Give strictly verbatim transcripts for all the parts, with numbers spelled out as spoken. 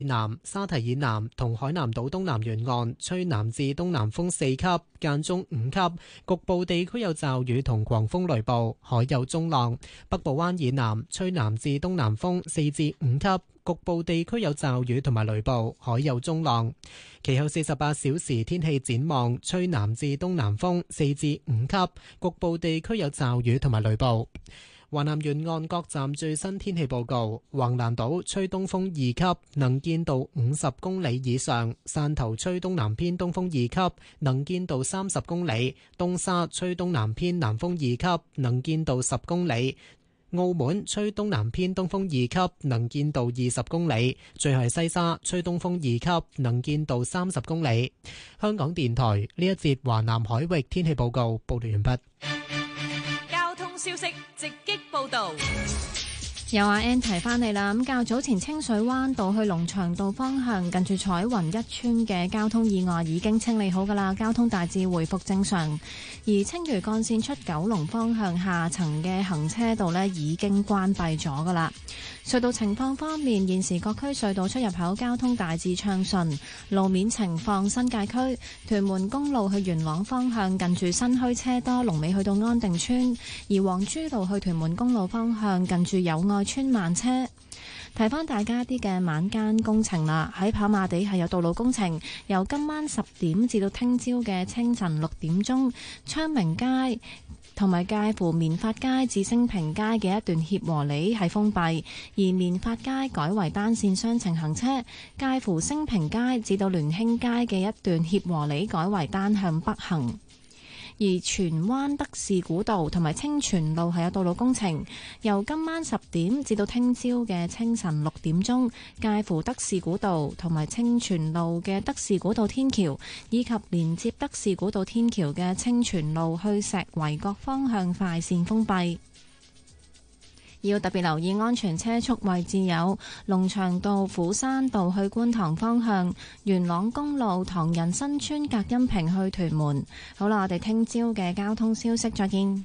南沙堤以南同海南島東南沿岸吹南至東南風四級，間中五級，局部地區有驟雨同狂風雷暴，海有中浪。北部灣以南吹南至東南風四至五級，局部地區有驟雨同埋雷暴，海有中浪。其後四十八小時天氣展望，吹南至東南風四至五級，局部地區有驟雨同埋雷暴。華南沿岸各站最新天氣報告：橫瀾島吹東風二級，能見度五十公里以上；汕頭吹東南偏東風二級，能見度三十公里；東沙吹東南偏南風二級，能見度十公里；澳門吹東南偏東風二級，能見度二十公里；最後係西沙吹東風二級，能見度三十公里。香港電台呢一節華南海域天氣報告報道完畢。 消息直擊報道， 有阿 Ann 提翻你啦。咁較早前清水灣道去龍翔道方向，近住彩雲一村嘅交通意外已經清理好噶啦，交通大致回復正常。而青嶼幹線出九龍方向下層嘅行車道呢已經關閉咗噶啦。隧道情況方面，現時各區隧道出入口交通大致暢順。路面情況，新界區屯門公路去元朗方向近住新墟車多，龍尾去到安定村；而黃珠路去屯門公路方向近住友愛村慢車。提翻大家一啲嘅晚間工程啦，喺跑馬地係有道路工程，由今晚十點至到聽朝嘅清晨六點鐘，昌明街同埋介乎棉發街至升平街嘅一段協和里係封閉，而棉發街改為單線雙程行車，介乎升平街至到聯興街嘅一段協和里改為單向北行。而荃灣德士古道同埋清泉路係有道路工程，由今晚十點至到聽朝嘅清晨六點鐘，介乎德士古道同埋清泉路嘅德士古道天橋，以及連接德士古道天橋嘅清泉路去石圍角方向快線封閉。要特別留意安全車速位置有龍翔道、虎山道去觀塘方向、元朗公路唐人新村隔音屏去屯門。好啦，我哋聽朝嘅交通消息再見。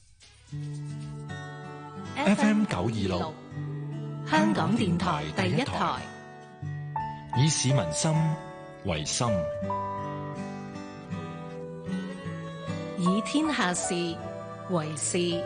F M 九二六， 香港電台第一台， 以市民心為心， 以天下事為事。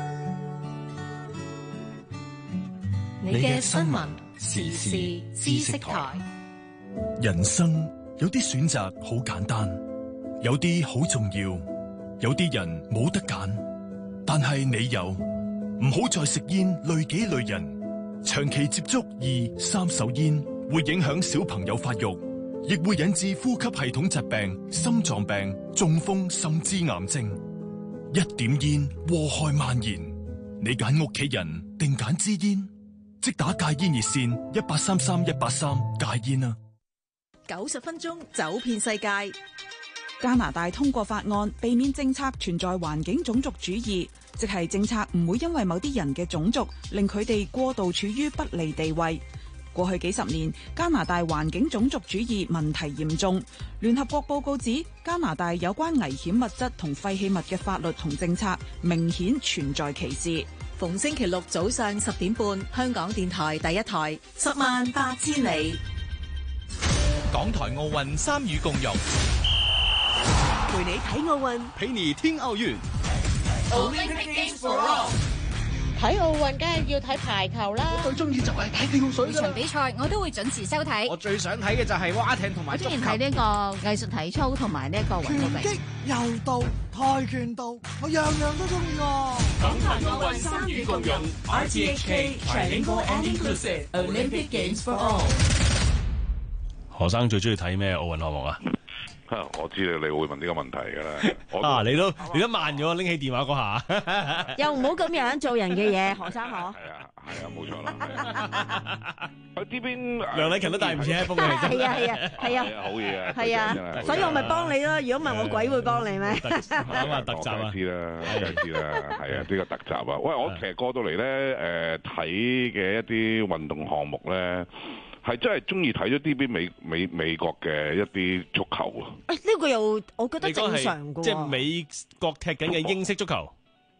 你嘅新聞時事知識台。 人生有啲選擇好簡單，有啲好重要，有啲人冇得揀，但係你有。唔好再食煙，累己累人。長期接觸二三手煙會影響小朋友發育，亦會引致呼吸系統疾病、心臟病、中風甚至癌症。一點煙禍害蔓延，你揀屋企人定揀支煙？即打戒煙熱線一八三三一八三戒煙啊！ 九十分鐘走遍世界。加拿大通過法案，避免政策存在環境種族主義，即係政策唔會因為某啲人嘅種族令佢哋過度處於不利地位。過去幾十年，加拿大環境種族主義問題嚴重。聯合國報告指，加拿大有關危險物質同廢棄物嘅法律同政策明顯存在歧視。 逢星期六早上十點半，香港電台第一台，十萬八千里。 港台奧運參與共融， 陪你睇奧運， 陪你聽奧運。 Olympic Games for All。 睇奧運梗係要睇排球啦， 我最中意就係睇跳水。 呢場比賽我都會準時收睇。 我最想睇嘅就係蛙艇同埋足球。 我中意睇呢個藝術體操同埋呢一個運動。 拳擊、柔道、跆拳道，我樣樣都中意喎。 港台奧運參與共融 ，R T H K Trilingual and Inclusive Olympic Games for All。 何生最中意睇咩奧運項目啊？ 我知你你會問呢個問題㗎啦。 啊，你都你都慢咗，拎起電話嗰下。 又唔好咁樣做人嘅嘢，何生可？ 係啊，係啊，冇錯啦。喺呢邊梁禮勤都帶唔切風嘅， 係啊係啊係啊， 好嘢啊！ 係啊，所以我咪幫你咯。如果唔係，我鬼會幫你咩？ 咁啊，特集啊， 知啦，梗係知啦，係啊，呢個特集啊。喂，我其實過到嚟咧，誒睇嘅一啲運動項目咧。係真係中意睇咗啲啲美美美國嘅一啲足球啊！ 誒，呢個又我覺得正常嘅喎。 即係美國踢緊嘅英式足球。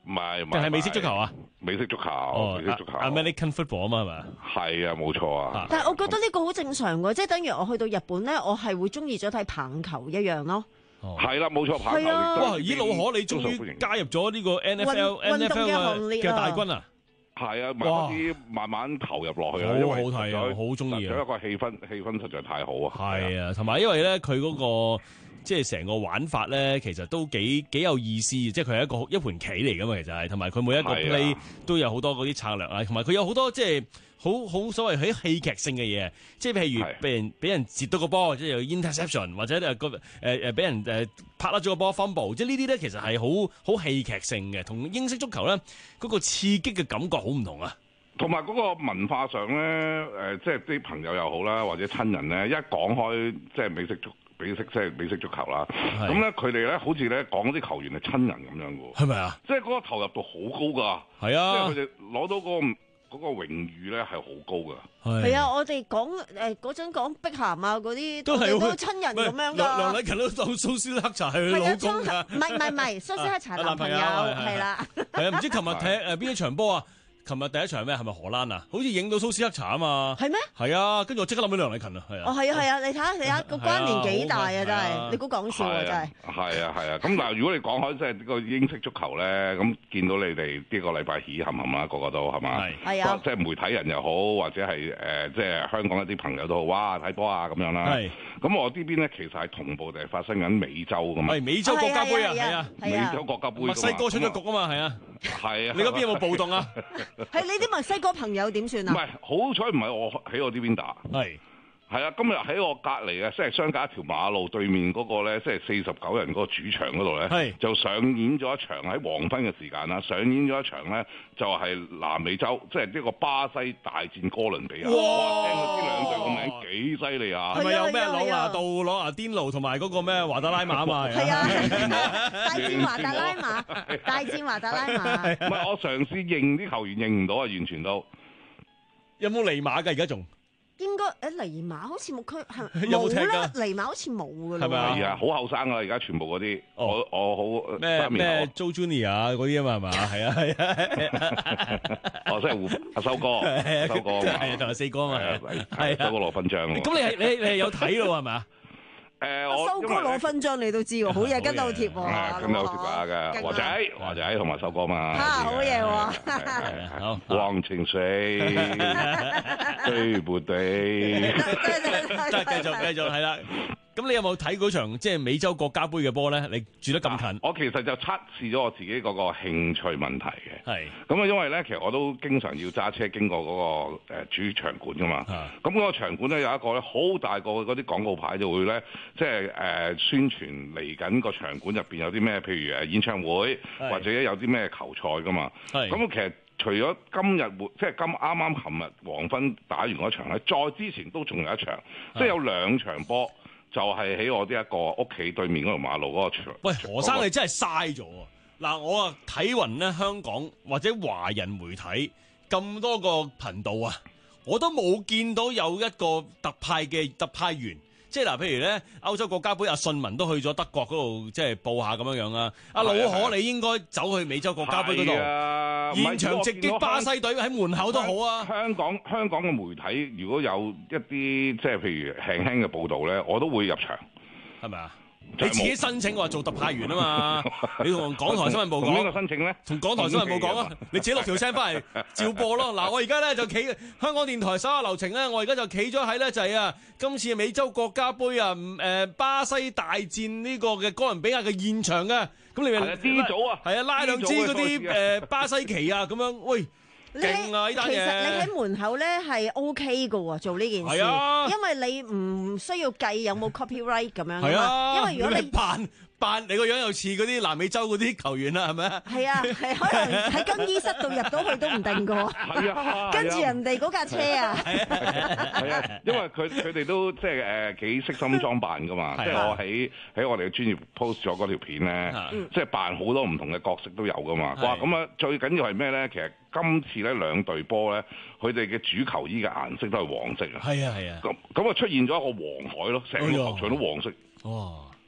唔係， 定係美式足球啊？ 美式足球， 哦、 美式足球 American football 啊嘛，係咪？ 係啊，冇錯啊。 但係我覺得呢個好正常嘅，即係等於我去到日本咧，我係會中意咗睇棒球一樣咯。 係啦，冇錯，棒球。 哇！咦，老可你終於加入咗呢個 N F L N F L 嘅大軍啊！ 係啊，慢慢啲慢慢投入落去啦， 好好睇啊，好中意啊！ 仲有一個氣氛，氣氛實在太好啊！ 係啊，同埋因為咧，佢嗰個即係成個玩法咧，其實都幾幾有意思，即係佢係一個一盤棋嚟噶嘛，其實係，同埋佢每一個 play 都有好多嗰啲策略啊，同埋佢有好多即係好好所謂喺戲劇性嘅嘢，即係譬如俾人俾人截到個波，即係有 interception 或者誒個誒誒俾人誒拍甩咗個波 fumble，即係呢啲咧其實係好好戲劇性嘅，同英式足球咧嗰個刺激嘅感覺好唔同啊。 同埋嗰個文化上咧，誒即係啲朋友又好啦，或者親人咧，一講開即係美式足。美式即係美式足球啦，咁咧佢哋咧好似咧講啲球員係親人咁樣嘅喎， 係咪啊？ 即係嗰個投入度好高㗎， 係啊， 即係佢哋攞到嗰個嗰個榮譽咧係好高㗎。 係啊，我哋講誒嗰陣講碧咸啊嗰啲都係都親人咁樣㗎。 梁禮勤都當蘇斯克查係佢老公㗎， 唔係唔係唔係，蘇斯克查男朋友係啦。 係啊，唔知琴日踢誒邊一場波啊？琴日第一場咩？係咪荷蘭啊？好似影到蘇斯克查啊嘛。係咩？係啊，跟住我即刻諗起梁禮勤啊，係啊。哦，係啊，係啊，你睇下，你睇下個關聯幾大啊！真係，你估講笑啊！真係。係啊，係啊。咁嗱，如果你講開即係呢個英式足球咧，咁見到你哋呢個禮拜喜冚冚啦，個個都係嘛？係啊。即係媒體人又好，或者係誒即係香港一啲朋友都好，哇睇波啊咁樣啦。係。咁我呢邊咧其實係同步地發生緊美洲㗎嘛。係美洲國家杯啊！係啊。美洲國家杯。墨西哥出咗局啊嘛，係啊。係啊。你嗰邊有冇暴動啊？ 係你啲墨西哥朋友點算啊？ 唔係，好彩唔係我喺我呢邊打。係係啊，今日喺我隔離啊，即係相隔一條馬路對面嗰個咧，即係四十九人嗰個主場嗰度咧，就上演咗一場喺黃昏嘅時間啦，上演咗一場咧，就係南美洲，即係呢個巴西大戰哥倫比亞。哇！聽到呢兩隊個名幾犀利啊！ 係咪有咩朗拿度、朗拿甸奴同埋嗰個咩華達拉馬啊嘛？ 係啊！大戰華達拉馬，大戰華達拉馬。 唔係，我嘗試認啲球員認唔到啊，完全都。 有冇尼馬㗎？而家仲？ 應該誒尼馬好似冇區係冇啦，尼馬好似冇㗎啦。 係咪啊？係啊，好後生啊！而家全部嗰啲，我我好咩咩 Joe Junior 嗰啲啊嘛係嘛？係啊係啊。 哦，即係胡阿修哥，修哥係同埋四哥啊嘛。 係修哥攞勳章。 咁你係你你係有睇咯係咪？ 誒， 我修哥攞勳章你都知喎，好嘢跟到貼喎。 跟到貼下嘅華仔，華仔同埋修哥嘛。 嚇，好嘢喎！ 好，忘情水，對不對？ 得繼續繼續係啦。咁你有冇睇嗰場即係美洲國家杯嘅波咧？你住得咁近， 我其實就測試咗我自己嗰個興趣問題嘅。 係咁啊，因為咧，其實我都經常要揸車經過嗰個誒主場館噶嘛。咁嗰個場館咧有一個咧好大個嗰啲廣告牌就會咧，即係誒宣傳嚟緊個場館入邊有啲咩，譬如誒演唱會或者有啲咩球賽噶嘛。咁其實除咗今日即係今啱啱琴日黃昏打完嗰場咧，再之前都仲有一場，即係有兩場波。就係喺我呢一個屋企對面嗰條馬路嗰個場。 喂，何生、那個、你真係嘥咗啊！嗱，我啊睇勻咧香港或者華人媒體咁多個頻道啊，我都冇見到有一個特派嘅特派員。即係嗱，譬如咧歐洲國家杯，阿信文都去咗德國嗰度，即係報下咁樣樣啊。阿老可，你應該走去美洲國家杯嗰度，啊、現場直擊巴西隊喺門口都好啊。 香港香港嘅媒體如果有一啲即係譬如輕輕嘅報導咧，我都會入場， 係咪啊？你自己申請話做特派員啊嘛？你同港台新聞部講。 邊個申請咧？ 同港台新聞部講啊！你自己錄條聲翻嚟照播咯。嗱，我而家咧就企香港電台手下留情咧，我而家就企咗喺咧就係啊，今次美洲國家杯啊，誒巴西大戰呢個嘅哥倫比亞嘅現場嘅。咁你咪 D 組啊？ 係啊，拉兩支嗰啲誒巴西旗啊，咁樣喂。勁啊！呢單嘢， 其實你喺門口咧係 O K 噶喎，做呢件事，啊、因為你唔需要計有冇 copyright 咁樣㗎嘛。啊、因為如果你扮扮你個樣又似嗰啲南美洲嗰啲球員啦，係咪啊？ 係啊，係可能喺更衣室度入到去都唔定㗎喎。 係啊， 跟住人哋嗰架車啊。 係啊，因為佢佢哋都即係誒幾悉心裝扮㗎嘛。即係我喺喺我哋嘅專業 post 咗嗰條片咧，即係扮好多唔同嘅角色都有㗎嘛。哇！咁啊，最緊要係咩咧？其實今次咧兩隊波咧，佢哋嘅主球衣嘅顏色都係黃色啊。 係啊係啊。 咁咁啊出現咗一個黃海咯，成個球場都黃色。 哇！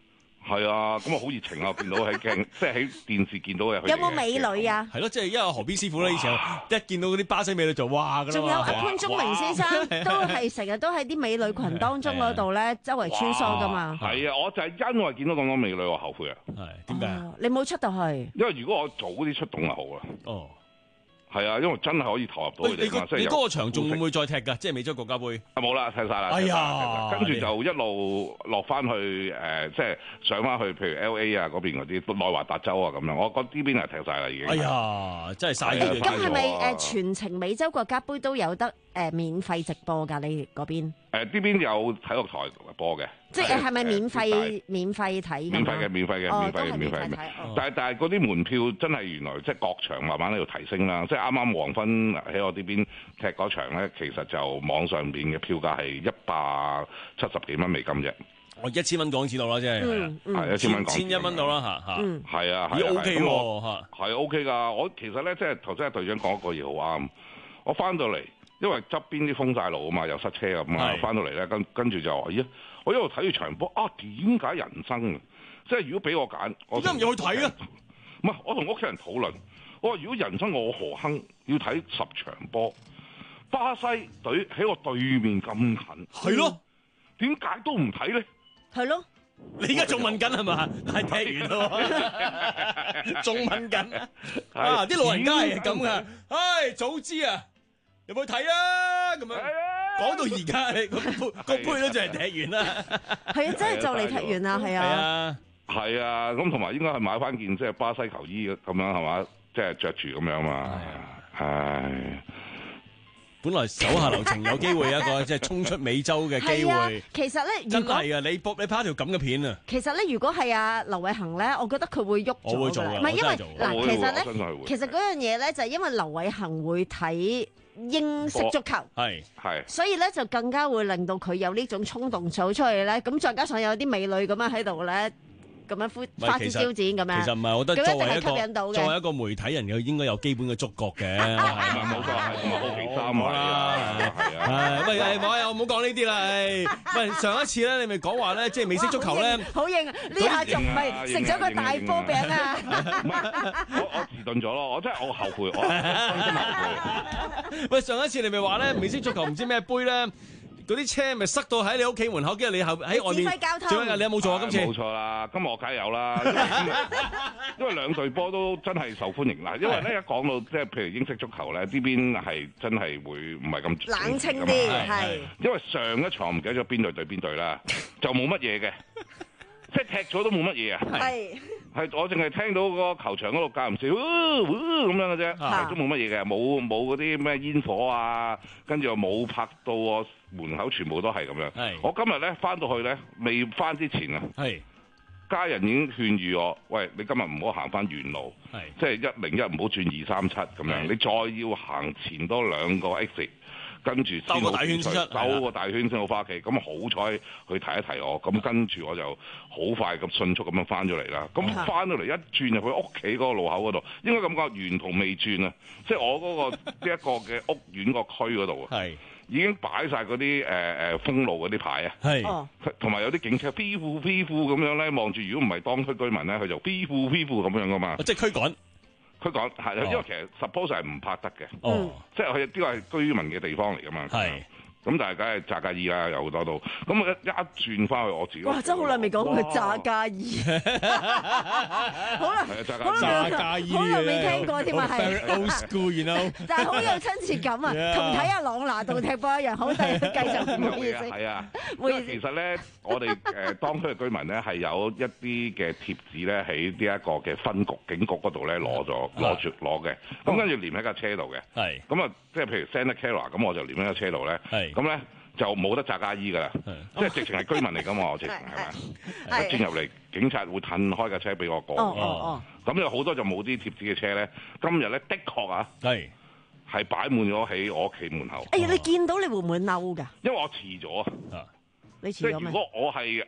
係啊，咁啊好熱情啊！見到喺鏡，即係喺電視見到嘅。 有冇美女啊？ 係咯，即係因為何必師傅咧，以前一見到嗰啲巴西美女就哇㗎啦。 仲有阿潘宗明先生都係成日都喺啲美女群當中嗰度咧，周圍穿梭㗎嘛。 係啊，我就係因為見到咁多美女，我後悔啊。 係點解？ 你冇出到去。 因為如果我早啲出動就好啦。 哦。 係啊，因為真係可以投入到佢哋嘛。 你嗰個場仲會唔會再踢㗎？即係美洲國家杯。 啊冇啦，踢晒啦。 哎呀， 跟住就一路落翻去誒，即係上翻去，譬如 L A 啊嗰邊嗰啲內華達州啊咁樣。我覺得呢邊係踢晒啦已經。 哎呀，真係嘥咗。 咁係咪誒全程美洲國家杯都有得誒免費直播㗎？你嗰邊？ 誒呢邊有體育台播嘅。 即係係咪免費免費睇？ 免費嘅，免費嘅，免費嘅，免費嘅。但係但係嗰啲門票真係原來即係各場慢慢喺度提升啦。即係啱啱黃昏喺我呢邊踢嗰場咧，其實就網上邊嘅票價係一百七十幾蚊美金啫。 我一千蚊港紙到啦，即係係一千蚊港紙， 千一蚊到啦嚇嚇。 係啊， 咦 OK 喎嚇， 係 OK 㗎。我其實咧即係頭先阿隊長講一個嘢好啱。我翻到嚟，因為側邊啲封晒路啊嘛，又塞車咁啊，翻到嚟咧跟跟住就話咦。我一路睇住場波啊，點解人生即係如果俾我揀，我點解唔入去睇啊？ 唔係，我同屋企人討論，我話如果人生我何亨要睇十場波，巴西隊喺我對面咁近， 係咯， 點解都唔睇咧？ 係咯， 你而家仲問緊係嘛？係踢完咯，仲問緊啊！啲老人家係咁噶，唉，早知啊，入去睇啊，咁樣。講到而家，個杯個杯都就係踢完啦。 係啊，真係就嚟踢完啦，係啊。 係啊，咁同埋應該係買翻件即係巴西球衣咁樣係嘛，即係着住咁樣嘛。唉， 本來手下留情有機會一個即係衝出美洲嘅機會。 其實咧， 真係啊！你播你拍條咁嘅片啊！ 其實咧，如果係阿劉偉恒咧，我覺得佢會喐咗。 我會做㗎， 唔係因為嗱，其實咧， 其實嗰樣嘢咧就係因為劉偉恒會睇英式足球， 係係， 所以咧就更加會令到佢有呢種衝動走出去咧。咁再加上有啲美女咁樣喺度咧，咁樣花枝招展咁樣。 其實唔係，我覺得作為一個作為一個媒體人，佢應該有基本嘅觸覺嘅。 係咪冇錯？係同埋好奇心啦，係啊。 係喂，誒，我唔好講呢啲啦。誒，喂，上一次咧，你咪講話咧，即係美式足球咧， 好型，呢下仲唔係食咗個大波餅啊？ 我我遲鈍咗咯，我真係我後悔，我真心後悔。 喂，上一次你咪話咧，美式足球唔知咩杯咧，嗰啲車咪塞到喺你屋企門口，跟住你後喺外面。 指揮交通。 你有冇做啊？今次？ 冇錯啦，今日我梗係有啦，因為因為兩隊波都真係受歡迎啦。因為咧一講到即係譬如英式足球咧，呢邊係真係會唔係咁冷清啲，係。 因為上一場唔記得咗邊隊對邊隊啦，就冇乜嘢嘅，即係踢咗都冇乜嘢啊。 係。 係，我淨係聽到個球場嗰度間唔少咁樣嘅啫，係都冇乜嘢嘅，冇冇嗰啲咩煙火啊，跟住又冇拍到我門口全部都係咁樣。係，我今日咧翻到去咧，未翻之前啊，係家人已經勸喻我，喂，你今日唔好行翻原路，係即係一零一唔好轉二三七咁樣，你再要行前多兩個 exit。跟住兜個大圈出， 兜個大圈先好翻屋企。咁好彩去提一提我，咁跟住我就好快咁迅速咁樣翻咗嚟啦。咁翻到嚟一轉入去屋企嗰個路口嗰度，應該咁講，沿途未轉啊，即係我嗰個呢一個嘅屋苑個區嗰度啊，係已經擺晒嗰啲誒誒封路嗰啲牌啊，係同埋有啲警車飛呼飛呼咁樣咧，望住如果唔係當區居民咧，佢就飛呼飛呼咁樣噶嘛， 即係驅趕。 佢講係，因為其實 suppose 係唔拍得嘅，哦，即係佢呢個係居民嘅地方嚟噶嘛，係。咁但係梗係炸家衣啦，有好多度。咁我一一轉翻去我自己。哇！ 真係好耐未講過炸家衣。好啦，炸家衣，好耐未聽過添啊，係。 Old school，you know。 但係好有親切感啊，同睇阿朗拿度踢波一樣。好，繼續唔好意思。 係啊，因為其實咧，我哋誒當區嘅居民咧係有一啲嘅貼紙咧喺呢一個嘅分局警局嗰度咧攞咗攞住攞嘅，咁跟住連喺架車度嘅。係。咁啊，即係譬如 Santa Clara 咁，我就連喺架車度咧。係。咁咧就冇得炸家衣噶啦，即係直情係居民嚟噶嘛，我直情係咪？一轉入嚟，警察會褪開架車俾我過。哦哦咁有好多就冇啲貼紙嘅車咧，今日咧的確啊，係係擺滿咗喺我屋企門口。 哎呀，你見到你會唔會嬲㗎？ 因為我遲咗啊！ 你遲咗咩？ 即係如果我係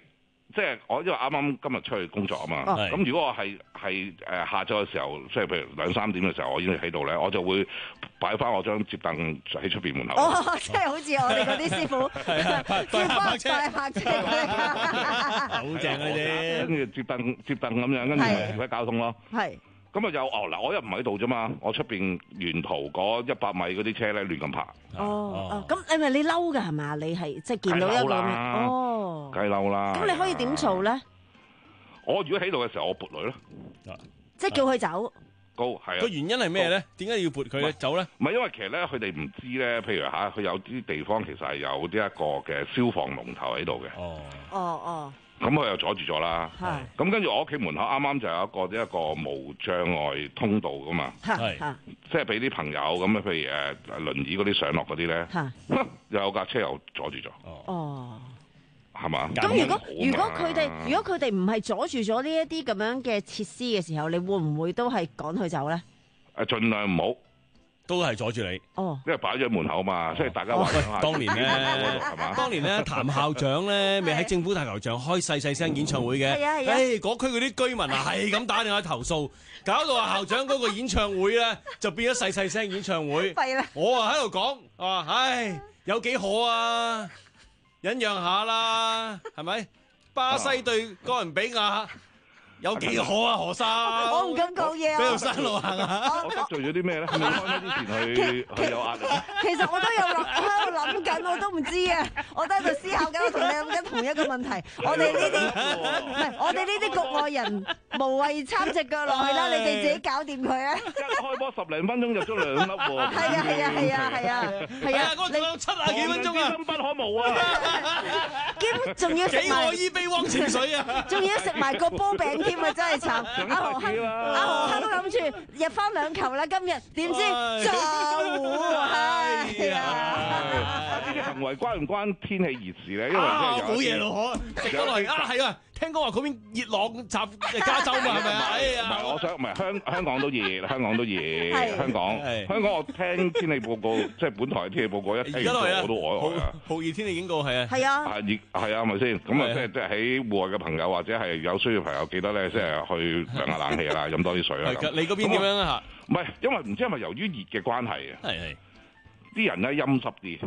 即係我因為啱啱今日出去工作啊嘛，咁、哦、如果我係係誒下晝嘅時候，即係譬如兩三點嘅時候，我已經喺度咧，我就會擺翻我張摺凳喺出邊門口。 哦，即係好似我哋嗰啲師傅，接翻代客車， 好正嗰啲， 跟住摺凳摺凳咁樣，跟住咪指揮交通咯。 係。 咁啊有哦嗱，我又唔喺度啫嘛，我出邊沿途嗰一百米嗰啲車咧亂咁爬。 哦哦，咁係咪你嬲㗎係嘛？你係即係見到一個哦， 梗係嬲啦。 咁你可以點做咧？ 我如果喺度嘅時候，我撥佢咯， 即係叫佢走。 高係啊。 個原因係咩咧？點解要撥佢走咧？ 唔係因為其實咧，佢哋唔知咧，譬如嚇，佢有啲地方其實係有呢一個嘅消防龍頭喺度嘅。 哦哦哦。 咁佢又阻住咗啦，咁跟住我屋企門口啱啱就有一個一個無障礙通道噶嘛，即係俾啲朋友咁啊，譬如誒輪椅嗰啲上落嗰啲咧，又有架車又阻住咗， 哦， 係嘛？ 咁如果如果佢哋如果佢哋唔係阻住咗呢一啲咁樣嘅設施嘅時候，你會唔會都係趕佢走咧？ 誒，盡量唔好。 都係阻住你， 哦， 因為擺咗喺門口嘛，即係大家幻想下。 當年咧，係嘛？當年咧，譚校長咧，未喺政府大球場開細細聲演唱會嘅。 係啊係啊。 誒，嗰區嗰啲居民啊，係咁打電話投訴，搞到啊校長嗰個演唱會咧，就變咗細細聲演唱會。 係啦。 我啊喺度講，啊，唉，有幾好啊，忍讓下啦，係咪？巴西對哥倫比亞。有幾好啊，何生！ 我唔敢講嘢啊！ 俾條山路行啊！ 我得罪咗啲咩咧？係咪開麥之前去去有壓力？ 其實我都有諗，我喺度諗緊，我都唔知啊！我都喺度思考緊，我同你諗緊同一個問題。我哋呢啲唔係我哋呢啲局外人，無謂插隻腳落去啦！你哋自己搞掂佢啊！ 一開波十零分鐘入咗兩粒喎！ 係啊係啊係啊係啊係啊！ 嗰個七啊幾分鐘啊！ 深不可無啊！ 兼仲要食埋幾個伊卑汪情緒啊！ 仲要食埋個波餅添啊！真係慘！阿何克阿何克都諗住入翻兩球啦，今日點知就係啊！ 呢啲行為關唔關天氣熱事咧？因為啊冇嘢咯，可食咗嚟啊係啊！聽講話嗰邊熱浪襲加州嘛係咪啊？ 唔係我想唔係香香港都熱，香港都熱，香港香港我聽天氣報告，即係本台天氣報告一聽完我都呆呆啊！ 酷熱天氣警告係啊！ 係啊！ 係熱係啊，係咪先？咁啊，即係即係喺戶外嘅朋友或者係有需要朋友，記得咧，即係去涼下冷氣啦，飲多啲水啦。 你嗰邊點樣啊？ 唔係，因為唔知係咪由於熱嘅關係啊？ 係係。 啲人咧陰濕啲。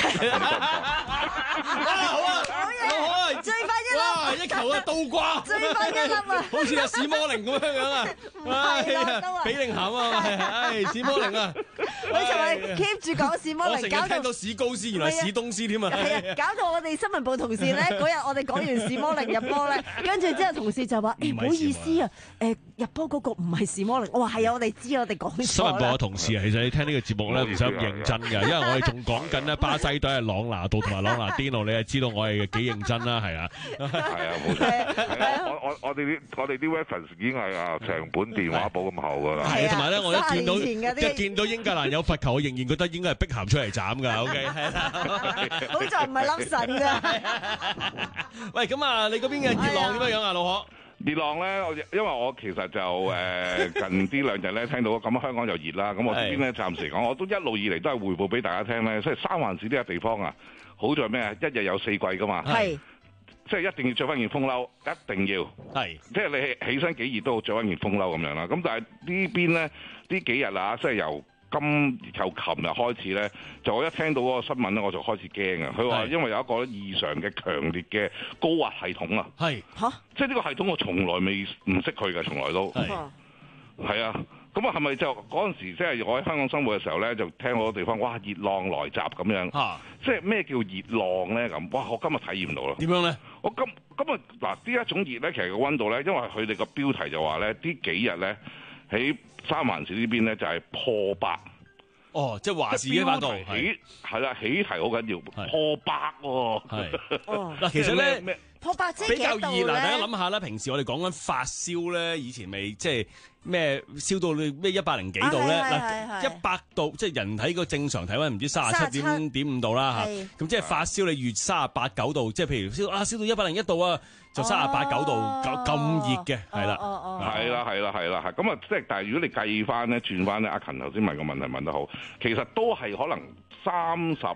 好啊！好啊！ 追翻一粒， 哇！一球啊，倒掛， 追翻一粒啊！ 好似阿史摩靈咁樣樣啊！係比寧咸啊！唉，史摩靈啊！ 佢就係 keep 住講史摩靈， 我成日聽到史高斯，原來史東斯添啊！ 係啊，搞到我哋新聞部同事咧，嗰日我哋講完史摩靈入波咧，跟住之後同事就話：誒唔好意思啊，誒入波嗰個唔係史摩靈。我話係啊，我哋知，我哋講錯啦。 新聞部嘅同事啊，其實你聽呢個節目咧，唔使咁認真㗎，因為我哋仲講緊咧巴西隊係朗拿度同埋朗拿甸奴，你係知道我係幾認真啦，係啊， 係啊，冇錯。我我我哋啲我哋啲 reference 已經係啊成本電話簿咁厚㗎啦。 係啊，同埋咧，我一見到一見到英格蘭有罰球，我仍然覺得應該係碧咸出嚟斬㗎。OK， 係啦。 好在唔係粒神㗎。 喂，咁啊，你嗰邊嘅熱浪點樣樣啊，老何？ 熱浪咧，我因為我其實就誒、呃、近啲兩日咧聽到咁香港又熱啦，咁我呢邊咧暫時講，我都一路以嚟都係匯報俾大家聽咧。所以三藩市呢個地方啊，好在咩啊？一日有四季噶嘛， 係即係一定要着翻件風褸，一定要係， 即係你起身幾熱都着翻件風褸咁樣啦。咁但係呢邊咧呢幾日啊，即係由今由琴日開始咧，就我一聽到嗰個新聞咧，我就開始驚啊！佢話因為有一個異常嘅強烈嘅高壓系統啊， 係嚇， 即係呢個系統我從來未唔識佢嘅，從來都係係啊！咁啊係咪就嗰陣時即係我喺香港生活嘅時候咧，就聽好多地方哇熱浪來襲咁樣， 啊、 即係咩叫熱浪咧咁？哇！我今日體驗到啦。 點樣咧？ 我今今日嗱呢一種熱咧，其實個溫度咧，因為佢哋個標題就話咧，呢幾日咧喺三藩市呢邊咧就係破百。 哦，即係華氏嘅八度， 起係啦，起題好緊要，破百喎。 係嗱，其實咧破百即係比較熱嗱，大家諗下啦。平時我哋講緊發燒咧，以前未即係咩燒到咩一百零幾度咧嗱，一百度即係人體個正常體溫唔知三十七點點五度啦嚇。咁即係發燒你越三十八九度，即係譬如燒啊燒到一百零一度啊，就三十八九度咁熱嘅，係啦， 係啦，係啦，係啦，係咁啊！即係但係如果你計翻咧，轉翻咧，阿勤頭先問個問題問得好，其實都係可能三十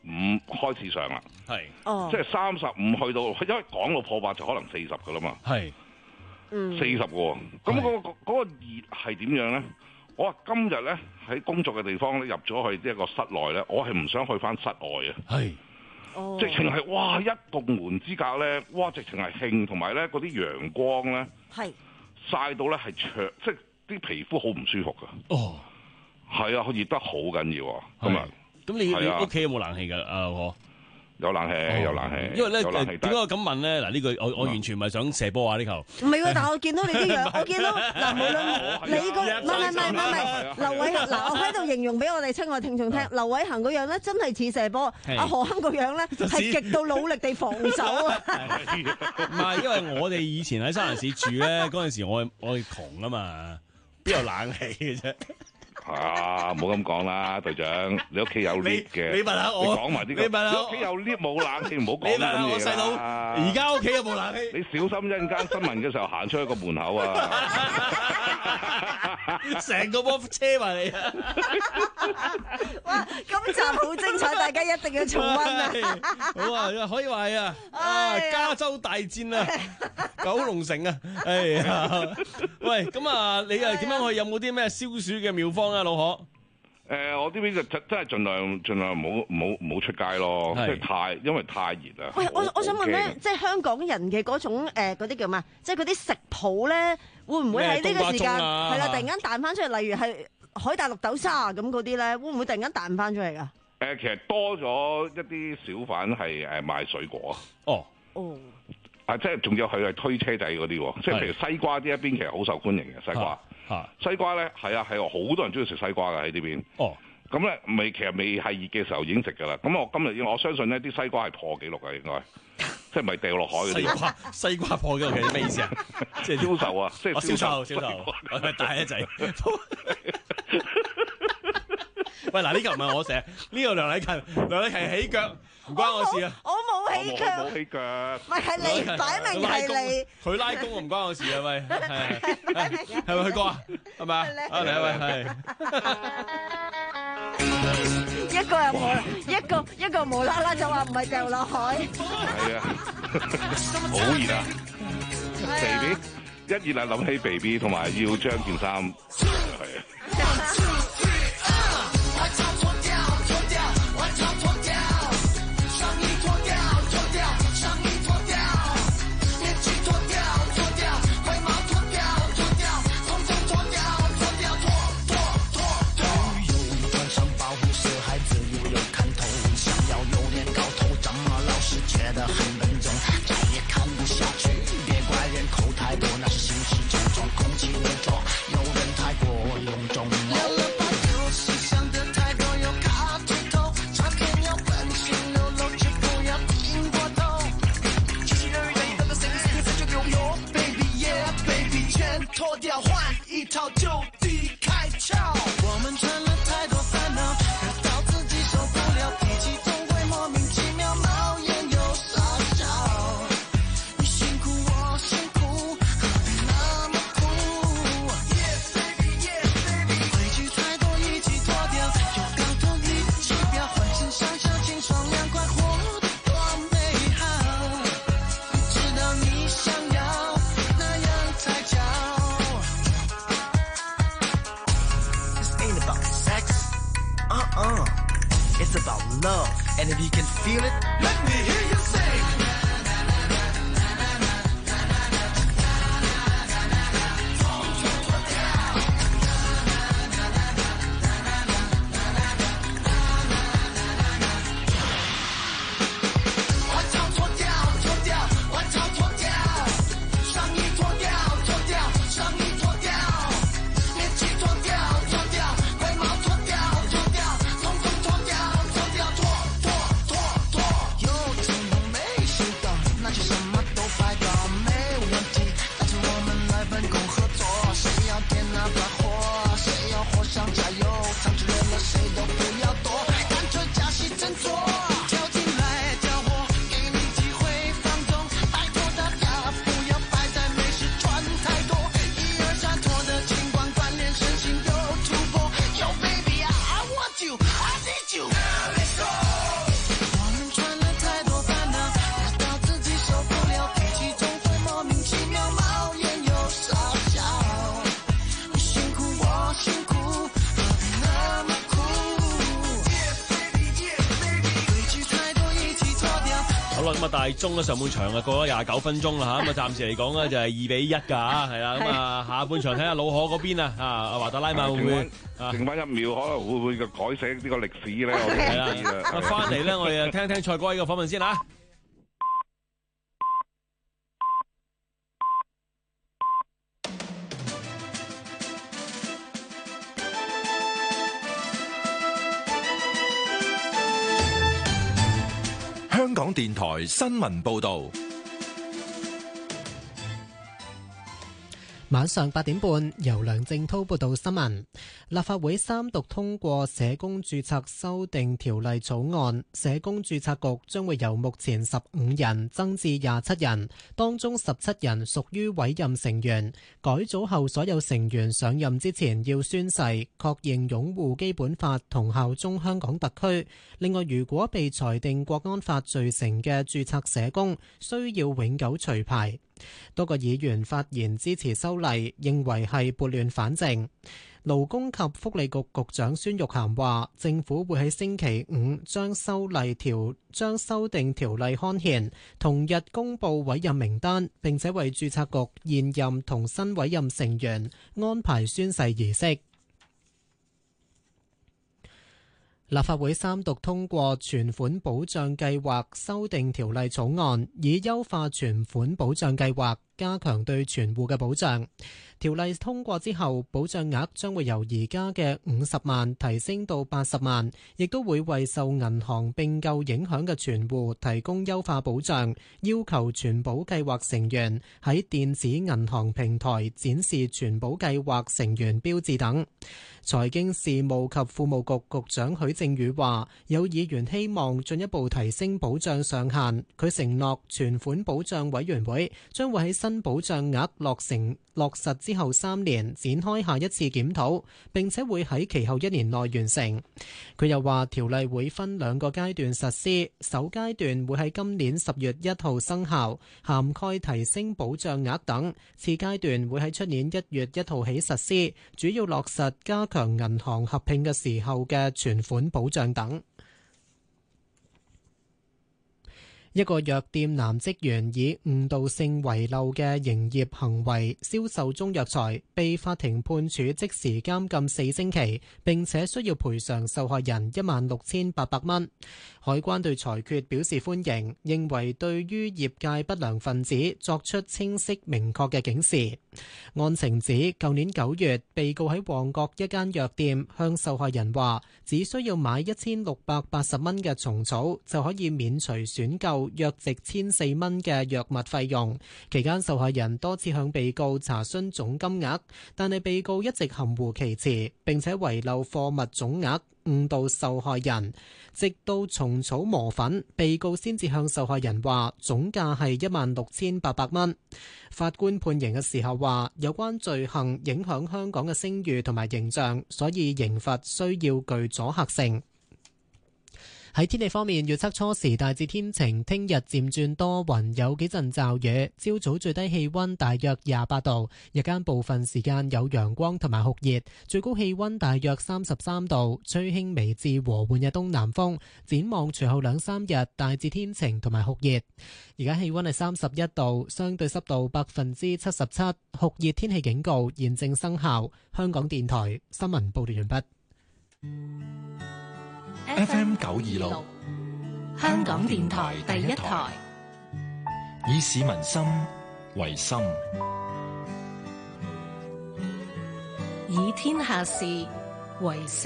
五開始上啦， 係， 哦， 即係三十五去到，因為講到破百就可能四十噶啦嘛， 係， 嗯， 四十嘅喎，咁嗰個嗰個熱係點樣咧？我話今日咧喺工作嘅地方咧入咗去一個室內咧，我係唔想去翻室外啊， 係， 哦， 直情係哇一棟門之隔咧，哇直情係興，同埋咧嗰啲陽光咧係曬到咧係灼，即係啲皮膚好唔舒服噶， 哦， 係啊，熱得好緊要啊，咁啊， 咁你你屋企有冇冷氣㗎？啊我。 有冷氣，哦、有冷氣。 因為咧，點解我咁問咧？嗱，呢句我我完全唔係想射波啊！呢球唔係喎，但係我見到你啲樣，我見到嗱，無論你個唔係唔係唔係唔係，劉偉恒嗱，我喺度形容俾我哋親愛聽眾聽，劉偉恒個樣咧真係似射波，阿何鏗個樣咧係極度努力地防守啊！ 唔係，因為我哋以前喺沙蘭市住咧，嗰陣時我我係窮啊嘛，邊有冷氣嘅啫？ 啊，唔好咁講啦，隊長，你屋企有 lift 嘅， 你問下我， 你講埋啲， 你問下我，屋企有 lift 冇冷氣，唔好講咁嘢啦。 你問下我細佬，而家屋企有冇冷氣？ 你小心一陣間新聞嘅時候行出去個門口啊！ 成個波車埋你啊！ 哇，今集好精彩，大家一定要重溫啊！ 好啊，可以話係啊，啊加州大戰啊，九龍城啊，哎呀，喂，咁啊，你啊點樣去？有冇啲咩消暑嘅妙方啊，老何？ 誒，我呢邊就真真係盡量盡量唔好唔好唔好出街咯，即係太因為太熱啦。 喂，我我想問咧，即係香港人嘅嗰種誒嗰啲叫咩？即係嗰啲食譜咧，會唔會喺呢個時間係啦，突然間彈翻出嚟？例如係海大綠豆沙咁嗰啲咧，會唔會突然間彈翻出嚟㗎？ 誒，其實多咗一啲小販係誒賣水果。 哦， 哦。 啊，即係仲有佢係推車仔嗰啲，即係譬如西瓜呢一邊其實好受歡迎嘅西瓜。 啊、 西瓜咧係啊係啊，好多人中意食西瓜㗎喺呢邊。 哦， 咁咧未其實未係熱嘅時候已經食㗎啦。咁我今日我相信呢啲西瓜係破紀錄㗎應該，即係唔係掉落海嗰啲。 西瓜西瓜破紀錄其實咩意思啊？ 即係銷售啊，即係銷售銷售，我係大一仔。喂，嗱呢個唔係我寫，呢個梁禮勤，梁禮勤起腳，唔關我事啊！ 我冇起腳， 冇起腳， 唔係係你擺明係你， 佢拉弓唔關我事啊！喂，係係咪去過啊？係咪啊？啊嚟啊喂，係一個又冇，一個一個無啦啦就話唔係掉落海， 係啊，好熱啊 ，baby，一熱啊諗起 baby， 同埋要將件衫係啊。 咁啊，大鐘咧上半場啊過咗廿九分鐘啦嚇，咁啊暫時嚟講咧就係二比一㗎嚇，係啦，咁啊下半場睇下老可嗰邊啊，啊華特拉馬會唔會剩翻一秒，可能會唔會改寫呢個歷史咧？我哋唔知啦。 啊翻嚟咧，我哋聽聽蔡哥呢個訪問先啦。 香港電台新聞報道。 晚上八點半，由梁正滔報道新聞。立法會三讀通過社工註冊修訂條例草案，社工註冊局將會由目前十五人增至廿七人，當中十七人屬於委任成員。改組後，所有成員上任之前要宣誓，確認擁護基本法同效忠香港特區。另外，如果被裁定國安法罪成嘅註冊社工，需要永久除牌。多個議員發言支持修例，認為係撥亂反正。勞工及福利局局長孫玉菡話，政府會喺星期五將修例條將修訂條例刊憲，同日公布委任名單，並且為註冊局現任同新委任成員安排宣誓儀式。立法會三讀通過存款保障計劃修訂條例草案，以優化存款保障計劃，加強對存戶嘅保障。條例通過之後，保障額將會由而家嘅五十萬提升到八十萬，亦都會為受銀行併購影響嘅存戶提供優化保障，要求存保計劃成員喺電子銀行平台展示存保計劃成員標誌等。財經事務及庫務局局長許正宇話，有議員希望進一步提升保障上限，佢承諾存款保障委員會將會喺新保障額落成落實之後三年展開下一次檢討，並且會喺其後一年內完成。佢又話，條例會分兩個階段實施，首階段會喺今年十月一號生效，涵蓋提升保障額等；次階段會喺出年一月一號起實施，主要落實加強銀行合併嘅時候嘅存款保障等。一個藥店男職員以誤導性遺漏嘅營業行為銷售中藥材，被法庭判處即時監禁四星期，並且需要賠償受害人一萬六千八百蚊。海關對裁決表示歡迎，認為對於業界不良分子作出清晰明確嘅警示。案情指，舊年九月，被告喺旺角一間藥店向受害人話，只需要買一千六百八十蚊嘅蟲草就可以免除選購約值千四蚊嘅藥物費用。期間受害人多次向被告查詢總金額，但係被告一直含糊其辭，並且遺漏貨物總額，誤導受害人。直到蟲草磨粉，被告先至向受害人話總價係一萬六千八百蚊。法官判刑嘅時候話，有關罪行影響香港嘅聲譽同埋形象，所以刑罰需要具阻嚇性。喺天氣方面，預測初時大致天晴，聽日漸轉多雲，有幾陣驟雨。朝早最低氣溫大約廿八度，日間部分時間有陽光同埋酷熱，最高氣溫大約三十三度，吹輕微至和緩嘅東南風。展望隨後兩三日大致天晴同埋酷熱。而家氣溫係三十一度，相對濕度百分之七十七，酷熱天氣警告現正生效。香港電台新聞報道完畢。 F M 九二六， 香港電台第一台， 以市民心為心， 以天下事為事。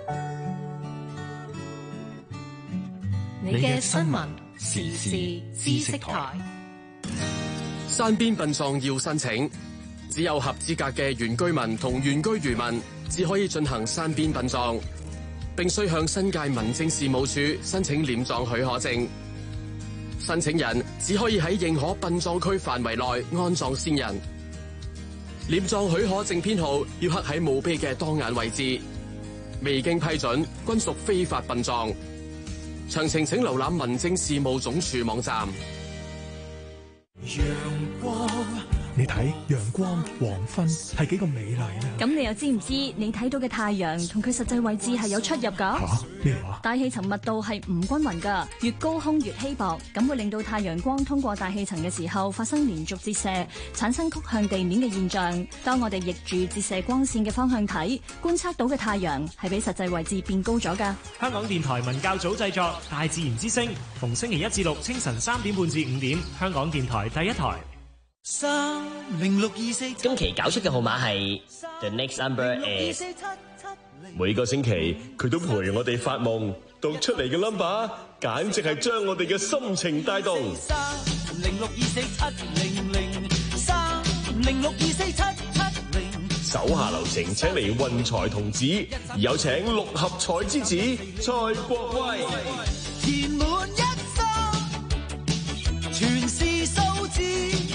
你嘅新聞時事知識台。 山邊殯葬要申請，只有合資格嘅原居民同原居漁民只可以進行山邊殯葬。並須向新界民政事務處申請殮葬許可證。申請人只可以喺認可殯葬區範圍內安葬先人。殮葬許可證編號要刻喺墓碑嘅當眼位置，未經批准均屬非法殯葬。詳情請瀏覽民政事務總署網站。 陽光你睇陽光、黃昏係幾咁美麗啊！ 咁你又知唔知你睇到嘅太陽同佢實際位置係有出入㗎？ 嚇咩話？ 大氣層密度係唔均勻㗎，越高空越稀薄，咁會令到太陽光通過大氣層嘅時候發生連續折射，產生曲向地面嘅現象。當我哋逆住折射光線嘅方向睇，觀測到嘅太陽係比實際位置變高咗㗎。 香港電台文教組製作《大自然之聲》，逢星期一至六清晨三點半至五點，香港電台第一台。 三零六二四， 今期搞出嘅號碼係 The next number is。 每個星期佢都陪我哋發夢，讀出嚟嘅 number 簡直係將我哋嘅心情帶動。 三零六二四七零零，三零六二四七七零。 手下留情，請嚟運財童子，有請六合彩之子蔡國威。 填滿一生，全是數字。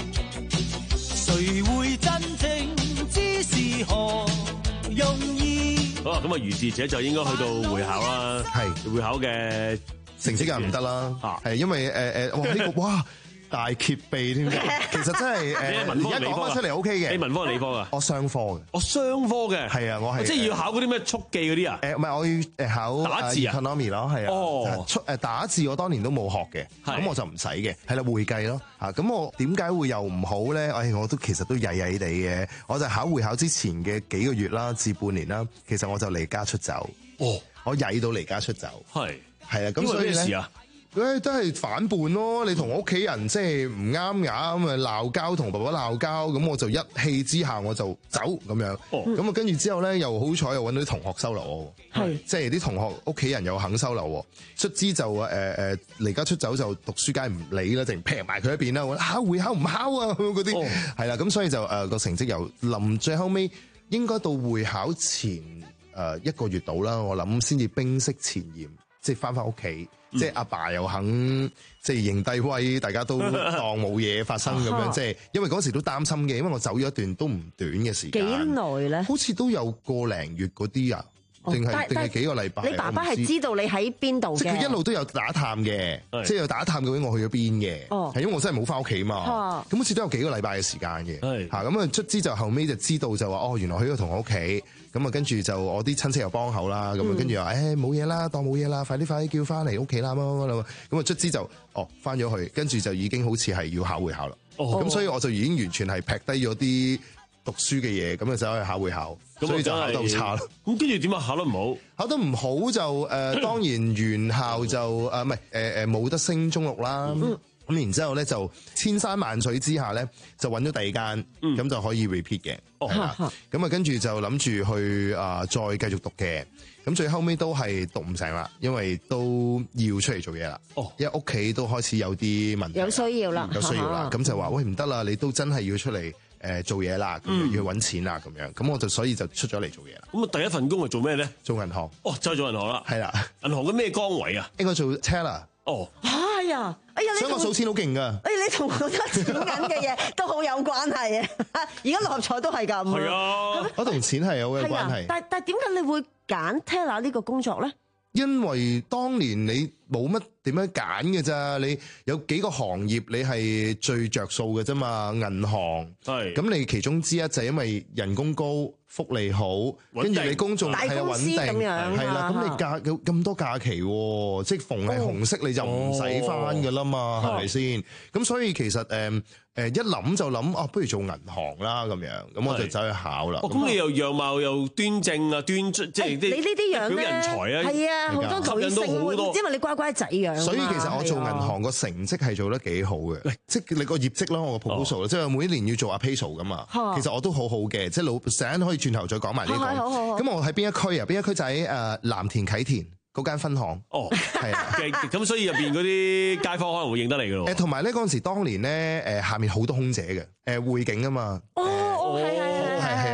誰會真正知是何用意？ 好啦，咁啊，如是者就應該去到會考啦。係會考嘅成績又唔得啦。係因為誒誒，哇呢個哇大揭秘添。其實真係誒，而家講翻出嚟 O K 嘅。 你文科定理科啊？ 我商科嘅。 我商科嘅。係啊，我係。 即係要考嗰啲咩速記嗰啲啊？ 誒唔係，我要誒考打字啊 economy 咯，係啊。 哦。 出誒打字我當年都冇學嘅，咁我就唔使嘅。係啦，會計咯。嚇咁我點解會又唔好咧？誒我都其實都曳曳地嘅。我就考會考之前嘅幾個月啦，至半年啦，其實我就離家出走。哦。我曳到離家出走。係。係啊，咁所以咧。誒都係反叛咯！你同屋企人即係唔啱眼咁啊鬧交，同爸爸鬧交，咁我就一氣之下我就走咁樣。咁啊跟住之後咧，又好彩又揾到啲同學收留我，係即係啲同學屋企人又肯收留我。卒之就誒誒離家出走，就讀書梗係唔理啦，淨劈埋佢一邊啦。我考會考唔考啊？嗰啲係啦，咁所以就誒個、呃、成績由臨最後尾應該到會考前誒、呃、一個月到啦，我諗先至冰釋前嫌，即係翻返屋企。即係阿爸又肯即係認低威，大家都當冇嘢發生咁樣。即係因為嗰時都擔心嘅，因為我走咗一段都唔短嘅時間。 幾耐咧？好似都有個零月嗰啲啊，定係定係幾個禮拜？ 你爸爸係知道你喺邊度嘅？ 即係佢一路都有打探嘅，即係有打探究竟我去咗邊嘅。哦，係因為我真係冇翻屋企嘛。咁好似都有幾個禮拜嘅時間嘅。嚇咁啊，卒之就後尾就知道就話哦，原來去咗同學屋企。咁啊，跟住就我啲親戚又幫口啦，咁啊，跟住話誒冇嘢啦，當冇嘢啦，快啲快啲叫翻嚟屋企啦，乜乜乜咁啊，卒之就哦翻咗去，跟住就已經好似係要考會考啦。咁、哦、所以我就已經完全係劈低咗啲讀書嘅嘢，咁啊就去考會考，所以就考得好差咯。 咁跟住點啊？考得唔好？ 考得唔好就誒、呃，當然原校就誒唔係誒誒冇得升中六啦。嗯咁然之後咧就千山萬水之下咧就揾咗第二間，咁、嗯、就可以 repeat 嘅，係啦。咁啊跟住就諗住去啊、呃、再繼續讀嘅，咁最後尾都係讀唔成啦，因為都要出嚟做嘢啦。哦，因為屋企都開始有啲問題， 有需要啦， 有需要啦，咁就話喂唔得啦，你都真係要出嚟誒、呃、做嘢啦，咁樣、嗯、要去揾錢啦，咁樣，咁我就所以就出咗嚟做嘢啦。 咁啊第一份工係做咩咧？ 做銀行。哦， 就係做銀行啦。 係啦，銀行嘅咩崗位啊？ 應該做 teller。哦。 哎呀，哎呀， 所以我數錢好勁噶。 哎，你同好多錢銀嘅嘢都好有關係啊！而家六合彩都係咁。係啊， 我同錢係有嘅關係。 但但點解你會揀 teller 呢個工作咧？ 因為當年你冇乜點樣揀嘅咋，你有幾個行業你係最着數嘅啫嘛。銀行係咁，你其中之一就係因為人工高、福利好，跟住你公眾係穩定，係啦。咁你假有咁多假期，即係逢係紅色你就唔使翻噶啦嘛，係咪先？咁所以其實誒誒一諗就諗啊，不如做銀行啦咁樣，咁我就走去考啦。 哦，咁你又樣貌又端正啊，端即係啲你呢啲樣咧， 人才啊， 係啊，好多女性會，因為你乖乖仔樣。 所以其實我做銀行個成績係做得幾好嘅，即係你個業績咯，我個 proposal 即係每一年要做 appraisal 噶嘛。其實我都好好嘅，即係老成日可以轉頭再講埋呢個。咁我喺邊一區啊？邊一區就喺誒藍田啟田嗰間分行。哦，係啊。 咁所以入邊嗰啲街坊可能會認得你㗎咯。 誒，同埋咧嗰陣時，當年咧誒下面好多空姐嘅誒匯景啊嘛。 哦，係係係係係。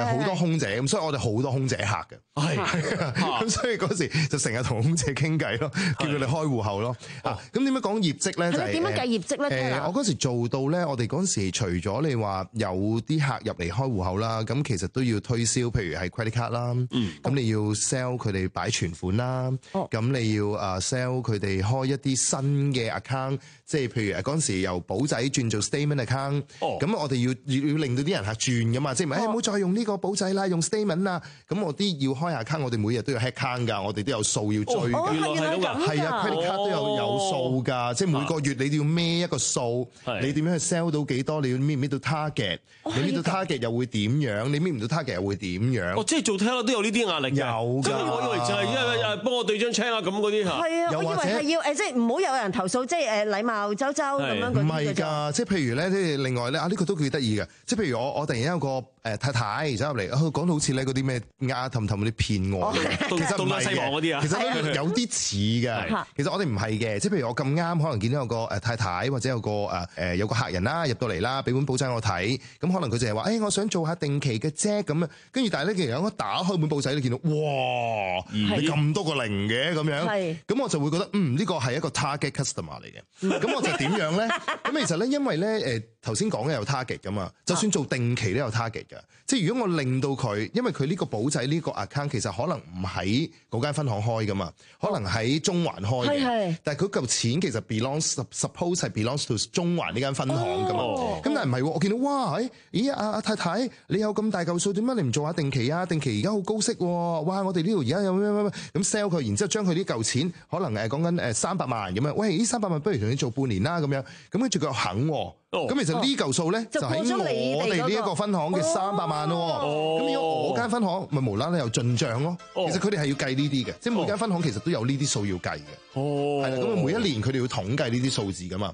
好多空姐咁，所以我哋好多空姐客嘅。係咁，所以嗰時就成日同空姐傾偈咯，叫佢哋開戶口咯。啊，咁點樣講業績咧？就係點樣計業績咧？ 誒，我嗰時做到咧，我哋嗰時除咗你話有啲客入嚟開戶口啦，咁其實都要推銷，譬如係 credit card 啦，咁你要 sell 佢哋擺存款啦，咁你要誒 sell 佢哋開一啲新嘅 account，即係譬如誒嗰陣時由簿仔轉做 statement account，咁我哋要要要令到啲人客轉噶嘛，即係唔係誒唔好再用呢個簿仔啦，用 statement 啦，咁我啲要開 account，我哋每日都要 head account 㗎，我哋都有數要追㗎， 原來係咁㗎， 係啊 credit card 都有有數㗎，即係每個月你都要孭一個數，你點樣去 sell 到幾多，你要搣唔搣到 target，你搣到 target 又會點樣，你搣唔到 target 又會點樣？ 哦，即係做 teller 都有呢啲壓力嘅， 有㗎， 我以為就係因為誒幫我對張 check 啊咁嗰啲嚇， 係啊，我以為係要誒即係唔好有人投訴，即係誒禮貌周周咁樣嗰啲。 唔係㗎，即係譬如咧，即係另外咧啊，呢個都幾得意嘅，即係譬如我我突然間有個誒太太走入嚟，佢講到好似咧嗰啲咩丫氹氹嗰啲騙我，其實唔係嘅，其實都有啲似嘅。其實我哋唔係嘅，即係譬如我咁啱可能見到有個誒太太或者有個誒誒有個客人啦入到嚟啦，俾本簿仔我睇，咁可能佢就係話誒我想做下定期嘅啫咁啊，跟住但係咧其實我打開本簿仔，你見到哇，你咁多個零嘅咁樣，咁我就會覺得嗯呢個係一個 target customer 嚟嘅，咁我就點樣咧？咁其實咧因為咧誒頭先講嘅有 target 噶嘛，就算做定期都有 target 嘅，即係如果我令到佢，因為佢呢個簿仔呢個 account 其實可能唔喺嗰間分行開噶嘛，可能喺中環開嘅，但係佢嚿錢其實 belongs suppose 係 belongs to 中環呢間分行噶嘛，咁但係唔係喎，我見到哇，咦阿阿太太你有咁大嚿數，點解你唔做下定期啊？定期而家好高息喎，哇！我哋呢度而家有咩咩咩咁 sell 佢，然之後將佢呢嚿錢可能誒講緊誒三百萬咁樣，喂呢三百萬不如同你做半年啦咁樣，咁跟住佢肯喎。咁其實呢嚿數咧就喺我哋呢一個分行嘅三百萬咯，咁如果我間分行咪無啦啦有進帳咯。其實佢哋係要計呢啲嘅，即係每間分行其實都有呢啲數要計嘅。係啦，咁啊每一年佢哋要統計呢啲數字噶嘛。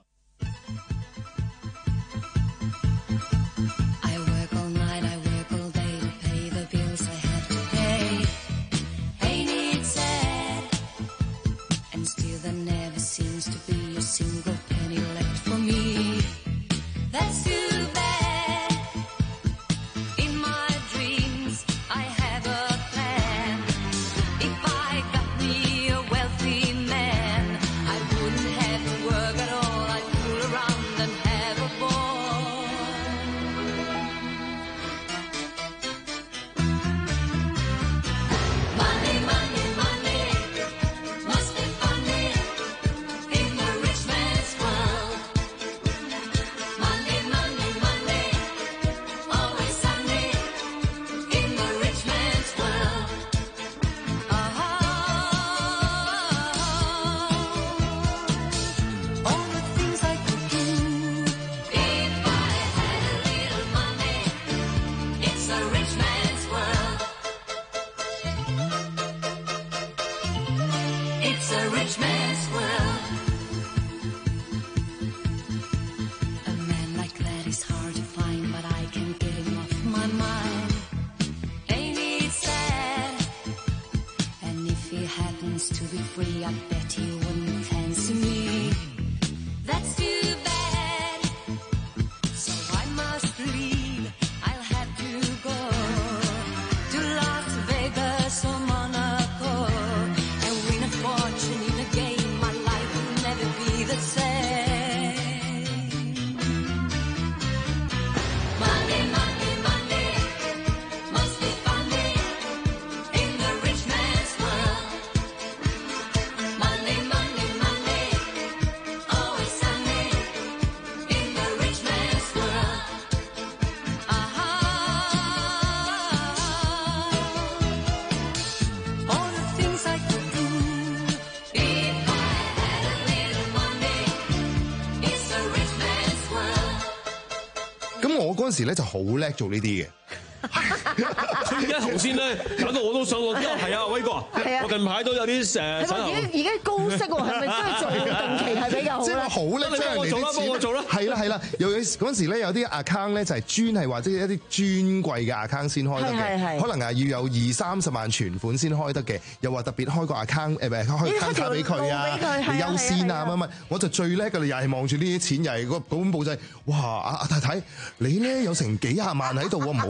嗰陣時咧就好叻做呢啲嘅。 佢而家頭先咧搞到我都想攞，係啊，威哥啊，我近排都有啲誒。 而家而家高息喎，係咪真係做定期係比較好咧？ 即係好叻，即係人哋啲錢。幫我做啦，係啦係啦。有嗰陣時咧有啲 account 咧就係專係或者一啲尊貴嘅 account 先開得嘅，可能係要有二三十萬存款先開得嘅，又話特別開個 account 誒唔係開 account 卡俾佢啊，你優先啊乜乜。我就最叻㗎啦，又係望住呢啲錢，又係嗰嗰本簿仔。哇！阿阿太太，你咧有成幾廿萬喺度喎，唔好嘥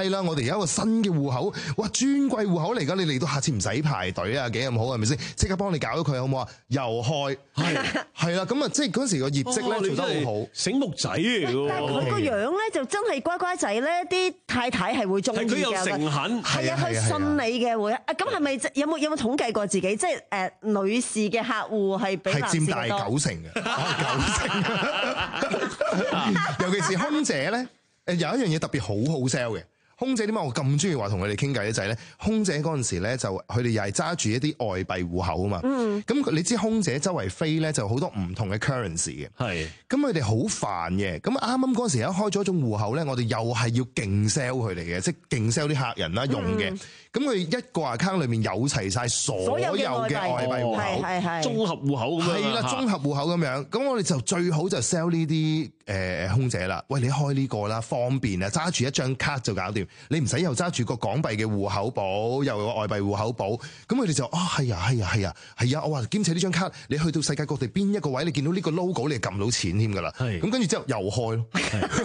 係啦，我哋有一個新嘅戶口，哇，尊貴戶口嚟㗎，你嚟到下次唔使排隊啊，幾咁好係咪先？即刻幫你搞咗佢好唔好啊？又開係係啦，咁啊，即係嗰時個業績咧、哦、做得好好， 醒目仔嚟㗎。 但係佢個樣咧就真係乖乖仔咧，啲太太係會中意嘅。 佢又誠懇， 係啊，佢信你嘅會啊。咁係咪有冇有冇統計過自己？即係誒女士嘅客戶係比男士多？ 係佔大九成嘅，九成。尤其是空姐咧，誒有一樣嘢特別好好 sell 嘅。空姐點解我咁中意話同佢哋傾偈咧？就係咧，空姐嗰陣時咧，就佢哋又係揸住一啲外幣戶口啊嘛。嗯。咁你知空姐周圍飛咧，就好多唔同嘅 currency 嘅。係。咁佢哋好煩嘅。咁啱啱嗰陣時一開咗一種戶口咧，我哋又係要勁 sell 佢哋嘅，即係勁 sell 啲客人啦用嘅。咁佢一個 account 裏面有齊晒所有嘅外幣戶口， 係係綜合戶口咁樣。 係啦，綜合戶口咁樣。咁我哋就最好就 sell 呢啲誒空姐啦。喂，你開呢個啦，方便啊，揸住一張卡就搞掂。你唔使又揸住個港幣嘅戶口簿，又有個外幣戶口簿，咁佢哋就啊係啊係啊係啊係啊！我話兼且呢張卡，你去到世界各地邊一個位，你見到呢個 logo，你就撳到錢添㗎啦。咁跟住之後又開咯。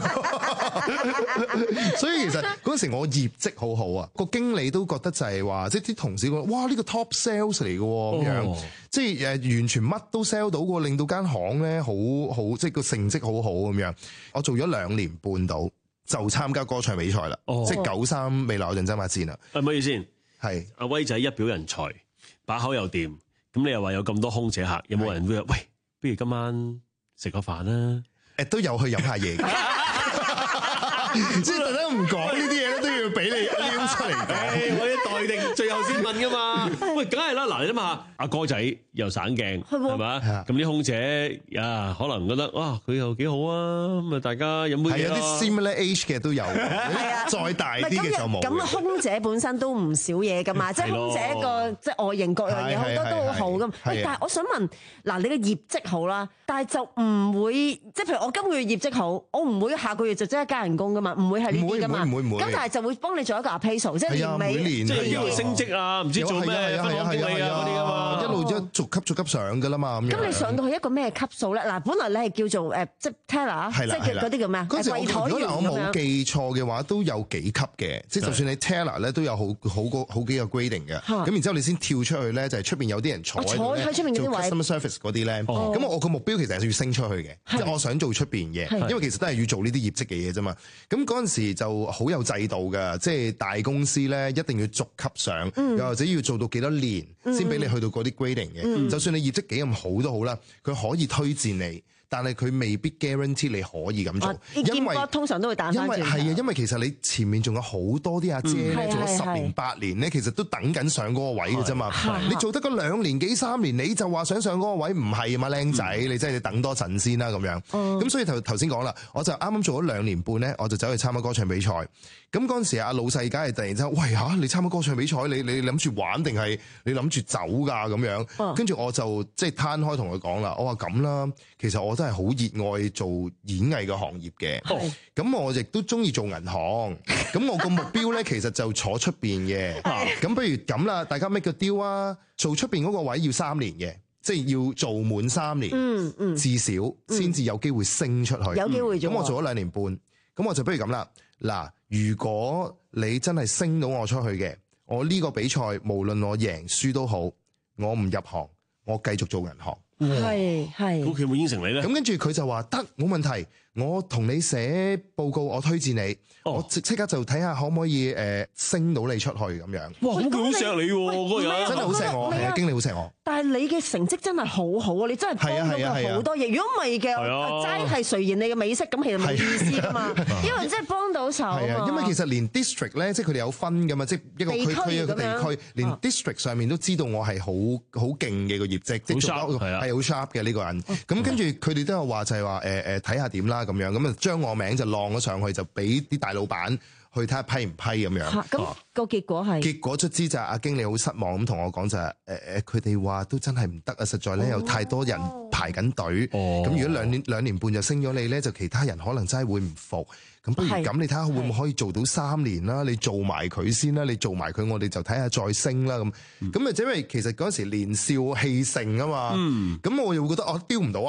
所以其實嗰陣時我業績好好啊，個經理都覺得就係話，即係啲同事覺得哇呢個 top sales 嚟嘅咁樣，即係誒完全乜都 sell 到嘅，令到間行咧好好，即係個成績好好咁樣。我做咗兩年半到。就參加歌唱比賽啦，哦、即係九三未來有陣爭霸戰啦。 係咪先？ 係阿威仔一表人才，把口又掂，咁你又話有咁多空姐客，有冇人會話喂，不如今晚食個飯啦？ 誒都有去飲下嘢嘅，即係特登唔講呢啲嘢咧，都要俾你撩出嚟嘅。 我啲待定最後先問噶嘛。喂，梗係啦，嗱你諗下，阿哥仔又省鏡，係嘛？咁啲空姐啊，可能覺得哇，佢又幾好啊，咁啊大家飲杯嘢咯。係有啲 similar age 嘅都有，再大啲嘅就冇。 咁空姐本身都唔少嘢噶嘛，即係空姐個即係外形各樣嘢好多都好好噶。喂，但係我想問，嗱你嘅業績好啦，但係就唔會即係譬如我今個月業績好，我唔會下個月就即刻加人工噶嘛，唔會係呢啲噶嘛。唔會唔會。咁但係就會幫你做一個 appraisal，即係年尾， 即係因為升職啊，唔知做咩分行經理啊嗰啲噶嘛， 一路一逐級逐級上噶啦嘛。 咁你上到去一個咩級數咧？嗱，本來你係叫做誒即係 teller，即係嗰啲叫咩啊？ 嗰陣我如果我冇記錯嘅話，都有幾級嘅，即係就算你 teller 咧都有好好個好幾個 grading 嘅。咁然之後你先跳出去咧，就係出邊有啲人坐喺度咧，做 customer service 嗰啲咧。咁我個目標其實係要升出去嘅，即係我想做出邊嘅，因為其實都係要做呢啲業績嘅嘢啫嘛。咁嗰陣時就好有制度㗎，即係大公司咧一定要逐級上，又或者要做到幾多年先俾你去到嗰啲 grading 嘅。就算你業績幾咁好都好啦，佢可以推薦你。但係佢未必 guarantee 你可以咁做，因為通常都會彈翻轉。 因為係啊，因為其實你前面仲有好多啲阿姐咧，做咗十年八年咧，其實都等緊上嗰個位嘅啫嘛。你做得嗰兩年幾三年，你就話想上嗰個位，唔係啊嘛，靚仔，你真係要等多陣先啦咁樣。咁所以頭頭先講啦，我就啱啱做咗兩年半咧，我就走去參加歌唱比賽。咁嗰陣時阿老細梗係突然之間，喂嚇，你參加歌唱比賽，你你諗住玩定係你諗住走㗎咁樣？跟住我就即係攤開同佢講啦，我話咁啦，其實我真係好熱愛做演藝嘅行業嘅，咁我亦都中意做銀行，咁我個目標咧其實就坐出邊嘅，咁不如咁啦，大家 make 個 deal 啊，做出邊嗰個位要三年嘅，即係要做滿三年，嗯嗯，至少先至有機會升出去，有機會。咁我做咗兩年半，咁我就不如咁啦，嗱，如果你真係升到我出去嘅，我呢個比賽無論我贏輸都好，我唔入行，我繼續做銀行。 係係， 咁佢有冇應承你咧？ 咁跟住佢就話得，冇問題，我同你寫報告，我推薦你，哦、我即即刻就睇下可唔可以誒、呃、升到你出去咁樣。 哇，咁佢好錫你喎，嗰個人真係好錫我，係啊，經理好錫我。 但係你嘅成績真係好好啊！你真係幫到佢好多嘢。如果唔係嘅，齋係垂涎你嘅美色，咁其實冇意思噶嘛。因為真係幫到手啊。 因為其實連 district 咧，即係佢哋有分噶嘛，即係一個區區一個地區，連 district 上面都知道我係好好勁嘅個業績，即係做得係好 sharp 嘅呢個人。咁跟住佢哋都有話就係話誒誒睇下點啦咁樣，咁啊將我名就晾咗上去，就俾啲大老闆去睇下批唔批咁樣。 咁個結果係結果出之就係阿經理好失望咁同我講就係誒誒，佢哋話都真係唔得啊！實在咧有太多人排緊隊，咁如果兩年兩年半就升咗你咧，就其他人可能真係會唔服。咁不如咁，你睇下會唔會可以做到三年啦？你做埋佢先啦，你做埋佢，我哋就睇下再升啦。咁咁啊，因為其實嗰陣時年少氣盛啊嘛，咁我又會覺得我丟唔到啊！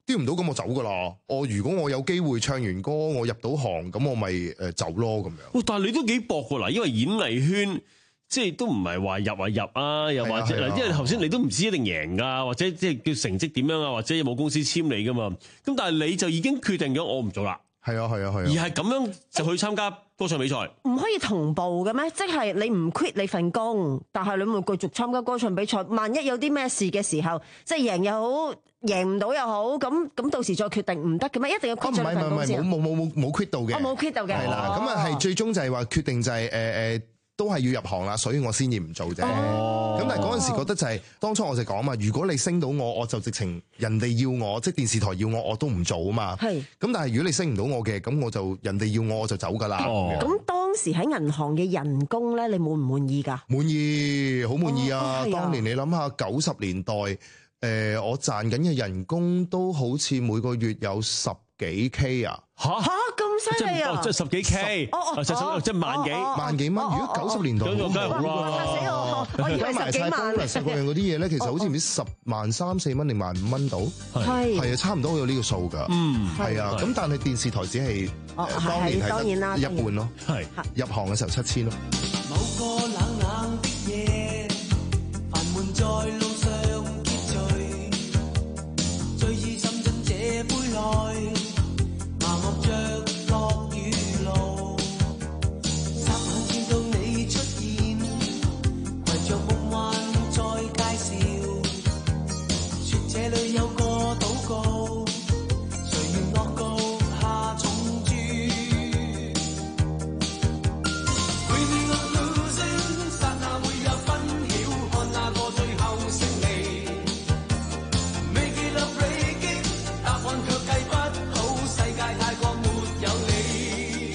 丟唔到咁我走噶啦。我如果我有機會唱完歌，我入到行，咁我咪誒走咯咁樣。 哦，但係你都幾搏㗎嗱，因為演藝圈即係都唔係話入啊入啊，又或者嗱，因為頭先你都唔知一定贏㗎，或者即係叫成績點樣啊，或者有冇公司簽你㗎嘛。咁但係你就已經決定咗我唔做啦。 係啊係啊係啊。 而係咁樣就去參加歌唱比賽。 唔可以同步嘅咩？即係你唔 quit 你份工，但係你咪繼續參加歌唱比賽。萬一有啲咩事嘅時候，即係贏又好，贏唔到又好，咁咁到時再決定唔得嘅咩？一定要 quit 咗份工先。 唔係唔係唔係，冇冇冇冇 quit 到嘅。 我冇 quit 到嘅。 係啦，咁啊係最終就係話決定就係誒誒。都係要入行啦，所以我先至唔做啫。咁、哦、但係嗰陣時覺得就係、是、當初我就講嘛，如果你升到我，我就直情人哋要我，即係電視台要我，我都唔做啊嘛。係。咁但係如果你升唔到我嘅，咁我就人哋要我我就走㗎啦。哦。咁當時喺銀行嘅人工咧，你滿唔滿意㗎？ 滿意，好滿意啊！ 哦、啊當年你諗下九十年代，誒、呃、我賺緊嘅人工都好似每個月有十幾 K 啊！ 嚇嚇咁犀利啊！ 即係十幾 K， 哦哦， 即係即係萬幾萬幾蚊。如果九十年代， 咁就梗係好啦。 嚇死我！我以為十幾萬。 十個樣嗰啲嘢咧，其實好似唔知十萬三四蚊定萬五蚊到。 係係啊，差唔多有呢個數㗎。嗯，係啊。咁但係電視台只係當年係一半咯。係入行嘅時候七千咯。 某個冷冷的夜，煩悶在路上結聚，醉意滲進這杯內。麻木着落雨路，霎眼見到你出現，攜着夢幻再介紹，說這裏有個禱告，誰願樂告下重注。Winning or losing，剎那會有分曉，看那個最後勝利。Make it or break it，答案卻計不好。世界太過沒有你，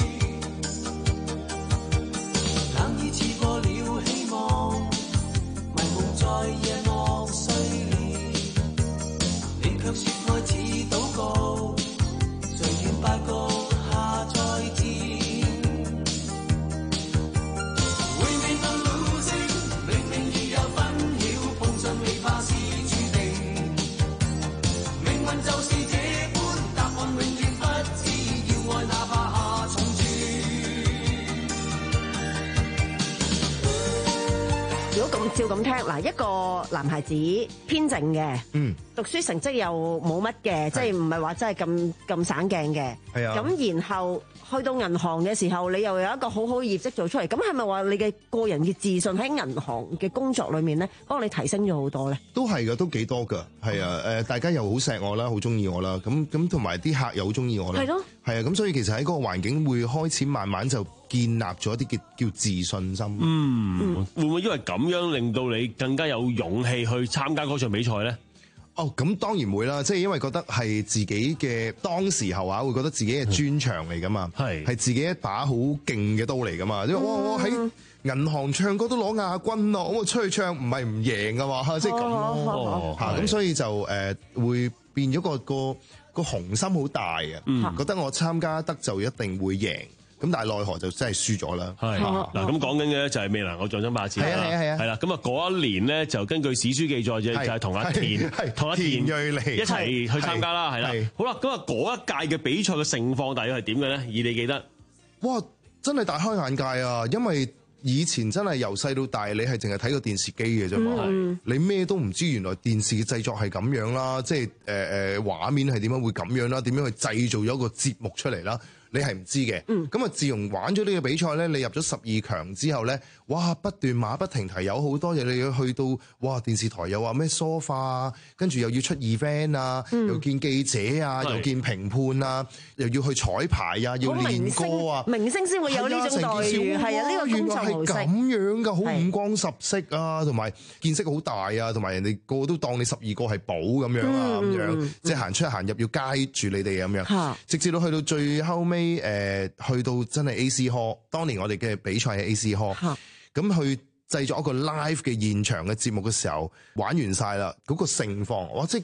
冷意似過了希望，迷夢在夜幕碎裂，你卻說愛似禱告，誰願拜告下再見。Winning or losing，明明已有分曉，碰上未怕是注定，命運就是這般，答案永遠不知，要愛哪怕下重注。 如果咁照咁聽，嗱，一個男孩子偏靜嘅， 嗯， 讀書成績又冇乜嘅，即係唔係話真係咁咁省鏡嘅，係啊。咁然後去到銀行嘅時候，你又有一個好好嘅業績做出嚟，咁係咪話你嘅個人嘅自信喺銀行嘅工作裏面咧，幫你提升咗好多咧？ 都係噶，都幾多噶，係啊，誒，大家又好錫我啦，好中意我啦，咁咁同埋啲客又好中意我啦，係咯，係啊，咁所以其實喺嗰個環境會開始慢慢就建立咗一啲叫叫自信心。 嗯，會唔會因為咁樣令到你更加有勇氣去參加嗰場比賽咧？ 哦，咁當然會啦，即係因為覺得係自己嘅當時候啊，會覺得自己嘅專長嚟噶嘛，係係自己一把好勁嘅刀嚟噶嘛，因為我我喺銀行唱歌都攞亞軍咯，咁我出去唱唔係唔贏噶嘛，即係咁咯，嚇咁所以就誒、呃、會變咗個個個雄心好大啊，嗯、覺得我參加得就一定會贏。咁但係奈何就真係輸咗啦。係嗱，咁講緊嘅咧就係未能夠再爭霸戰啦。係啊係啊係啊。係啦，咁啊嗰一年咧就根據史書記載，就就係同阿田同阿田瑞麗一齊去參加啦，係啦。好啦，咁啊嗰一屆嘅比賽嘅盛況大約係點嘅咧？以你記得？ 哇！真係大開眼界啊！因為以前真係由細到大，你係淨係睇個電視機嘅啫嘛。嗯、你咩都唔知，原來電視嘅製作係咁樣啦，即係誒誒畫面係點樣會咁樣啦？點樣去製造咗一個節目出嚟啦？你係唔知嘅，咁啊、嗯、自從玩咗呢個比賽咧，你入咗十二強之後咧，哇不斷馬不停蹄，有好多嘢你要去到，哇電視台又話咩梳化啊，跟住又要出 event 啊，嗯、又見記者啊，是又見評判啊，又要去彩排啊，要練歌啊， 明星先會有呢種待遇，係啊呢、呢個工作模式咁樣噶，好五光十色啊，同埋見識好大啊，同埋人哋個個都當你十二個係寶咁樣啊，咁、嗯、樣、嗯、即係行出行入要街住你哋咁樣，嗯、直至到去到最後尾。誒、呃，去到真係 A C Hall， 當年我哋嘅比賽係 A C Hall，咁去製作一個 live 嘅現場嘅節目嘅時候，玩完晒啦，嗰、那個盛況，我即係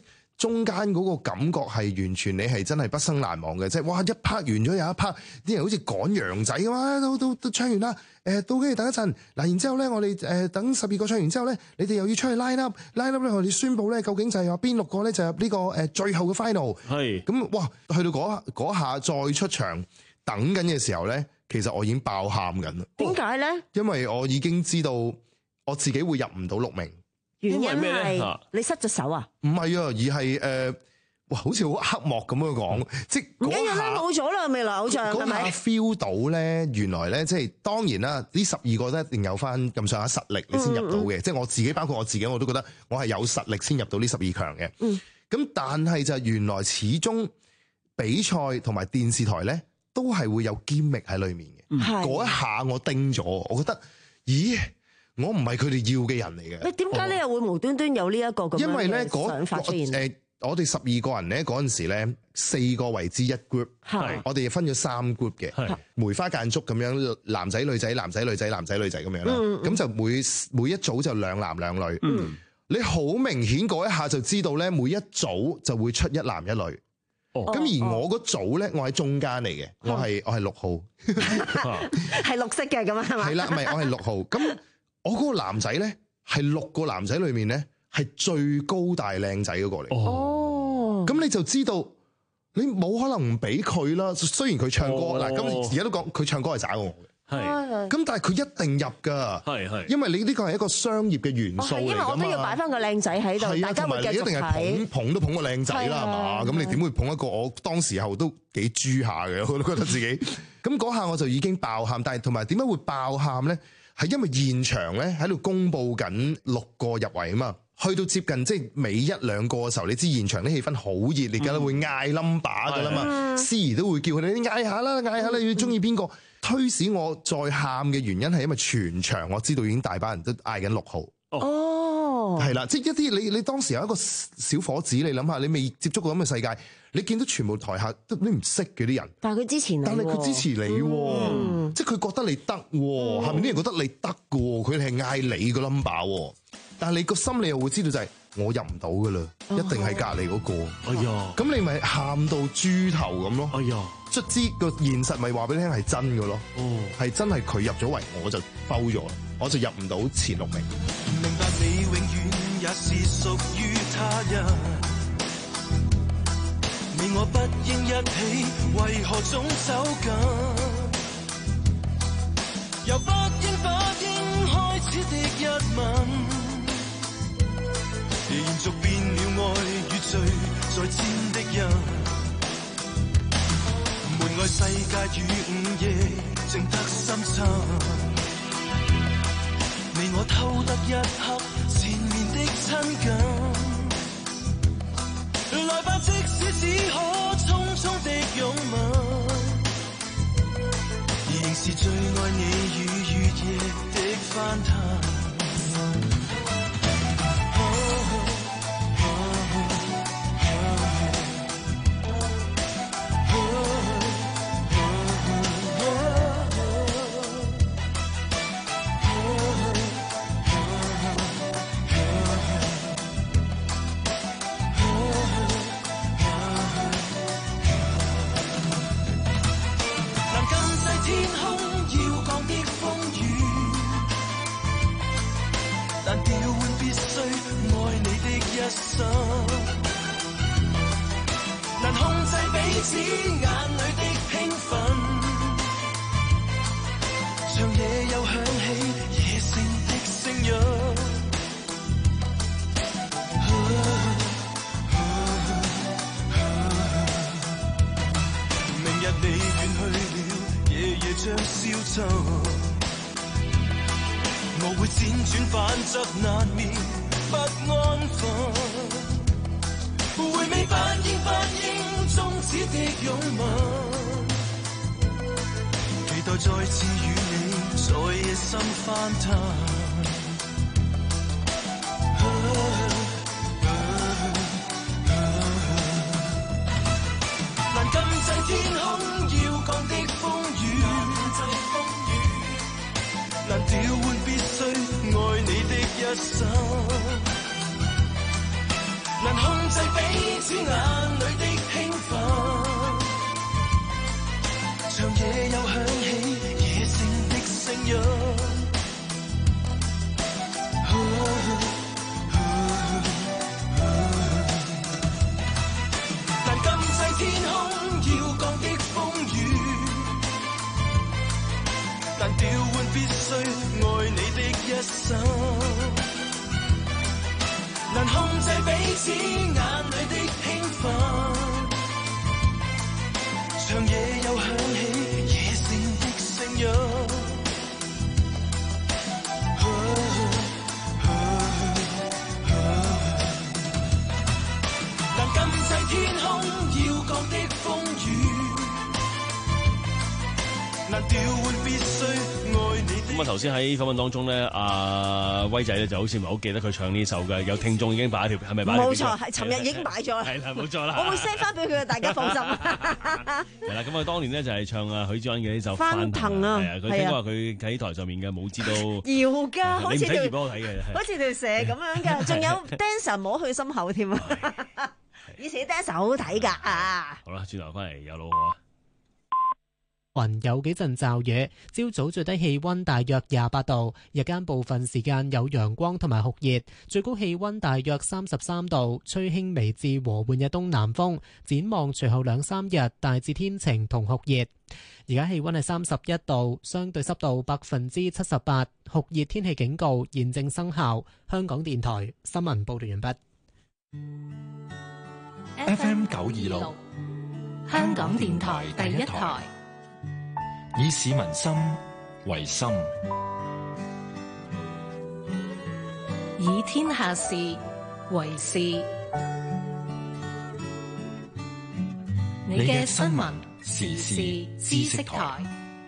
中間嗰個感覺係完全你係真係畢生難忘嘅，即係哇一 part 完咗有一 part，啲人好似趕羊仔咁啊，都都都唱完啦，誒到跟住等一陣，嗱然之後咧我哋誒等十二個唱完之後咧，你哋又要出去 line up，line up 咧我哋宣佈咧究竟就係話邊六個咧就入呢個誒最後嘅 final，係咁哇去到嗰嗰下再出場等緊嘅時候咧，其實我已經爆喊緊啦。 點解咧？ 因為我已經知道我自己會入唔到六名。 原因係你失咗手啊？ 唔係啊，而係誒、呃，哇，好似好黑幕咁樣講，即係唔緊要啦，冇咗啦，未來偶像係咪 feel 到咧？原來咧，即係當然啦，呢十二個都一定有翻咁上下實力，你先入到嘅。嗯嗯即係我自己，包括我自己，我都覺得我係有實力先入到呢十二強嘅。嗯，咁但係就原來始終比賽同埋電視台咧，都係會有堅力喺裏面嘅。嗰、嗯、一下我叮咗，我覺得，咦？我唔係佢哋要嘅人嚟嘅。你點解你又會無端端有呢一個咁樣嘅想法出現？因為咧，誒，我哋十二個人咧嗰陣時咧，四個為之一 group，我哋分咗三 group 嘅，梅花間竹咁樣，男仔女仔，男仔女仔，男仔女仔咁樣啦。咁、嗯、就每每一組就兩男兩女。嗯、你好明顯嗰一下就知道咧，每一組就會出一男一女。咁、哦、而我嗰組咧，我喺中間嚟嘅，我係我係六號， 係綠色嘅咁啊，係嘛？係啦， 唔係我係六號咁。我嗰個男仔咧，係六個男仔裏面咧，係最高大靚仔嗰個嚟。哦，咁你就知道，你冇可能唔俾佢啦。雖然佢唱歌嗱，咁而家都講佢唱歌係渣過我嘅，係。咁但係佢一定入噶，係係。因為你呢個係一個商業嘅元素嚟㗎嘛。因為我都要擺翻個靚仔喺度，大家會繼續睇。同埋你一定係捧捧都捧個靚仔啦，係嘛？咁你點會捧一個我當時候都幾豬下嘅？我都覺得自己。咁嗰下我就已經爆喊，但係同埋點解會爆喊咧？係因為現場咧喺度公佈緊六個入圍啊嘛，去到接近即係尾一兩個嘅時候，你知現場啲氣氛好熱烈㗎啦，嗯、會嗌 number 㗎啦嘛，司儀都會叫佢哋嗌下啦，嗌下啦，你中意邊個？推使我再喊嘅原因係因為全場我知道已經大班人都嗌緊六號。哦，係啦，即係一啲你你當時有一個小伙子，你諗下，你未接觸過咁嘅世界，你見到全部台下都你唔識嘅啲人，但係佢支持你， 但係佢支持你，嗯、即係佢覺得你得，下面啲人覺得你得嘅，佢哋係嗌你個 number， 但係你個心理又會知道就係、是。我入唔到噶啦，一定係隔離嗰個。哎呀，咁你咪喊到豬頭咁咯。哎呀，卒之個現實咪話俾你聽係真嘅咯。哦，係真係佢入咗圍，我就摟咗，我就入唔到前六名。 明白你永遠也是屬於他人，你我不應一起，為何總走近？由不應不應開始的一吻。延續變了愛與罪在戰的人，門外世界與午夜靜得深沉，你我偷得一刻纏綿的親近，來吧，即使只可匆匆的擁吻，仍是最愛你與月夜的翻騰。難控制彼此眼裏的興奮，長夜又響起野性的聲音。明日你遠去了，夜夜將消沉，我會輾轉反側難眠不安分，回味不應不應終止的擁吻，期待再次與你在夜深翻騰。難禁制天空要降的風雨，難調換必須愛你的一生。難控制彼此眼裏的興奮，長夜又響起野性的聲音。難禁制天空要降的風雨，但調換必須愛你的一生。難控制彼此眼裏的興奮，長夜又響起野性的聲音。難禁制天空要降的風雨，難調換必須愛你的。 咁啊，頭先喺訪問當中咧，阿威仔咧就好似唔係好記得佢唱呢首嘅，有聽眾已經擺一條，係咪擺？ 冇錯，係尋日已經擺咗啦。 係啦，冇錯啦。 我會 send 翻俾佢，大家放心。 係啦，咁啊，當年咧就係唱啊許志安嘅呢首《 翻騰》啊， 係啊，佢聽講話佢喺台上面嘅舞姿都搖㗎，好似條俾我睇嘅， 好似條蛇咁樣㗎，仲有 dancer 摸佢心口添啊！以前啲 dancer 好好睇㗎啊！ 好啦，轉頭翻嚟有老好啊！ 雲有幾陣驟雨，朝早最低氣溫大約廿八度，日間部分時間有陽光同埋酷熱，最高氣溫大約三十三度，吹輕微至和緩嘅東南風。展望隨後兩三日大致天晴同酷熱。而家氣溫係三十一度，相對濕度百分之七十八，酷熱天氣警告現正生效。香港電台新聞報道完畢。 F M 九二六， 香港電台第一台。 以市民心為心， 以天下事為事。你嘅新聞時事知識台。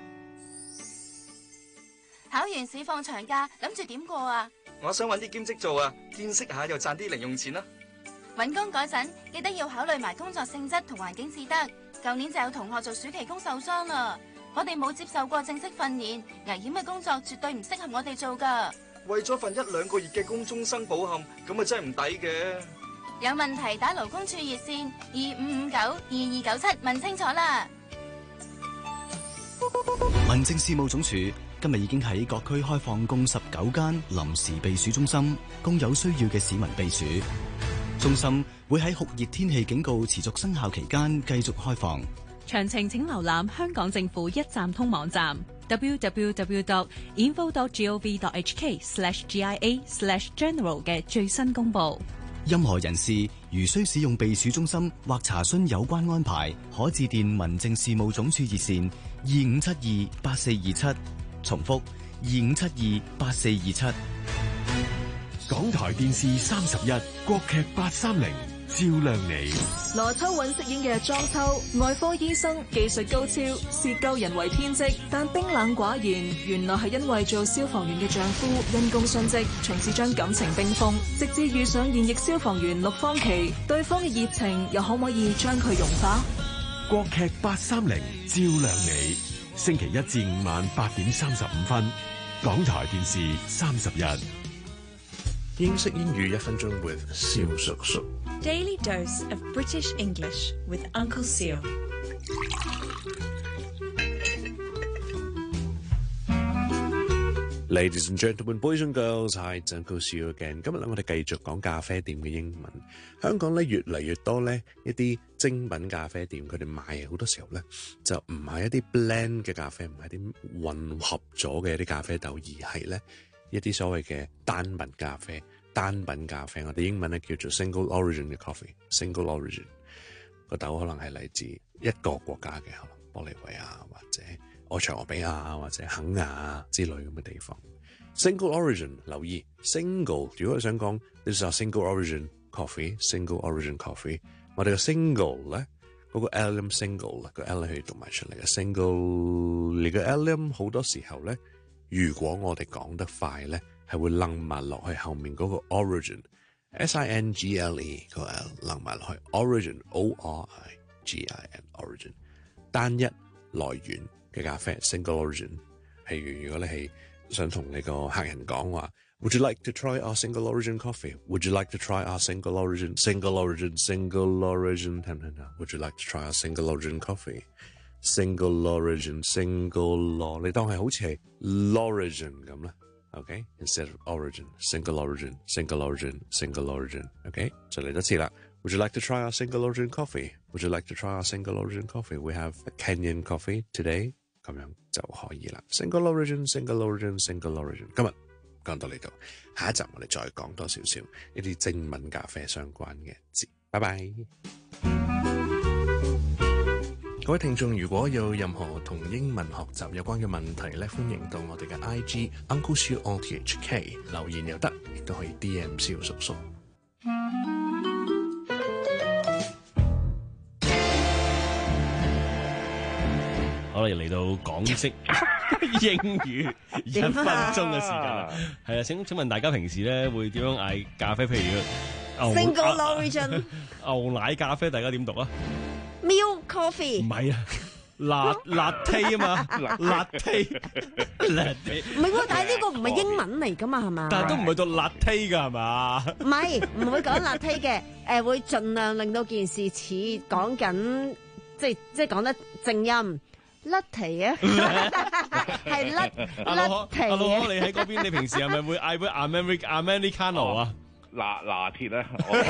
考完試放長假，諗住點過啊？ 我想搵啲兼職做啊，見識下又賺啲零用錢啦。 搵工嗰陣，記得要考慮埋工作性質同環境至得。舊年就有同學做暑期工受傷啦。我哋冇接受過正式訓練，危險嘅工作絕對唔適合我哋做㗎。 為咗份一兩個月嘅工終生保險，咁啊真係唔抵嘅。 有問題打勞工處熱線二五五九二二九七問清楚啦。 民政事務總署今日已經喺各區開放共十九間臨時避暑中心，供有需要嘅市民避暑。中心會喺酷熱天氣警告持續生效期間繼續開放。 詳情請瀏覽香港政府一站通網站 double-u double-u double-u dot info dot gov dot h k slash g i a slash general 嘅最新公佈。 任何人士如需使用避暑中心或查詢有關安排，可致電民政事務總署熱線二五七二八四二七。重複二五七二八四二七。 港台電視三十一，國劇八三零。照亮你。 羅秋韻飾演嘅莊秋，外科醫生，技術高超，視救人為天職，但冰冷寡言。原來係因為做消防員嘅丈夫因公殉職，從此將感情冰封。直至遇上現役消防員陸芳琪，對方嘅熱情又可唔可以將佢融化？ 國劇八三零，照亮你。星期一至五晚八點三十五分，港台電視三十一。 英式英語一分鐘 with 蕭叔叔。 Daily dose of British English with Uncle Seal. Ladies and gentlemen, boys and girls, hi, it's Uncle Seal again. 今日咧，我哋繼續講咖啡店嘅英文。香港咧越嚟越多咧一啲精品咖啡店，佢哋賣好多時候咧就唔係一啲 blend 嘅咖啡，唔係啲混合咗嘅一啲咖啡豆，而係咧一啲所謂嘅單品咖啡。單品咖啡，我哋英文咧叫做 single origin 嘅 coffee。single origin 個豆可能係嚟自一個國家嘅，可能玻利維亞或者埃塞俄比亞或者肯亞之類咁嘅地方。single origin 留意 single， 如果你想講 this is a single origin coffee，single origin coffee， 我哋嘅 single 咧嗰個 L M single 啦，個 L 係讀埋出嚟嘅 single， 你嘅 L M 好多時候咧，如果我哋講得快咧，係會楞埋落去後面嗰個 origin，S I N G L E 個 L 楞埋落去 origin O R I G I N origin 單一來源嘅咖啡 single origin。譬如如果你係想同你個客人講話 Would you like to try our single origin coffee? Would you like to try our single origin, single origin, single origin? No, no, no. Would you like to try our single origin coffee? Single origin, single law， 你當係好似係 l'origin 咁啦 ，OK？ Instead of origin, single origin, single origin, single origin， OK？ 就嚟多次啦。Would you like to try our single origin coffee? Would you like to try our single origin coffee? We have a Kenyan coffee today， 咁樣就可以啦。Single origin, single origin, single origin。今日講到呢度，下一集我哋再講多少少呢啲精品咖啡相關嘅字。拜拜。各位聽眾，如果有任何同英文學習有關嘅問題咧，歡迎到我哋嘅 I G Uncle Siu O T H K 留言又得，亦都可以 D M 蕭叔叔。 好啦，嚟到港式英語一分鐘嘅時間啦。係啊，請請問大家平時咧會點樣嗌咖啡？譬如牛 Single origin 牛奶咖啡，大家點讀啊？ Milk coffee 唔係啊，辣辣 T 啊嘛，辣 T， 辣 T 唔係喎，但係呢個唔係英文嚟噶嘛，係嘛？ 但係都唔係讀辣 T 噶係嘛？ 唔係，唔會講辣 T 嘅，誒會盡量令到件事似講緊，即係即係講得正音。甩皮啊，係甩甩皮啊！ 阿老哥，你喺嗰邊，你平時係咪會嗌杯 Americ Americano 啊？ 拿拿鐵咧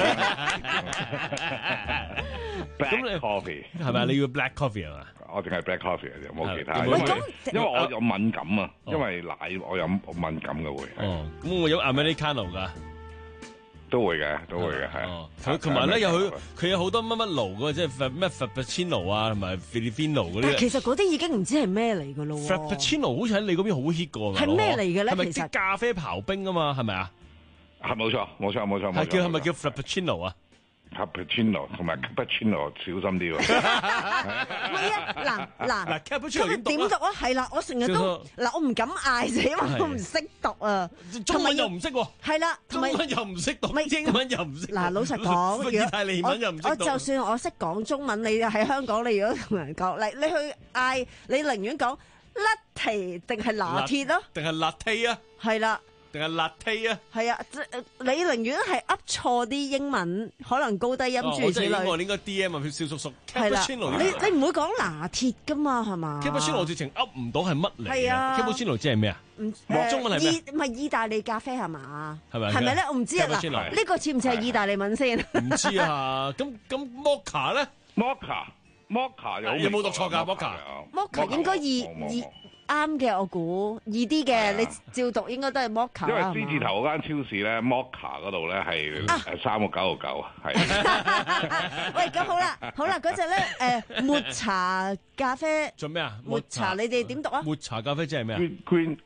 ，black coffee 係咪？你要 black coffee 係嘛？ 我淨係 black coffee 嘅啫，冇其他。 喂， 因為我有敏感啊，因為奶我有敏感嘅會。 哦，咁會有 Americano 㗎？ 都會嘅，都會嘅，係。 佢同埋咧，有佢佢有好多乜乜爐嘅，即係咩 Frappuccino 啊，同埋 Filipino 嗰啲。 但其實嗰啲已經唔知係咩嚟㗎咯喎。 Frappuccino 好似喺你嗰邊好 hit 㗎喎。 係咩嚟嘅咧？ 係咪啲咖啡刨冰啊嘛？係咪啊？ 係冇錯，冇錯，冇錯，冇錯。 係叫係咪叫 Frappuccino 啊 ？Cappuccino 同埋 Cappuccino 小心啲喎。 唔係啊，嗱嗱嗱 Cappuccino 點讀啊？係啦，我成日都嗱，我唔敢嗌就因為我唔識讀啊。 中文又唔識喎。 係啦， 中文又唔識讀，英文又唔識。 嗱，老實講， 意大利文又唔識讀。 我就算我識講中文，你喺香港，你如果同人講，你你去嗌，你寧願講甩皮定係拿鐵咯？ 定係辣 T 啊？ 係啦。 定係辣 T 啊？ 係啊，你寧願係噏錯啲英文，可能高低音諸如此類。 我應該 D M 啊，蕭叔叔。 係啦，你你唔會講拿鐵噶嘛，係嘛 ？Cappuccino 直情噏唔到係乜嚟？ 係啊 ，Cappuccino 即係咩啊？中文係咩？ 唔係意大利咖啡係嘛？ 係咪？ 係咪咧？我唔知啊。嗱，呢個似唔似係意大利文先？ 唔知啊。咁咁 Mocha 咧 ？Mocha Mocha 有有冇讀錯㗎 ？Mocha？Mocha 應該易易。啱嘅，我估易啲嘅，你照讀應該都係 Mocha。 因為 C 字頭嗰間超市咧 ，Mocha 嗰度咧係誒三個九毫九，係。 喂，咁好啦，好啦，嗰隻咧誒抹茶咖啡。 做咩啊？ 抹茶你哋點讀啊？ 抹茶咖啡即係咩啊 ？Green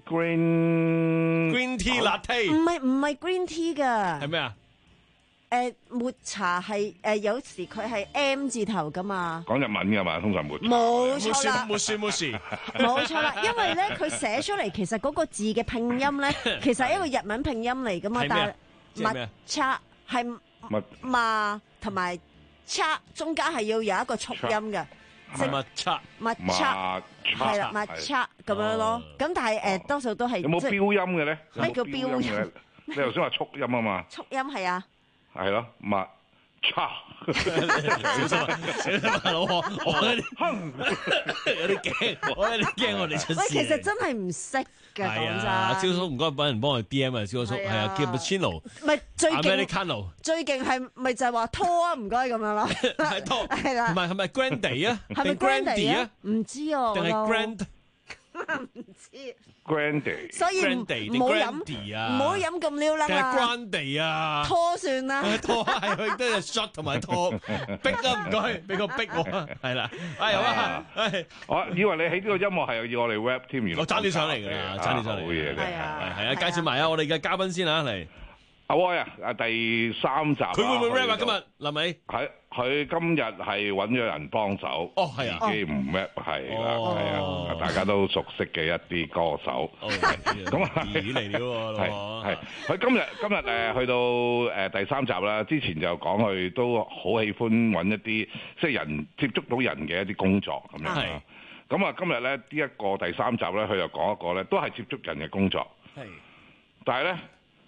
green green tea latte。 唔係唔係 green tea 㗎。 係咩啊？ 誒抹茶係誒有時佢係 M 字頭噶嘛， 講日文㗎嘛，通常抹茶。 冇錯啦， 冇事冇事， 冇錯啦，因為咧佢寫出嚟其實嗰個字嘅拼音咧，其實係一個日文拼音嚟噶嘛，但係抹茶係嘛同埋茶中間係要有一個促音嘅， 即係抹茶抹茶係啦抹茶咁樣咯，咁但係誒多數都係有冇標音嘅咧？ 咩叫標音？ 你頭先話促音啊嘛？ 促音係啊。 係咯，抹茶。 小心啊！小心啊，老婆，我有啲有啲驚，我有啲驚我哋出事。 喂，其實真係唔識㗎，講真。 阿蕭叔唔該，揾人幫我 D M 啊，蕭叔係啊 ，Cappuccino。 唔係最勁 Americano。最勁係咪就係話拖啊？唔該咁樣咯。 係拖。係啦。唔係係咪 Grande 啊？ 係咪 Grande 啊？唔知啊。 定係 Grand？ 唔知。 Grande， 所以唔好飲，唔好飲咁撩啦。 定係 Grande 啊？ 拖算啦。 拖係佢都係 shot 同埋拖，逼啊唔該，俾個逼我，係啦。哎好啊， 我以為你喺呢個音樂係要我哋 rap 添，原來我爭啲上嚟㗎啦，爭啲上嚟。 好嘢係啊， 係啊，介紹埋啊，我哋嘅嘉賓先啊，嚟。 阿威啊，啊第三集。 佢會唔會 rap 啊？今日林美。 係。佢今日係揾咗人幫手， 哦係啊， 自己唔 rap 係啦，係啊，大家都熟悉嘅一啲歌手，咁啊嚟嚟喎， 係係，佢今日今日誒去到誒第三集啦，之前就講佢都好喜歡揾一啲即係人接觸到人嘅一啲工作咁樣啦，咁啊今日咧呢一個第三集咧，佢又講一個咧都係接觸人嘅工作，係，但係咧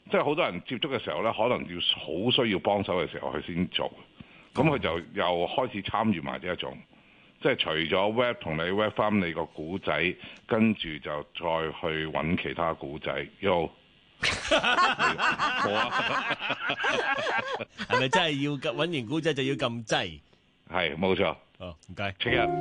即係好多人接觸嘅時候咧，可能要好需要幫手嘅時候佢先做，咁佢就又開始參與埋呢一種，即係除咗 rap 同你 rap 翻你個古仔，跟住就再去揾其他古仔。Yo， 好啊， 係咪真係要揾完古仔就要撳掣？ 係冇錯。 哦，唔該。 請日。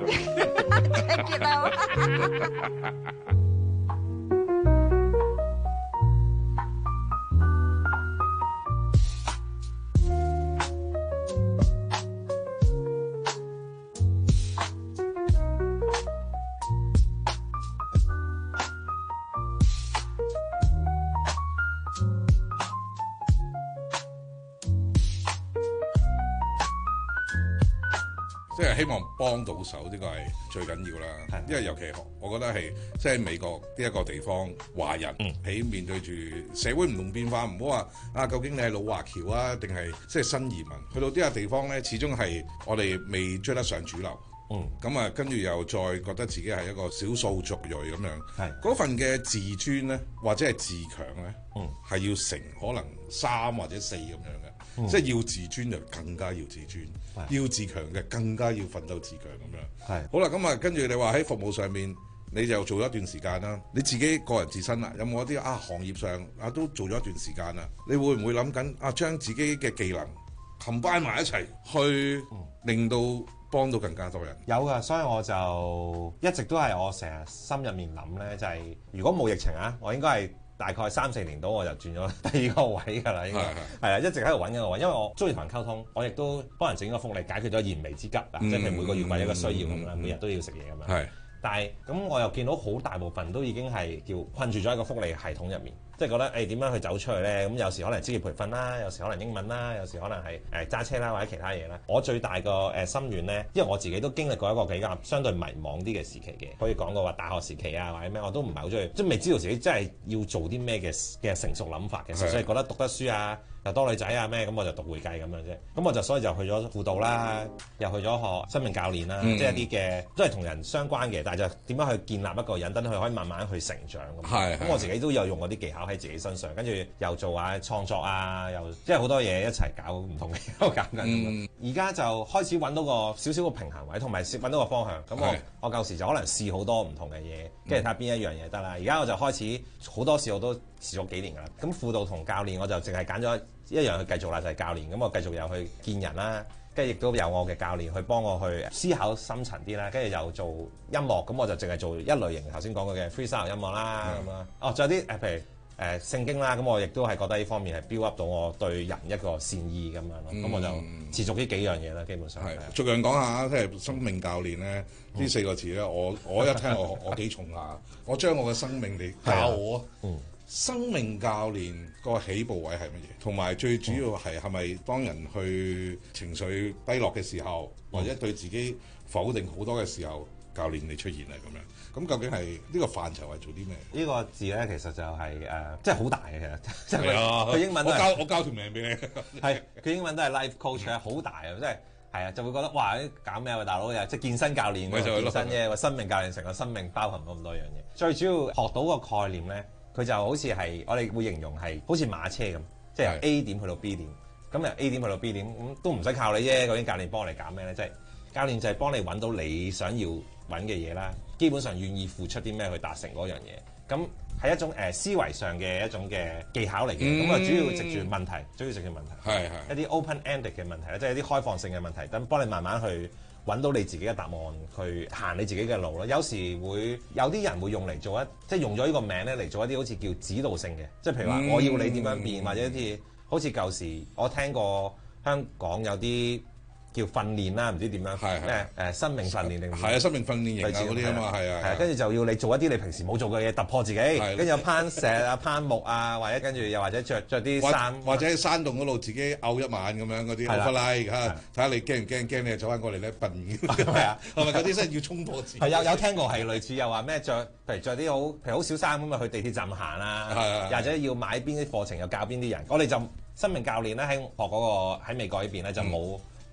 即係希望幫到手，呢個係最緊要啦。因為尤其我覺得係即係美國呢一個地方，華人喺面對住社會唔同變化，唔好話啊，究竟你係老華僑啊，定係即係新移民？去到呢個地方咧，始終係我哋未追得上主流。嗯，咁啊，跟住又再覺得自己係一個少數族裔咁樣。係嗰份嘅自尊咧，或者係自強咧，嗯，係要成可能三或者四咁樣嘅。嗯、即係要自尊就更加要自尊，要自強嘅更加要奮鬥自強咁樣。係好啦，咁啊跟住你話喺服務上面，你就做咗一段時間啦。你自己個人自身啊，有冇一啲啊行業上啊都做咗一段時間啦？你會唔會諗緊啊將自己嘅技能combine埋一齊，去令到幫到更加多人？ 有㗎，所以我就一直都係我成日心入面諗咧，就係、是、如果冇疫情啊，我應該係。大概三四年到我就轉咗第二個位㗎啦，應該係啊，一直喺度揾緊個位，因為我中意同人溝通，我亦都幫人整個福利，解決咗燃眉之急啊，嗯、即係譬如每個月為一個需要咁啦，嗯、每日都要食嘢咁樣。係，但係咁我又見到好大部分都已經係叫困住咗喺個福利系統入面，即係覺得誒點樣去走出去咧？咁有時可能職業培訓啦，有時可能英文啦，有時可能係誒揸車啦或者其他嘢啦。我最大個誒心願咧，因為我自己都經歷過一個比較相對迷茫啲嘅時期嘅，可以講過話大學時期啊或者咩，我都唔係好中意，即係未知道自己真係要做啲咩嘅嘅成熟諗法嘅，所以覺得讀得書啊又多女仔啊咩，咁我就讀會計咁樣啫。咁我就所以就去咗輔導啦，又去咗學生命教練啦，嗯、即係一啲嘅都係同人相關嘅，但係就點樣去建立一個人，等佢可以慢慢去成長咁。係，咁我自己都有用嗰啲技巧喺自己身上，跟住又做下創作啊，又即係好多嘢一齊搞唔同嘅嘢都搞緊咁。而家、嗯、就開始揾到個少少個平衡位，同埋揾到個方向。咁我我舊時就可能試好多唔同嘅嘢，跟住睇下邊一樣嘢得啦。而家我就開始好多事我都試咗幾年㗎啦。咁輔導同教練我就淨係揀咗一樣去繼續啦，就係、是、教練。咁我繼續又去見人啦，跟住亦都有我嘅教練去幫我去思考深層啲啦，跟住又做音樂。咁我就淨係做一類型頭先講過嘅 freestyle 音樂啦咁啊。哦，仲有啲誒譬如。誒、呃、聖經啦，咁我亦都係覺得呢方面係 build up 到我對人一個善意咁樣咯，咁、嗯、我就持續呢幾樣嘢啦，基本上係。 逐樣講下，即係生命教練咧呢、嗯、四個字咧，我我一聽我我幾重下，我將我嘅生命你教我。嗯。生命教練個起步位係乜嘢？同埋最主要係係咪當人去情緒低落嘅時候，嗯、或者對自己否定好多嘅時候，教練你出現啊咁樣？咁究竟係呢、呢個範疇係做啲咩？ 呢個字咧，其實就係、是、誒、呃，即係好大嘅其實。係啊， 佢英文都我交我交條命俾你。 係，佢英文都係 life coach 啊，好大啊，即係係啊，就會覺得哇，搞咩啊，大佬又即係健身教練，健身啫，生命教練成個生命包含咗咁多樣嘢。最主要學到個概念咧，佢就好似係我哋會形容係好似馬車咁，即係由 A 點去到 B 點，咁由 A 點去到 B 點，咁都唔使靠你啫。究竟教練幫你搞咩咧？即係教練就係幫你揾到你想要揾嘅嘢啦，基本上願意付出啲咩去達成嗰樣嘢，咁係一種誒、呃、思維上嘅一種嘅技巧嚟嘅，咁啊、嗯、主要藉住問題，主要藉住問題，係係一啲 open-ended 嘅問題咧，即係一啲開放性嘅問題，等幫你慢慢去揾到你自己嘅答案，去行你自己嘅路咯。有時會有啲人會用嚟做一，即係用咗呢個名咧嚟做一啲好似叫指導性嘅，即係譬如話我要你點樣變，嗯、或者一啲好似舊時我聽過香港有啲。叫訓練啦，唔知點樣，咩誒生命訓練定係啊，生命訓練營啊嗰啲啊嘛，係啊， 係啊，跟住就要你做一啲你平時冇做嘅嘢，突破自己，跟住有攀石啊、攀木啊，或者跟住又或者着着啲衫， 或者喺山洞嗰度自己嘔一晚咁樣嗰啲，好拉嚇，睇下你驚唔驚？驚你走翻過嚟咧笨，係啊，係咪嗰啲真係要衝破自己？ 係有有聽過係類似又話咩着，譬如着啲好譬如好少衫咁啊，去地鐵站行啊，或者要買邊啲課程又教邊啲人，我哋就生命教練咧喺學嗰個喺美國呢邊咧就冇。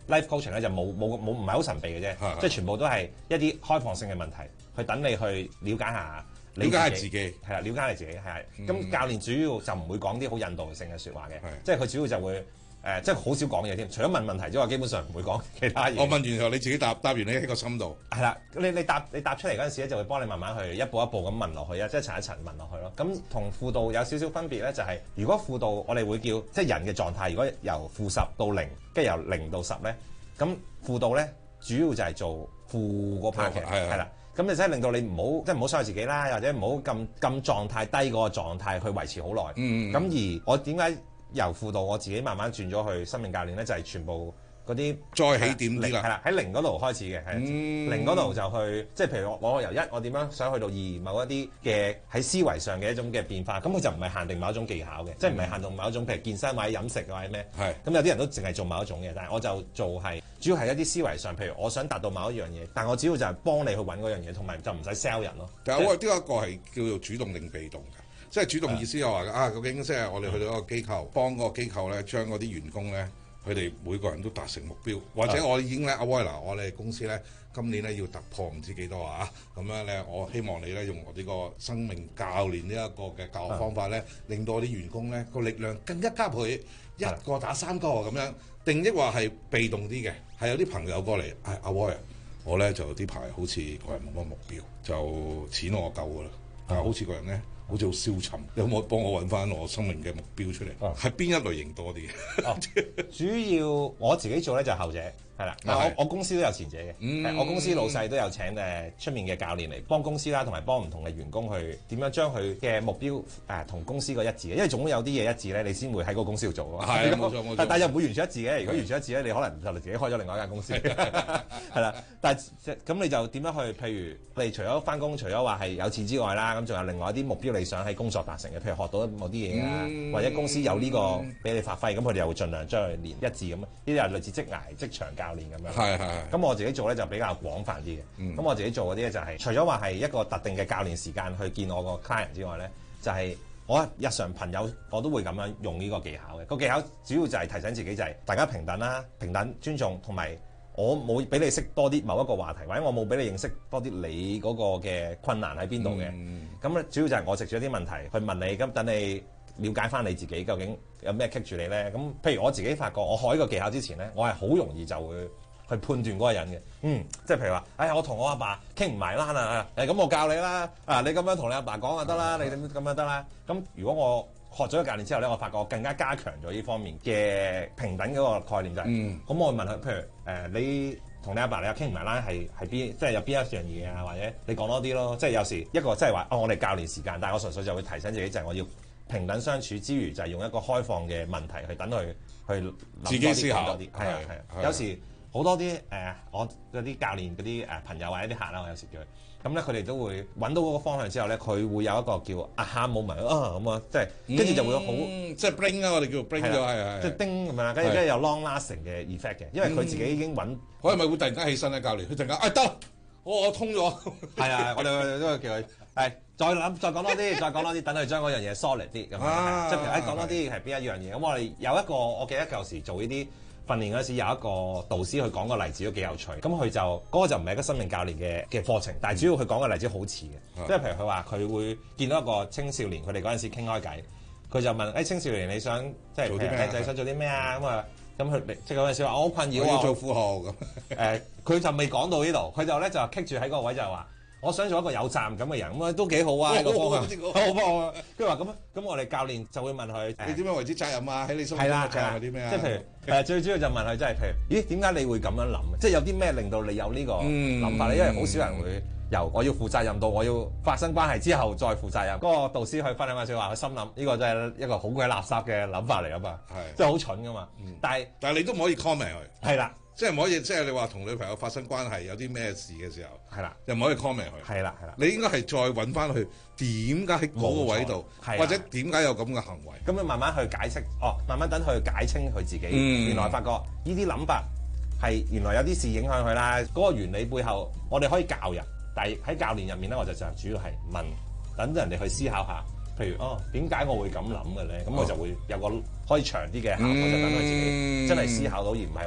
life coaching 咧就冇冇冇唔係好神秘嘅啫，即係全部都係一啲開放性嘅問題，去等你去了解下。 了解自己係啦，了解你自己係。咁、嗯、教練主要就唔會講啲好引導性嘅説話嘅，即係佢主要就會誒、呃，即係好少講嘢添。除咗問問題之外，基本上唔會講其他嘢。 我問完之後，你自己答，答完你喺個心度。 係啦，你你答你答出嚟嗰陣時咧，就會幫你慢慢去一步一步咁問落去啊，即係一層一層問落去咯。咁同輔導有少少分別咧，就係、是、如果輔導我哋會叫即係人嘅狀態，如果由負十到零，跟住由零到十咧，咁輔導咧主要就係做負嗰 part 嘅，係啦。咁就即係令到你唔好，即係唔好傷害自己啦，或者唔好咁咁狀態低嗰個狀態去維持好耐。嗯，咁而我點解由輔導我自己慢慢轉咗去生命教練咧？就係、是、全部嗰啲再起點啲啦， 係啦，喺零嗰度開始嘅，係、嗯、零嗰度就去，即係譬如我我由一我點樣想去到二，某一啲嘅喺思維上嘅一種嘅變化，咁佢就唔係限定某一種技巧嘅，嗯、即係唔係限定某一種，譬如健身或者飲食或者咩。係。咁有啲人都淨係做某一種嘅，但係我就做係主要係一啲思維上，譬如我想達到某一樣嘢，但我主要就係幫你去揾嗰樣嘢，同埋就唔使 sell 人咯。 但係我呢一個係叫做主動定被動嘅，即係主動意思又話啊，究竟即係我哋去到一個機構，幫嗰個機構咧，將嗰啲員工咧。佢哋每個人都達成目標，或者我已經咧，阿威嗱，我哋公司咧今年咧要突破唔知幾多啊，咁樣咧，我希望你咧用我呢個生命教練呢一個嘅教學方法咧，令到我啲員工咧個力量更加加倍，一個打三個咁樣，定抑或係被動啲嘅，係有啲朋友過嚟，係、哎、阿威啊，我咧就呢排好似個人冇乜目標，就錢我夠噶啦，但係好似個人咧。好似好消沉，有冇幫我揾翻我生命嘅目標出嚟？係、哦、邊一類型多啲、哦？ 主要我自己做咧就係後者，係啦。我我公司都有前者嘅、嗯，我公司老細都有請誒出面嘅教練嚟幫公司啦，同埋幫唔同嘅員工去點樣將佢嘅目標誒同、呃、公司個一致嘅，因為總有啲嘢一致咧，你先會喺個公司度做咯。係冇錯冇錯，但係又唔會完全一致嘅。如果完全一致咧，你可能就自己開咗另外一間公司。係啦，但係咁你就點樣去？譬如你除咗翻工，除咗話係有錢之外啦，咁仲有另外一啲目標你想喺工作達成嘅，譬如學到某啲嘢啊，或者公司有呢個俾你發揮，咁佢哋又會盡量將佢連一致咁。呢啲係類似職涯職場教練咁樣。係係係。咁我自己做咧就比較廣泛啲嘅。咁、嗯、我自己做嗰啲咧就係、是、除咗話係一個特定嘅教練時間去見我個 client 之外咧，就係、是、我日常朋友我都會咁樣用呢個技巧嘅。個技巧主要就係提醒自己就係大家平等啦、平等尊重，同埋我冇俾你識多啲某一個話題，或者我冇俾你認識多啲你嗰個嘅困難喺邊度嘅。咁、嗯、咧主要就係我藉住一啲問題去問你，咁等你了解翻你自己究竟有咩棘住你咧。咁譬如我自己發覺，我學呢個技巧之前咧，我係好容易就會去判斷嗰個人嘅。嗯，即係譬如話，哎呀，我同我阿爸傾唔埋欄啊，誒咁我教你啦，啊你咁樣同你阿爸講就得啦，你點咁樣得啦。咁如果我學咗個教練之後咧，我發覺我更加加強咗呢方面嘅平等嗰個概念就係、是，咁、嗯、我會問佢，譬如誒、呃、你同你阿爸，爸你又傾唔埋啦，係係邊即係有邊一樣嘢啊，或者你講多啲咯，即係有時一個即係話哦，我哋教練時間，但係我純粹就會提醒自己就係我要平等相處之餘，就係用一個開放嘅問題去等佢去諗自己思考多啲，係啊係啊，有時好多啲誒、呃、我嗰啲教練嗰啲誒朋友或者啲客啦，我有時叫佢。咁咧，佢哋都會揾到嗰個方向之後咧，佢會有一個叫啊哈 moment 啊咁啊，即係跟住就會好、嗯、即係 bling 啊，我哋叫 bling 咗係係，即係叮咁樣，跟住跟住有 long lasting 嘅 effect 嘅，因為佢自己已經揾， 我係咪會突然間起身咧？教練，佢突然間啊得，我我通咗，係啊，我哋都叫佢係再諗再講多啲，再講多啲，等佢將嗰樣嘢 solid 啲咁樣，即係譬如誒講多啲係邊一樣嘢。咁我哋有一個，我記得舊時做呢啲訓練嗰時有一個導師去講個例子都幾有趣，咁佢就嗰、嗰個就唔係一個生命教練嘅嘅課程，但係主要佢講個例子好似嘅，即係譬如佢話佢會見到一個青少年，佢哋嗰陣時傾開偈，佢就問誒、欸、青少年你想即係做啲咩？就係想做啲咩啊？咁啊咁佢即係嗰陣時話我好困擾啊，我要做富豪咁。誒佢就未講到呢度，佢就咧就棘住喺嗰個位就係話。我想做一個有責任感嘅人，咁啊都幾好啊！呢個方向好幫我。跟住話咁，咁我哋教練就會問佢：你點樣為之責任啊？喺你心目中嘅責任係啲咩啊？即係譬如誒，最主要就問佢，即係譬如，咦？點解你會咁樣諗？即係有啲咩令到你有呢個諗法咧？因為好少人會由我要負責任到我要發生關係之後再負責任。嗰個導師去分享下笑話，佢心諗呢個真係一個好鬼垃圾嘅諗法嚟噶嘛，即係好蠢噶嘛。但係但係你都唔可以 comment 佢。係啦。即係唔可以，即係你話同女朋友發生關係有啲咩事嘅時候，係啦，又唔可以 comment 佢。係啦，係啦。你應該係再揾翻佢點解喺嗰個位度，或者點解有咁嘅行為。咁你慢慢去解釋，哦，慢慢等佢解清佢自己。嗯、原來發覺呢啲諗法係原來有啲事影響佢啦。嗰、嗰個原理背後，我哋可以教人，但係喺教練入面咧，我就就主要係問，等人哋去思考下。譬如哦，點解我會咁諗嘅咧？咁我就會有個可以長啲嘅效果，就等佢自己真係思考到，而唔係話。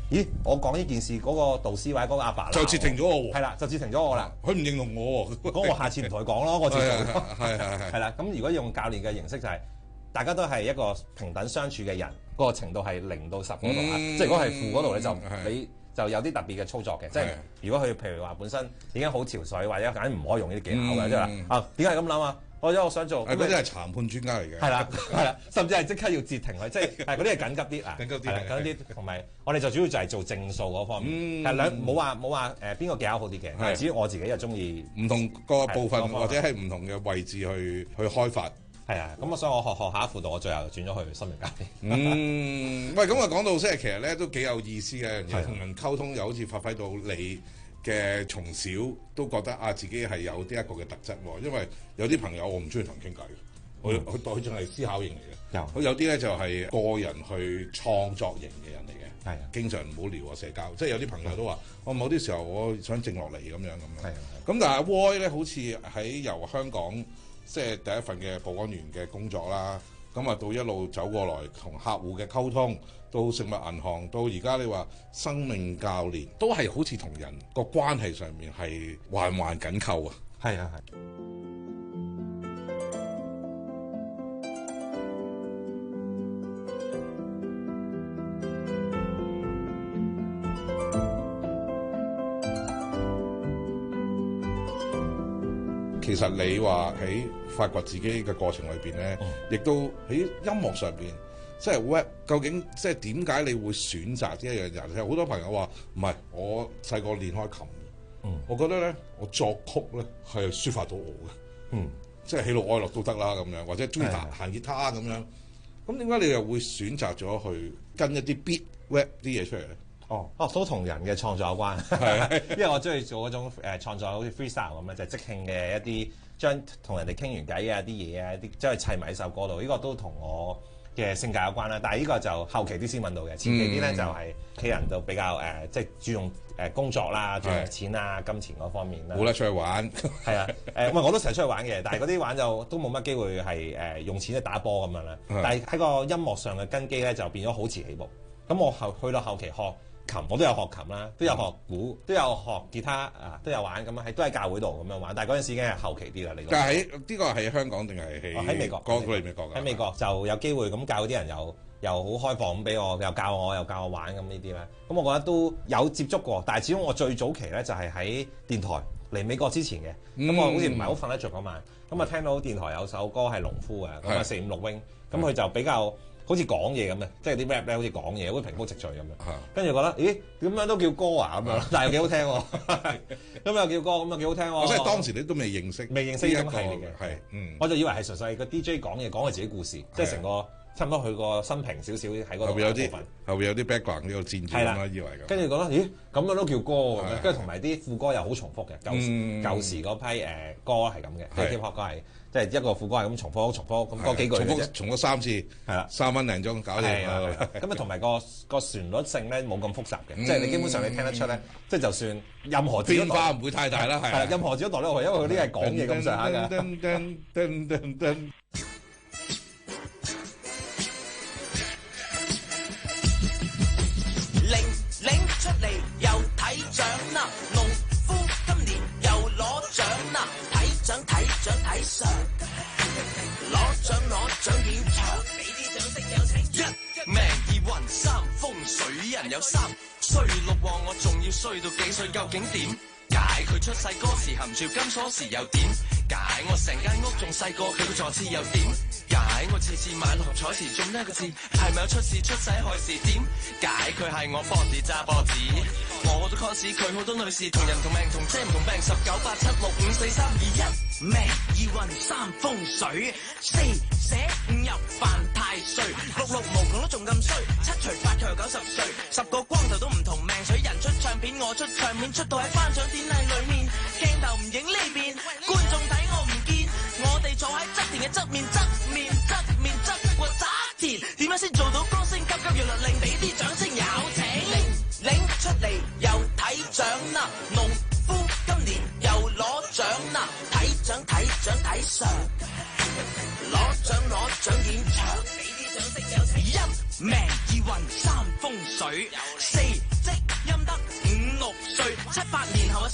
咦，我講呢件事嗰、那個導師或者嗰個阿爸就截停咗我喎。 係啦，就截停咗我啦。 佢唔認同我喎。 咁我下次唔同佢講咯，我接受。 係係係。 係啦，咁如果用教練嘅形式就係、是。大家都係一個平等相處嘅人，嗰、那個程度係零到十嗰度啊！即係如果係負嗰度咧，就你就有啲特別嘅操作嘅。即係如果佢譬如話本身已經好潮水，或者梗唔可以用呢啲技巧嘅，即係話啊點解咁諗啊？我因為我想做， 嗰啲係談判專家嚟嘅。係啦係啦，甚至係即刻要截停佢，即係係嗰啲係緊急啲啊！緊急啲，緊急啲，同埋我哋就主要就係做正數嗰方面。係兩冇話冇話誒邊個技巧好啲嘅，係至於我自己就中意唔同個部分或者係唔同嘅位置去去開發。 係啊，咁啊，所以我學學下輔導，我最後轉咗去心靈教練。 嗯，喂，咁啊講到即係其實咧都幾有意思嘅一樣嘢，同人溝通又好似發揮到你嘅從小都覺得啊自己係有呢一個嘅特質喎。因為有啲朋友我唔中意同人傾偈嘅，佢佢佢仲係思考型嚟嘅。有，佢有啲咧就係個人去創作型嘅人嚟嘅。係啊，經常唔好聊啊社交，即係有啲朋友都話，我某啲時候我想靜落嚟咁樣咁樣。係啊，咁但係 Roy 咧好似喺由香港。即係第一份嘅保安員嘅工作啦，咁啊到一路走過來同客戶嘅溝通，到食物銀行，到而家你話生命教練，都係好似同人個關係上面係環環緊扣啊！ 係啊係。 其實你話喺發掘自己嘅過程裏邊咧，亦、嗯、都喺音樂上邊，即係 rap 究竟即係點解你會選擇呢一樣嘢？其實好多朋友話唔係，我細個練開琴，嗯，我覺得咧，我作曲咧係抒發到我嘅，嗯，即係喜怒哀樂都得啦咁樣，或者中意彈彈吉他咁樣。咁點解你又會選擇咗去跟一啲 beat rap 啲嘢出嚟咧？ 哦，哦，都同人嘅創作有關，係，因為我中意做嗰種誒創作，好似 freestyle 咁樣，就係、即興嘅一啲將同人哋傾完偈啊啲嘢啊，啲將佢砌埋喺首歌度。呢、呢個都同我嘅性格有關啦。但係呢個就後期啲先揾到嘅，前期啲咧就係屋企人就比較誒，即、呃、係、即係、注重誒工作啦，注重錢啊、金錢嗰方面啦。 冇得出去玩，係啊，誒，唔係我都成日出去玩嘅，但係嗰啲玩就都冇乜機會係誒、呃、用錢去打波咁樣啦。但係喺個音樂上嘅根基咧就變咗好遲起步。咁我後去到後期學琴，我都有學琴啦，都有學鼓，都有學吉他啊，都有玩咁樣，係都喺教會度咁樣玩。但係嗰陣時已經係後期啲啦。你但係喺呢個係香港定係喺喺美國？ 過過嚟美國㗎。 喺美國就有機會咁教啲人又又好開放咁俾我，又教我又教我玩咁呢啲咧。咁我覺得都有接觸過，但係始終我最早期咧就係喺電台嚟美國之前嘅。咁、嗯、我好似唔係好瞓得着嗰晚，咁啊聽到電台有首歌係農夫嘅，咁啊四五六 wing，咁佢就比較。好似講嘢咁嘅，即係啲 rap 咧，好似講嘢，好似平鋪直敍咁樣。跟住覺得，咦，咁樣都叫歌啊咁樣，但係又幾好聽喎。咁又叫歌，咁又幾好聽喎。 即係當時你都未認識， 未認識呢種系列嘅， 係，嗯， 我就以為係純粹個 D J 講嘢，講佢自己故事，即係成個差唔多佢個生平少少喺嗰度。後邊有啲，後邊有啲 background 呢個戰爭啦，以為咁。跟住覺得，咦，咁樣都叫歌喎。跟住同埋啲副歌又好重複嘅，舊時舊時嗰批誒歌係咁嘅，啲 hip hop 歌係。即係一個副歌係咁重複重複咁嗰幾句重複重複三次，係啦，三分零鐘搞掂。 咁啊，同埋個個旋律性咧冇咁複雜嘅，即係你基本上你聽得出咧，即係就算任何變化唔會太大啦，係啦， 任何字都代落去，因為嗰啲係講嘢咁上下㗎。 零零出嚟又睇獎啦，農夫今年又攞獎啦。睇獎睇相，攞獎攞獎現場，俾啲掌聲有請。一命二運三風水人有三，衰六旺我仲要衰到幾歲？究竟點解佢出世嗰時含住金鎖匙又點解我成間屋仲細過佢個座次又點解我次次買六合彩時中呢個字係咪有出事出世害事？點解佢係我 body 揸波子？我好多 cos 佢好多女士同人同命同姐唔同病，十九八七六五四三二一，命二運三風水，四捨五入犯太歲，六六無窮都仲咁衰，七除八佢又九十歲，十個光頭都唔同命水，人出唱片我出唱片，出到喺頒獎典禮裏面，鏡頭唔影呢邊，觀眾睇我唔見，我哋坐喺側田嘅側面，側面側面側過側田，點樣先做到歌星急急要律令俾啲掌聲有請，領領出嚟又睇獎啦，農夫今年又攞獎啦，睇獎睇獎睇相，攞獎攞獎現場，俾啲掌聲有請，一命二運三風水，四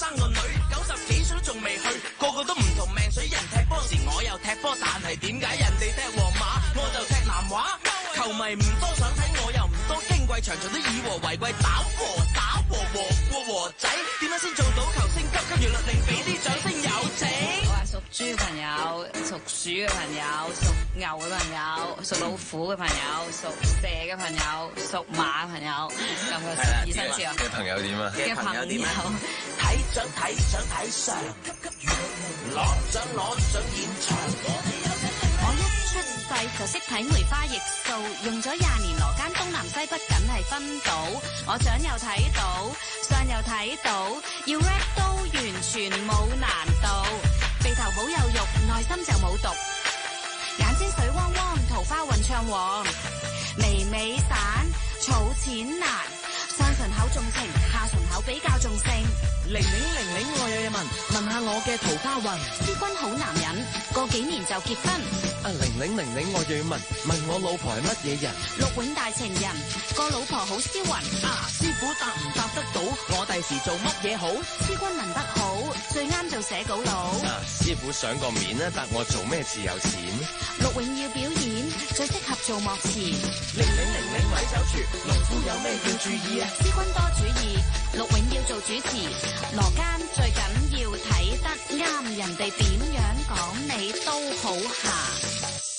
生個女，九十幾歲都仲未去，個個都唔同命水。人踢波時我又踢波，但係點解人哋踢皇馬我就踢南華？球迷唔多想睇，我又唔多矜貴，場場都以和為貴，打和打和和過和仔，點樣先做到球星級級？原來令俾啲掌聲有請。我係屬豬嘅朋友，屬鼠嘅朋友，屬牛嘅朋友，屬老虎嘅朋友，屬蛇嘅朋友，屬馬嘅朋友，咁佢十二生肖嘅朋友點啊？ 嘅朋友點啊？睇獎睇獎睇相，攞獎攞獎現場。我一出世就識睇梅花易數，用咗廿年羅間東南西北梗係分到。我掌又睇到，相又睇到，要 rap 都完全冇難度。鼻頭好有肉，內心就冇毒。眼睛水汪汪，桃花運暢旺。眉尾散，儲錢難。上唇口重情，下唇口比較重性。玲玲玲玲，我有嘢問，問下我嘅桃花運。師君好男人，過幾年就結婚。啊玲玲玲玲，我又要問，問我老婆係乜嘢人？陸永大情人，個老婆好銷魂。啊師傅答唔答得到？我第時做乜嘢好？師君問得好，最啱做寫稿佬。啊師傅上個面啦，答我做咩字有錢？陸永要表演，最適合做幕前。玲玲玲玲咪走住，農夫有咩要注意啊？師君多主意，陸永要做主持。羅間最緊要睇得啱，人哋點樣講你都好行。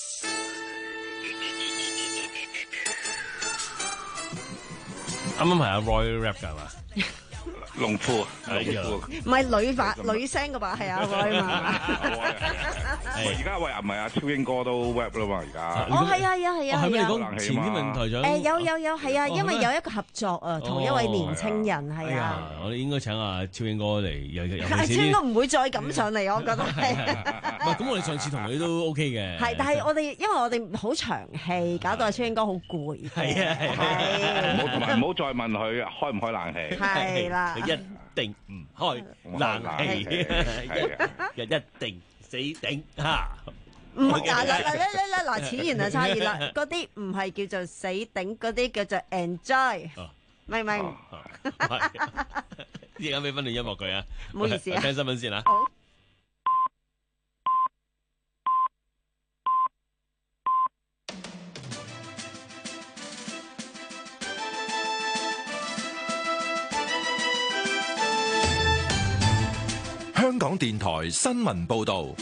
啱啱係阿 Roy rap 㗎係嘛？ 農夫， 係啊， 唔係女把女聲嘅吧？係啊，Roy 嘛。 而家喂唔係阿超英哥都 rap 啦嘛，而家。 哦，係啊，係啊，係啊。 係咪你講前天問台長？ 誒有有有係啊，因為有一個合作啊，同一位年青人係啊。 我哋應該請阿超英哥嚟，尤尤其是超英哥唔會再咁上嚟，我覺得係。 唔係咁，我哋上次同佢都 OK 嘅。 係，但係我哋因為我哋好長氣，搞到阿超英哥好攰。係啊係。 唔好同埋唔好再問佢開唔開冷氣。 係啦。 一定唔開冷氣，一一定死頂嚇。 唔嗱嗱嗱嗱嗱嗱，此言就差異啦。嗰啲唔係叫做死頂，嗰啲叫做 enjoy，明唔明？ 而家俾分段音樂佢啊， 唔好意思啊， 聽新聞先啦。 香港電台新聞報導，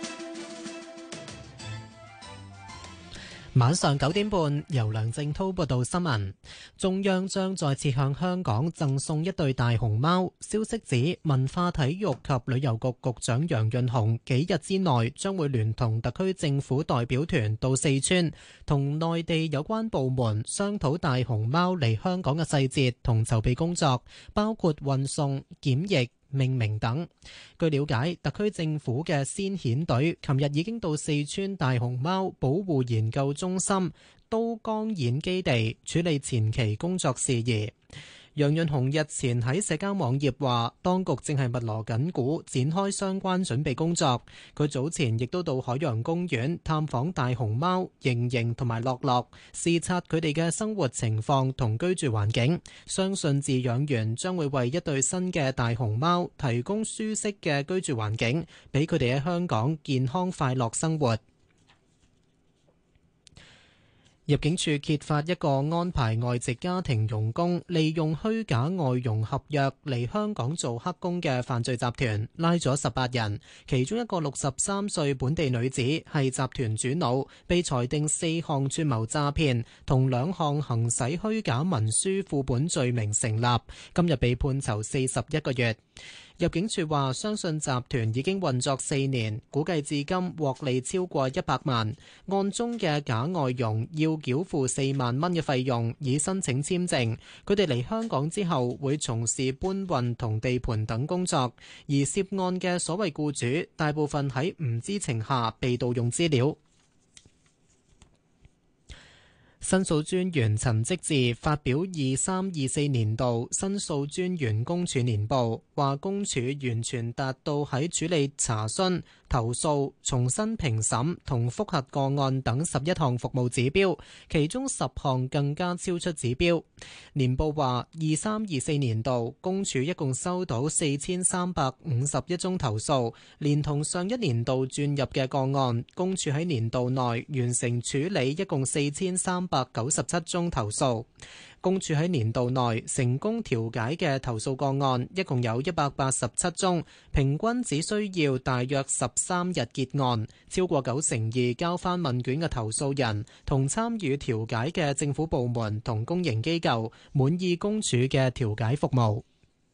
晚上九點半，由梁正滔報道新聞。中央將再次向香港贈送一對大熊貓。消息指，文化體育及旅遊局局長楊潤雄幾日之內將會聯同特區政府代表團到四川，同內地有關部門商討大熊貓嚟香港嘅細節同籌備工作，包括運送、檢疫、命名等。據了解，特區政府嘅先遣隊琴日已經到四川大熊貓保護研究中心都江堰基地處理前期工作事宜。楊潤雄日前喺社交網頁話，當局正係密鑼緊鼓展開相關準備工作。佢早前亦都到海洋公園探訪大熊貓盈盈同埋樂樂，視察佢哋嘅生活情況同居住環境。相信飼養員將會為一對新嘅大熊貓提供舒適嘅居住環境，俾佢哋喺香港健康快樂生活。入境處揭發一個安排外籍家庭傭工利用虛假外傭合約嚟香港做黑工嘅犯罪集團，拉咗十八人，其中一個六十三歲本地女子係集團主腦，被裁定四項串謀詐騙同兩項行使虛假文書副本罪名成立，今日被判囚四十一個月。入境處話，相信集團已經運作四年，估計至今獲利超過一百萬。案中嘅假外傭要繳付四萬蚊嘅費用，以申請簽證。佢哋嚟香港之後會從事搬運同地盤等工作，而涉案嘅所謂僱主大部分喺唔知情下被盜用資料。 申訴專員陳積志發表二三二四年度申訴專員公署年報，話公署完全達到喺處理查詢、投訴、重新評審同覆核個案等十一項服務指標，其中十項更加超出指標。年報話，二三二四年度公署一共收到四千三百五十一宗投訴，連同上一年度轉入嘅個案，公署喺年度內完成處理一共四千三百九十七宗投訴。公署喺年度內成功調解嘅投訴個案一共有一百八十七宗，平均只需要大約十三日結案。超過九成二交返問卷嘅投訴人同參與調解嘅政府部門同公營機構滿意公署嘅調解服務。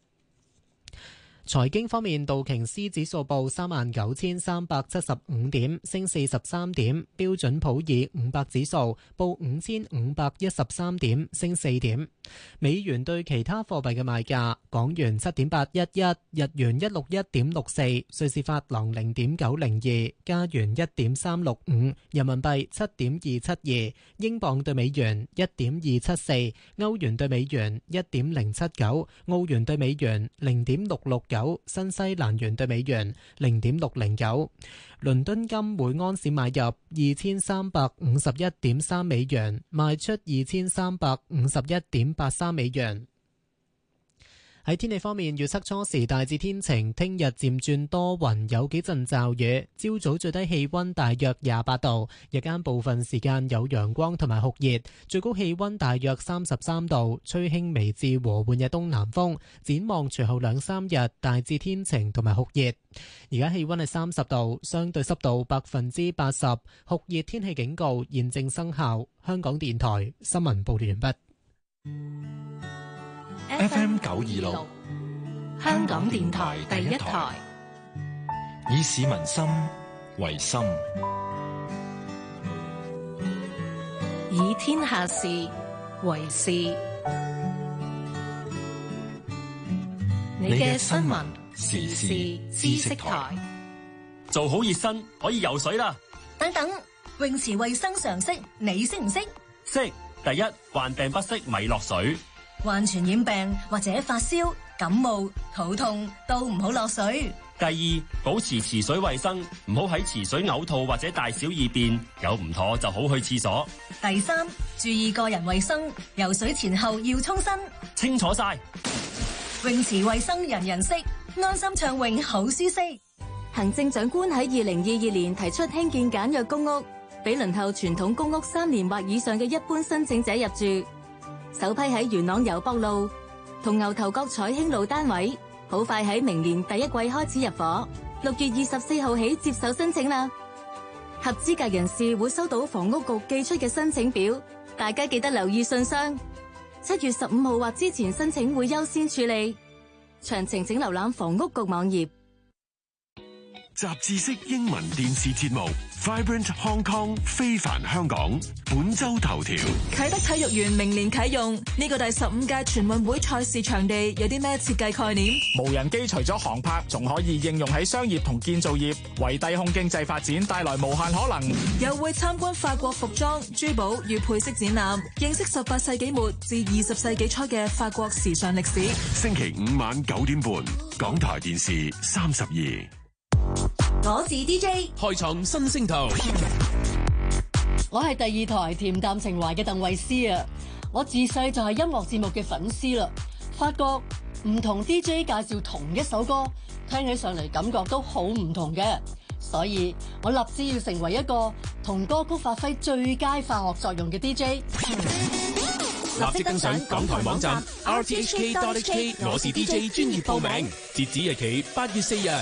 財經方面，道瓊斯指數報三萬九千三百七十五點，升四十三點；標準普爾五百指數報五千五百一十三點，升四點。美元對其他貨幣嘅賣價：港元七點八一一，日元一六一點六四，瑞士法郎零點九零二，加元一點三六五，人民幣七點二七二，英鎊對美元一點二七四，歐元對美元一點零七九，澳元對美元零點六六九。新西蘭元對美元零點六零九，倫敦金每安士買入二千三百五十一點三美元，賣出二千三百五十一點八三美元。喺天氣方面，預測初時大致天晴，聽日漸轉多雲，有幾陣驟雨。朝早最低氣溫大約廿八度，日間部分時間有陽光同埋酷熱，最高氣溫大約三十三度，吹輕微至和緩嘅東南風。展望隨後兩三日大致天晴同埋酷熱。而家氣溫係三十度，相對濕度百分之八十，酷熱天氣警告現正生效。香港電台新聞報道完畢。 F M 九二六， 香港電台第一台， 以市民心為心， 以天下事為事。你嘅新聞時事知識台， 做好熱身可以游水啦。 等等，泳池衛生常識你識唔識？ 識。第一，患病不適咪落水。 患傳染病或者發燒、感冒、肚痛都唔好落水。 第二，保持池水衛生，唔好喺池水嘔吐或者大小二便，有唔妥就好去廁所。 第三，注意個人衛生，游水前後要沖身。 清楚晒。 泳池衛生人人識，安心暢泳好舒適。 行政長官喺二零二二年提出興建簡約公屋，俾輪候傳統公屋三年或以上嘅一般申請者入住。首批喺元朗油博路同牛頭角彩興路單位，好快喺明年第一季開始入伙，六月二十四號起接受申請啦。合資格人士會收到房屋局寄出嘅申請表，大家記得留意信箱。七月十五號或之前申請會優先處理，詳情請瀏覽房屋局網頁。 雜誌式英文電視節目 Vibrant Hong Kong 非凡香港本周頭條。 啟德體育園明年啟用，呢個第十五屆全運會賽事場地有啲咩設計概念？ 無人機除咗航拍，仲可以應用喺商業同建造業，為低空經濟發展帶來無限可能。 又會參觀法國服裝、珠寶與配飾展覽，認識十八世紀末至二十世紀初嘅法國時尚歷史。 星期五晚九點半，港台電視三十二。 我是 D J， 開創新星途。 我係第二台恬淡情懷嘅鄧慧思啊！我自細就係音樂節目嘅粉絲啦，發覺唔同 D J 介紹同一首歌，聽起上嚟感覺都好唔同嘅，所以我立志要成為一個同歌曲發揮最佳化學作用嘅 D J。 立即登上港台網站 r t h k dot h k， 我是 D J 專業報名，截止日期八月四日。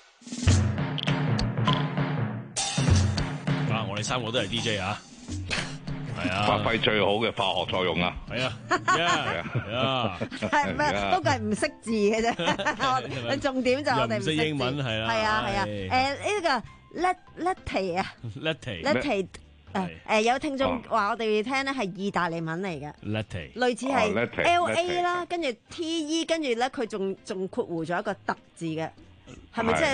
啊！我哋三個都係 D J 啊，係啊， 發揮最好嘅化學作用啊！ 係啊，係啊， 係咩？不過係唔識字嘅啫。重點就我哋唔識英文係啦。 係啊係啊。誒呢個 let letty 啊 letty letty 誒誒有聽眾話我哋聽咧係意大利文嚟嘅 letty， 類似係 L A 啦，跟住 T E， 跟住咧佢仲仲括弧咗一個特字嘅，係咪即係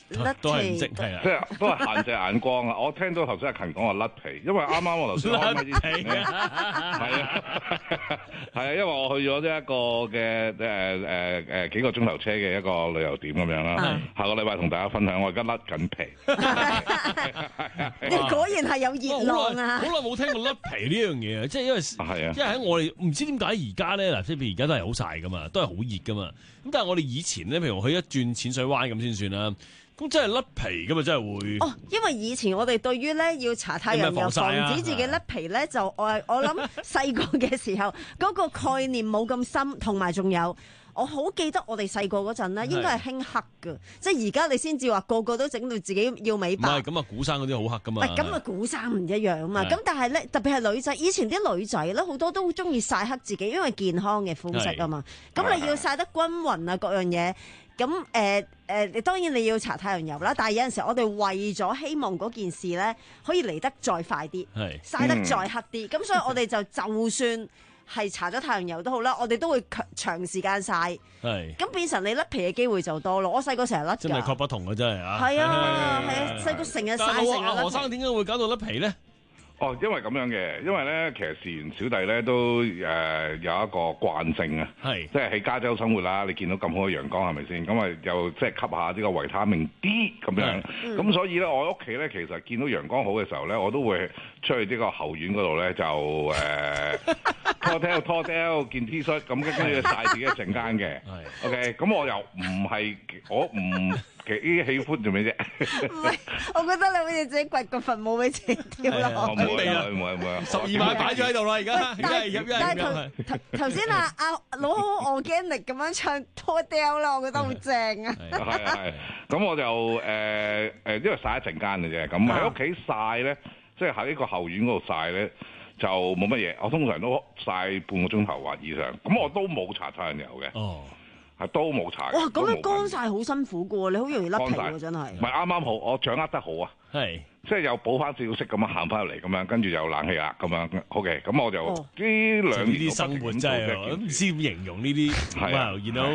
甩都係唔皮識係啊， 即係都係限制眼光啊！我聽到頭先阿勤講話甩皮，因為啱啱我頭先開咪之前咧，係啊係啊，因為我去咗一個嘅誒誒誒幾個鐘頭車嘅一個旅遊點咁樣啦。下個禮拜同大家分享，我而家甩緊皮。 你果然係有熱浪啊！ 好耐冇聽過甩皮呢樣嘢啊！即係因為係啊， 因為喺我哋唔知點解而家咧嗱，即係譬如而家都係好曬噶嘛，都係好熱噶嘛。咁但係我哋以前咧，譬如去一轉淺水灣咁先算啦。咁真係甩皮噶嘛，真係會。 哦，因為以前我哋對於咧要搽太陽油防止自己甩皮咧，就我我諗細個嘅時候嗰個概念冇咁深，同埋仲有。我好記得我哋細個嗰陣咧，應該係興黑㗎，即係而家你先至話個個都整到自己要美白。 唔係咁啊，古生嗰啲好黑噶嘛。 唔係咁啊，古生唔一樣啊嘛。咁但係咧，特別係女仔，以前啲女仔咧好多都中意曬黑自己，因為健康嘅膚色啊嘛。咁你要曬得均勻啊，各樣嘢。咁誒誒，你當然你要搽太陽油啦。但係有陣時我哋為咗希望嗰件事咧可以嚟得再快啲，曬得再黑啲。咁所以我哋就就算係搽咗太陽油都好啦，我哋都會長時間曬，咁變成你甩皮嘅機會就多咯。我細個成日甩㗎， 真係確不同嘅真係啊！ 係啊，係啊，細個成日曬成日甩。 何生點解會搞到甩皮咧？ 哦，因為咁樣嘅，因為咧，其實事緣小弟咧都誒、呃、有一個慣性啊，係即係喺加州生活啦，你見到咁好嘅陽光係咪先？咁啊又即係吸下呢個維他命 D 咁樣，咁、嗯、所以咧我屋企咧其實見到陽光好嘅時候咧，我都會出去呢個後院嗰度咧就誒拖條拖條件 T 恤，咁跟住曬自己一陣間嘅。OK，咁我又唔係我唔。幾喜歡做咩啫？ 唔係，我覺得你好似自己掘個墳墓俾自己跳落去。 冇啊冇啊冇啊！ 十二萬擺咗喺度啦，而家而家係入但係頭頭先啊阿老好 organic 咁樣唱拖掉啦，我覺得好正啊！ 係啊係，咁我就誒誒、呃，因為曬一陣間嘅啫，咁喺屋企曬咧，即係喺呢個後院嗰度曬咧，就冇乜嘢。我通常都曬半個鐘頭或以上，咁我都冇搽太陽油嘅。哦。係都冇搽。 哇！咁樣乾晒好辛苦嘅喎，你好容易甩皮喎，真係。 唔係啱啱好，我掌握得好啊。係。即係又補翻少少色咁樣行翻入嚟咁樣，跟住又冷氣啦咁樣。OK，咁我就呢、哦、兩年啲生活真係，唔知點形容呢啲。係啊，見到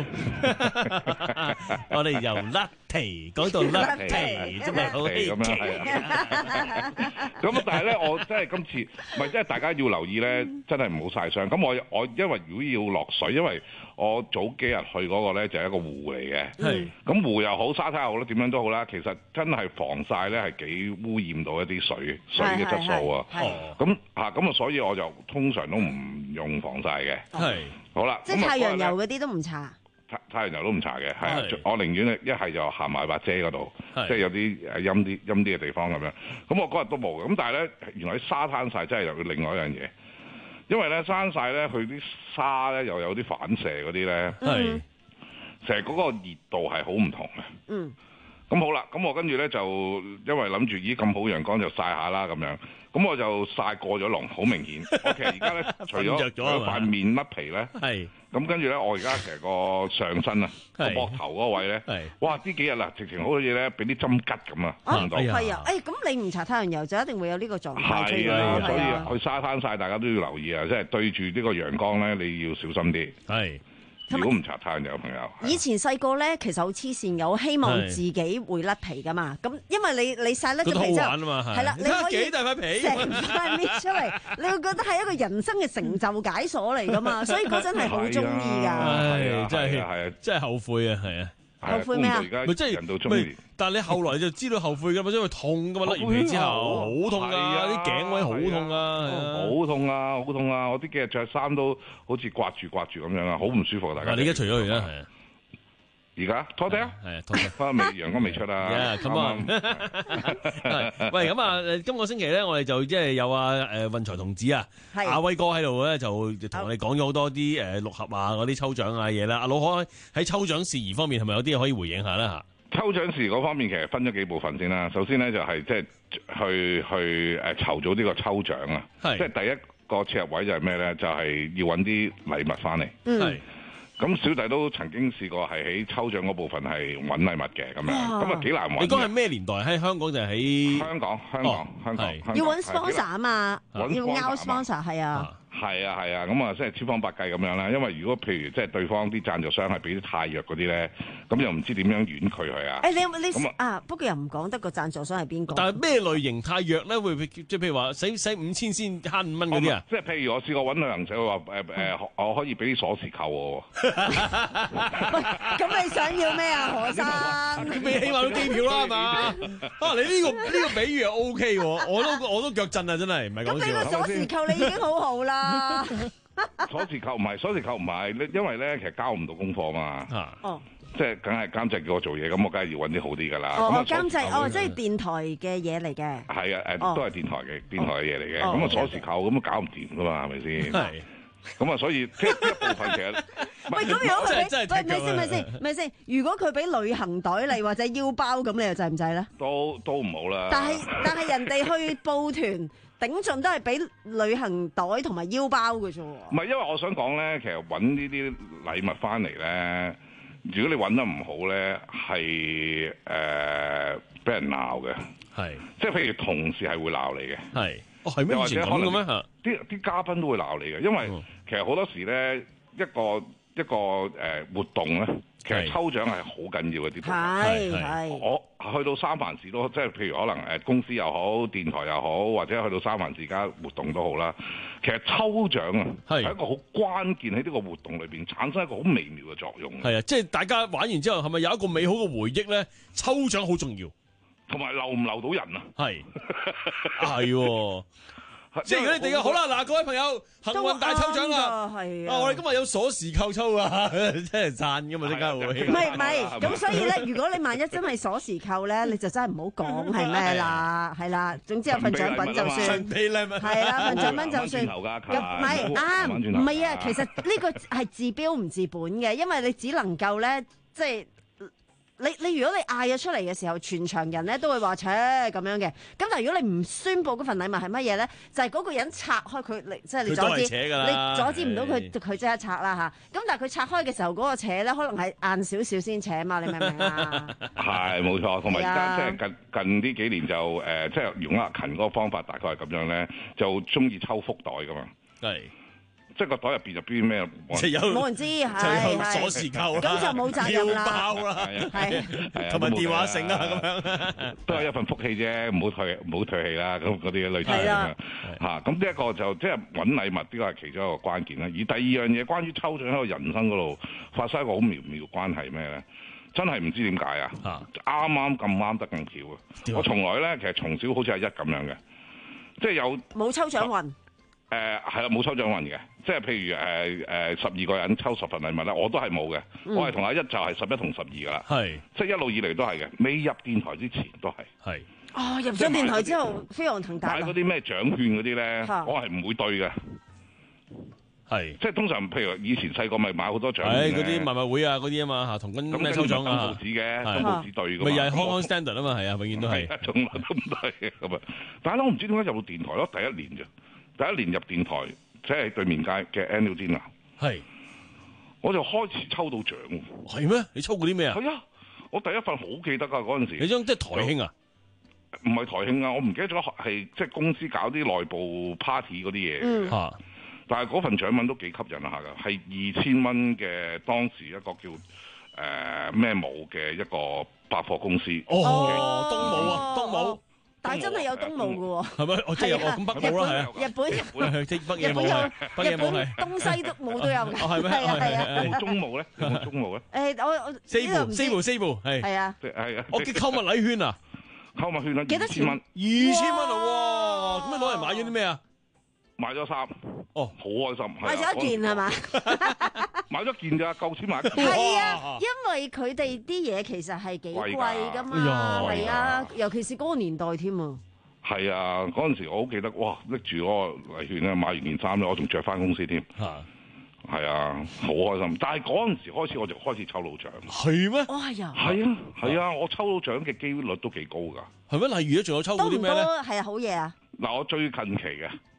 我哋由甩皮講到甩皮，真係好稀奇咁樣。 咁但係咧，我真係今次，唔係即係大家要留意咧，真係唔好曬傷。咁我我因為如果要落水，因為我早幾日去嗰個咧就係一個湖嚟嘅。係。咁湖又好，沙灘又好啦，點樣都好啦。其實真係防曬咧係幾污染到一啲水水嘅質素啊。係。咁嚇咁啊，所以我就通常都唔用防曬嘅。係。好啦。 即係太陽油嗰啲都唔搽。 太太陽油都唔搽嘅，係啊！我寧願一係就行埋把遮嗰度，即係有啲誒陰啲陰啲嘅地方咁樣。咁我嗰日都冇嘅。咁但係咧，原來喺沙灘曬真係有另外一樣嘢，因為咧沙灘曬咧，佢啲沙咧又有啲反射嗰啲咧，係成日嗰個熱度係好唔同嘅。嗯。咁好啦，咁我跟住咧就因為諗住咦咁好陽光就曬下啦咁樣，咁我就曬過咗龍，好明顯。我其實而家咧除咗塊面甩皮咧，係咁跟住咧，我而家其實個上身啊，個膊頭嗰位咧，哇！呢幾日啦，直情好似咧俾啲針吉咁啊，唔到。 係啊，誒咁你唔搽太陽油就一定會有呢個狀態出現。 係啊，所以去沙灘曬，大家都要留意啊，即係對住呢個陽光咧，你要小心啲。係。如果唔搽太陽油嘅朋友， 以前細個咧，其實好黐線嘅，我希望自己會甩皮噶嘛。咁因為你你曬甩咗皮之後，係啦，你可以幾大塊皮， 成塊搣出嚟，你會覺得係一個人生嘅成就解鎖嚟噶嘛。所以嗰陣係好中意㗎。 係真係係啊，真係後悔啊，係啊。 後悔咩啊？ 咪即係人到中年， 但係你後來就知道後悔㗎嘛，因為痛㗎嘛，甩完皮之後好痛啊，啲頸位好痛啊， 好痛啊，好痛啊！我啲幾日着衫都好似刮住刮住咁樣啊，好唔舒服啊！大家。 你而家除咗佢啦，係啊。 而家拖地啊，係啊，拖地，翻未陽光未出啊。 Come on！喂，咁啊，今個星期咧，我哋就即係有啊誒運財童子啊，阿威哥喺度咧，就同我哋講咗好多啲誒六合啊嗰啲抽獎啊嘢啦。阿老可喺抽獎事宜方面係咪有啲嘢可以回應下咧嚇？ 抽獎事宜嗰方面其實分咗幾部分先啦。首先咧就係即係去去誒籌組呢個抽獎啊，即係第一個切入位就係咩咧？就係要揾啲禮物翻嚟。嗯。咁小弟都曾經試過係喺抽獎嗰部分係揾禮物嘅咁樣，咁啊幾難揾。 你講係咩年代？喺香港定係喺香港？香港，香港， 要揾 sponsor 啊嘛，要拗 sponsor 係啊。 係啊係啊，咁啊即係千方百計咁樣啦。因為如果譬如即係對方啲贊助商係俾啲太弱嗰啲咧，咁又唔知點樣婉拒佢啊。 誒你你啊，不過又唔講得個贊助商係邊個？ 但係咩類型太弱咧？會唔會即係譬如話使使五千先慳五蚊嗰啲啊？ 即係譬如我試過揾旅行社話誒誒，我可以俾啲鎖匙扣我。 喂，咁你想要咩啊，何生？ 你起碼都機票啦係嘛？啊，你呢個呢個比喻又 O K 喎，我都我都腳震啊，真係唔係講笑。 咁你個鎖匙扣你已經好好啦。 鎖匙扣唔係，鎖匙扣唔係，因為咧其實交唔到功課嘛。 哦。 即係梗係監製叫我做嘢，咁我梗係要揾啲好啲㗎啦。 哦，監製哦，即係電台嘅嘢嚟嘅。 係啊，誒都係電台嘅電台嘅嘢嚟嘅。咁啊鎖匙扣咁啊搞唔掂㗎嘛，係咪先？係。咁啊，所以即係一部分其實。 喂，咁如果佢俾，喂，咪先咪先咪先，如果佢俾旅行袋嚟或者腰包咁，你又制唔制咧？ 都都唔好啦。 但係但係人哋去報團頂盡都係俾旅行袋同埋腰包嘅啫喎。 唔係，因為我想講咧，其實揾呢啲禮物翻嚟咧。如果你揾得唔好咧，係誒俾人鬧嘅， 係即係譬如同事係會鬧你嘅， 係哦係咩？以前咁嘅咩？ 啲啲嘉賓都會鬧你嘅，因為其實好多時咧一個一個誒活動咧，其實抽獎係好緊要嘅啲。 係係我去到三藩市都即係譬如可能誒公司又好，電台又好，或者去到三藩市間活動都好啦。其實抽獎啊係一個好關鍵喺呢個活動裏邊產生一個好微妙嘅作用。 係啊，即係大家玩完之後係咪有一個美好嘅回憶咧？抽獎好重要， 同埋留唔留到人啊？ 係係。即係如果你哋嘅好啦，嗱各位朋友，幸運大抽獎啦！係啊，我哋今日有鎖匙扣抽啊，真係讚噶嘛，即刻會。 唔係唔係，咁所以咧，如果你萬一真係鎖匙扣咧，你就真係唔好講係咩啦，係啦，總之有份獎品就算。 神秘禮物係啦，份獎品就算。咁唔係啱，唔係啊，其實呢個係治標唔治本嘅，因為你只能夠咧，即係。你你如果你嗌咗出嚟嘅時候，全場人咧都會話，切咁樣嘅。咁但係如果你唔宣佈嗰份禮物係乜嘢咧，就係、是、嗰個人拆開佢，你即係你阻止，你阻止唔到佢，佢即刻拆啦嚇。咁但係佢拆開嘅時候，嗰、那個扯咧可能係硬少少先扯嘛，你明唔明啊？係冇錯，同埋而家即係近近呢幾年就誒，即、呃、係、就是、用阿勤嗰個方法，大概係咁樣咧，就中意抽福袋噶嘛。係。即係個袋入邊入邊咩？ 冇人知，係係鎖匙扣， 咁就冇責任啦。 腰包啦，係同埋電話繩啊，咁樣都係一份福氣啫，唔好退唔好退氣啦。咁嗰啲類似咁樣嚇。咁呢一個就即係揾禮物，呢個係其中一個關鍵啦。而第二樣嘢，關於抽獎喺個人生嗰度發生一個好妙妙關係咩咧？真係唔知點解啊！啱啱咁啱得咁巧啊！我從來咧其實從小好似係一咁樣嘅，即係有冇抽獎運。 誒係啦，冇抽獎運嘅，即係譬如誒誒十二個人抽十份禮物咧，我都係冇嘅。嗯、我係同阿一就係十一同十二噶啦，係即係一路以嚟都係嘅。未入電台之前都係係。 哦，入咗電台之後，飛黃騰達。 買嗰啲咩獎券嗰啲咧，我係唔會對嘅。係即係通常，譬如以前細個咪買好多獎券嗰啲賣賣會啊嗰啲啊嘛嚇，同跟咩抽獎啊， 報紙嘅，報紙對嘅。 咪又係 Hong Kong Standard 啊嘛，係啊，永遠都係。 從來都唔對咁啊！但係咧，我唔知點解入到電台咯，第一年啫。第一年入電台，即係對面街嘅 Annual Dinner，係，我就開始抽到獎。 係咩？你抽過啲咩啊？ 係啊，我第一份好記得㗎嗰陣時。 你張即係台慶啊？ 唔係台慶啊，我唔記得咗係即係公司搞啲內部 party 嗰啲嘢嘅。嗯、但係嗰份獎品都幾吸引下㗎，係二千蚊嘅當時一個叫誒咩帽嘅一個百貨公司。 哦，東帽啊，東帽。 但係真係有東武嘅喎， 係咪？我即係有咁北武啦，係啊！ 日本日本即北野武係， 日本東西都冇都有嘅， 係咩？ 係啊係啊！ 有冇中武咧？有冇中武咧？ 誒我我四部四部四部係係啊係啊！ 我嘅購物禮券啊， 購物券啊， 幾多錢？ 二千蚊啊！哇！咁你攞嚟買咗啲咩啊？ 買咗衫，哦，好開心。 買咗一件係嘛？ 買咗件咋，夠錢買。 係啊，因為佢哋啲嘢其實係幾貴㗎嘛，係啊，尤其是嗰個年代添啊。 係啊，嗰陣時我好記得，哇！拎住嗰個禮券咧，買完件衫咧，我仲着翻公司添。嚇，係啊，好開心。但係嗰陣時開始我就開始抽到獎。 係咩？ 哦，係啊。 係啊，係啊，我抽到獎嘅機率都幾高㗎。 係咩？例如咧，仲有抽到啲咩咧？ 多係啊，好嘢啊！ 嗱，我最近期嘅。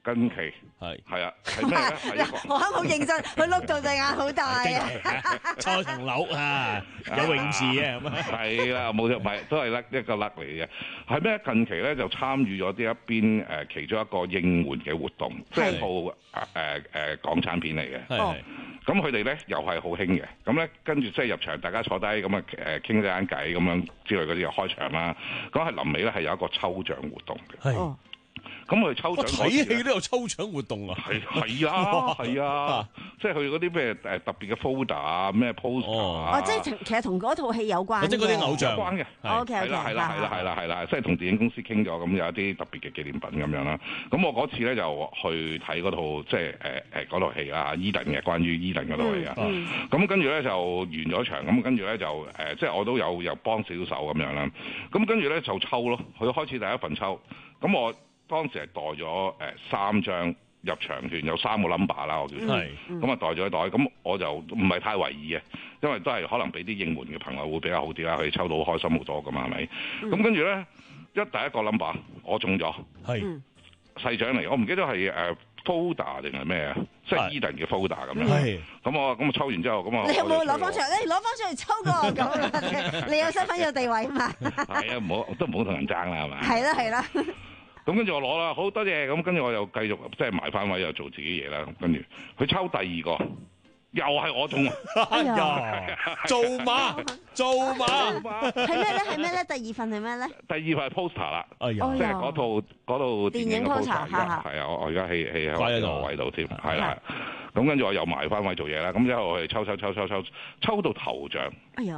近期係係啊，係咩咧？係一個我啱好認真，佢碌到隻眼好大啊！ 初層樓啊，有泳池啊，咁啊， 係啦，冇錯，唔係都係甩一個甩嚟嘅。係咩？近期咧就參與咗呢一邊誒其中一個應援嘅活動，即係套誒誒誒港產片嚟嘅。 係。 咁佢哋咧又係好興嘅，咁咧跟住即係入場，大家坐低咁啊誒傾咗間偈咁樣之類嗰啲就開場啦。咁係臨尾咧係有一個抽獎活動嘅。 係。 咁佢抽獎睇戲都有抽獎活動啊！ 係係啊係啊，即係佢嗰啲咩誒特別嘅 folder 啊，咩 poster 啊， 哦，即係其實同嗰套戲有關嘅， 即係嗰啲偶像有關嘅。 OK OK， 係啦係啦係啦係啦係啦，即係同電影公司傾咗，咁有一啲特別嘅紀念品咁樣啦。咁我嗰次咧就去睇嗰套即係誒誒嗰套戲啊，Eden 嘅關於 Eden 嗰套戲啊。咁跟住咧就完咗場，咁跟住咧就誒即係我都有有幫少手咁樣啦。咁跟住咧就抽咯，佢開始第一份抽，咁我當時係袋咗誒三張入場券，有三個 number 啦，我叫做，咁啊袋咗一袋，咁我就唔係太為意嘅，因為都係可能俾啲應援嘅朋友會比較好啲啦，佢哋抽到開心好多噶嘛，係咪？咁跟住咧一第一個 number 我中咗，係細獎嚟，我唔記得係誒 folder 定係咩啊，即係 Eden 嘅 folder 咁樣。係，咁我咁啊抽完之後，咁啊你有冇攞翻出嚟？你攞翻出嚟抽過咁你有身份有地位嘛？ 係啊，唔好都唔好同人爭啦，係嘛？ 係啦係啦。 咁跟住我攞啦，好多謝，咁跟住我又繼續即係埋翻位又做自己嘢啦。跟住佢抽第二個，又係我中啊！ 哎呀，做馬做馬， 係咩咧？係咩咧？第二份係咩咧？ 第二份係 poster 啦， 哎呀， 即係嗰套嗰套電影嘅 poster，係啊，我我而家喺喺喺個位度添，係啦。咁跟住我又埋翻位做嘢啦。咁之後我哋抽抽抽抽抽抽到頭獎，哎呀！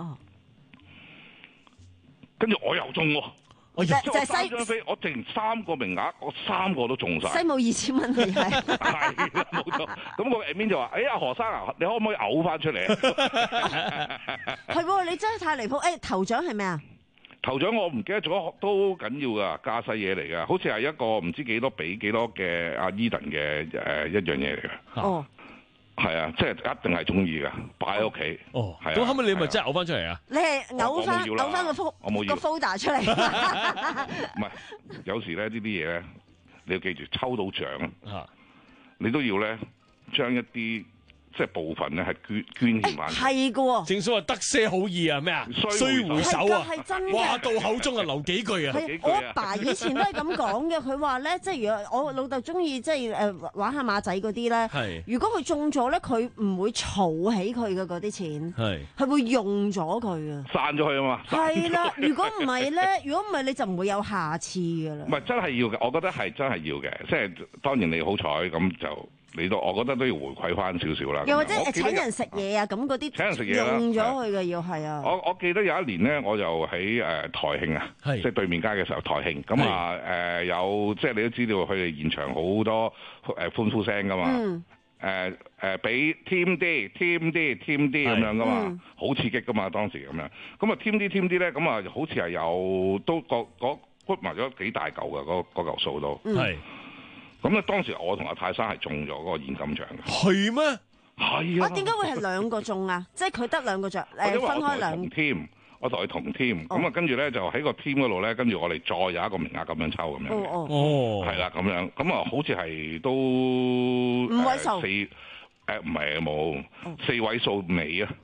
跟住我又中喎。我就係三張飛，我剩三個名額，我三個都中晒。 西冇二千蚊你係。 係啦，冇錯。咁個 admin 就話：哎呀，何生啊，你可唔可以嘔翻出嚟？ 係喎，你真係太離譜！誒，頭獎係咩啊？ 頭獎我唔記得咗，都緊要噶，加西嘢嚟噶，好似係一個唔知幾多比幾多嘅阿 Eden 嘅誒一樣嘢嚟嘅。哦。係啊，即係一定係中意噶，擺喺屋企。哦，係啊。咁後尾你咪真係嘔翻出嚟啊？你係嘔翻嘔翻個 folder 我冇要個 folder 出嚟。唔係，有時咧呢啲嘢咧，你要記住，抽到獎啊，你都要咧將一啲即係部分咧係捐捐獻翻。係噶喎，正所謂得些好意啊，咩啊？須回首啊！係真嘅。話到口中啊，留幾句啊。 我阿爸以前都係咁講嘅，佢話咧，即係如果我老豆中意即係誒玩下馬仔嗰啲咧，如果佢中咗咧，佢唔會儲起佢嘅嗰啲錢，係係會用咗佢啊， 散咗佢啊嘛。係啦， 如果唔係咧，如果唔係你就唔會有下次噶啦。 唔係真係要嘅，我覺得係真係要嘅，即係當然你好彩咁就。你都，我覺得都要回饋翻少少啦。 又或者誒請人食嘢啊，咁嗰啲請人食嘢用咗佢嘅要係啊。 我我記得有一年咧，我就喺誒台慶啊，即係對面街嘅時候台慶，咁啊誒有即係你都知道佢哋現場好多誒歡呼聲噶嘛，誒誒俾 team 啲 team 啲 team 啲咁樣噶嘛，好刺激噶嘛當時咁樣。咁啊 team 啲 team 啲咧，咁啊好似係有都個嗰屈埋咗幾大嚿嘅嗰嗰嚿數都。係。咁咧，當時我同阿泰山係中咗嗰個現金獎嘅。係咩？係啊！ 啊，點解會係兩個中啊？即係佢得兩個獎，誒分開兩 team，我同佢同 team，咁啊跟住咧就喺個 team 嗰度咧，跟住我哋再有一個名額咁樣抽咁樣。哦哦。係啦，咁樣，咁啊好似係都五位數四誒唔係冇四位數尾啊！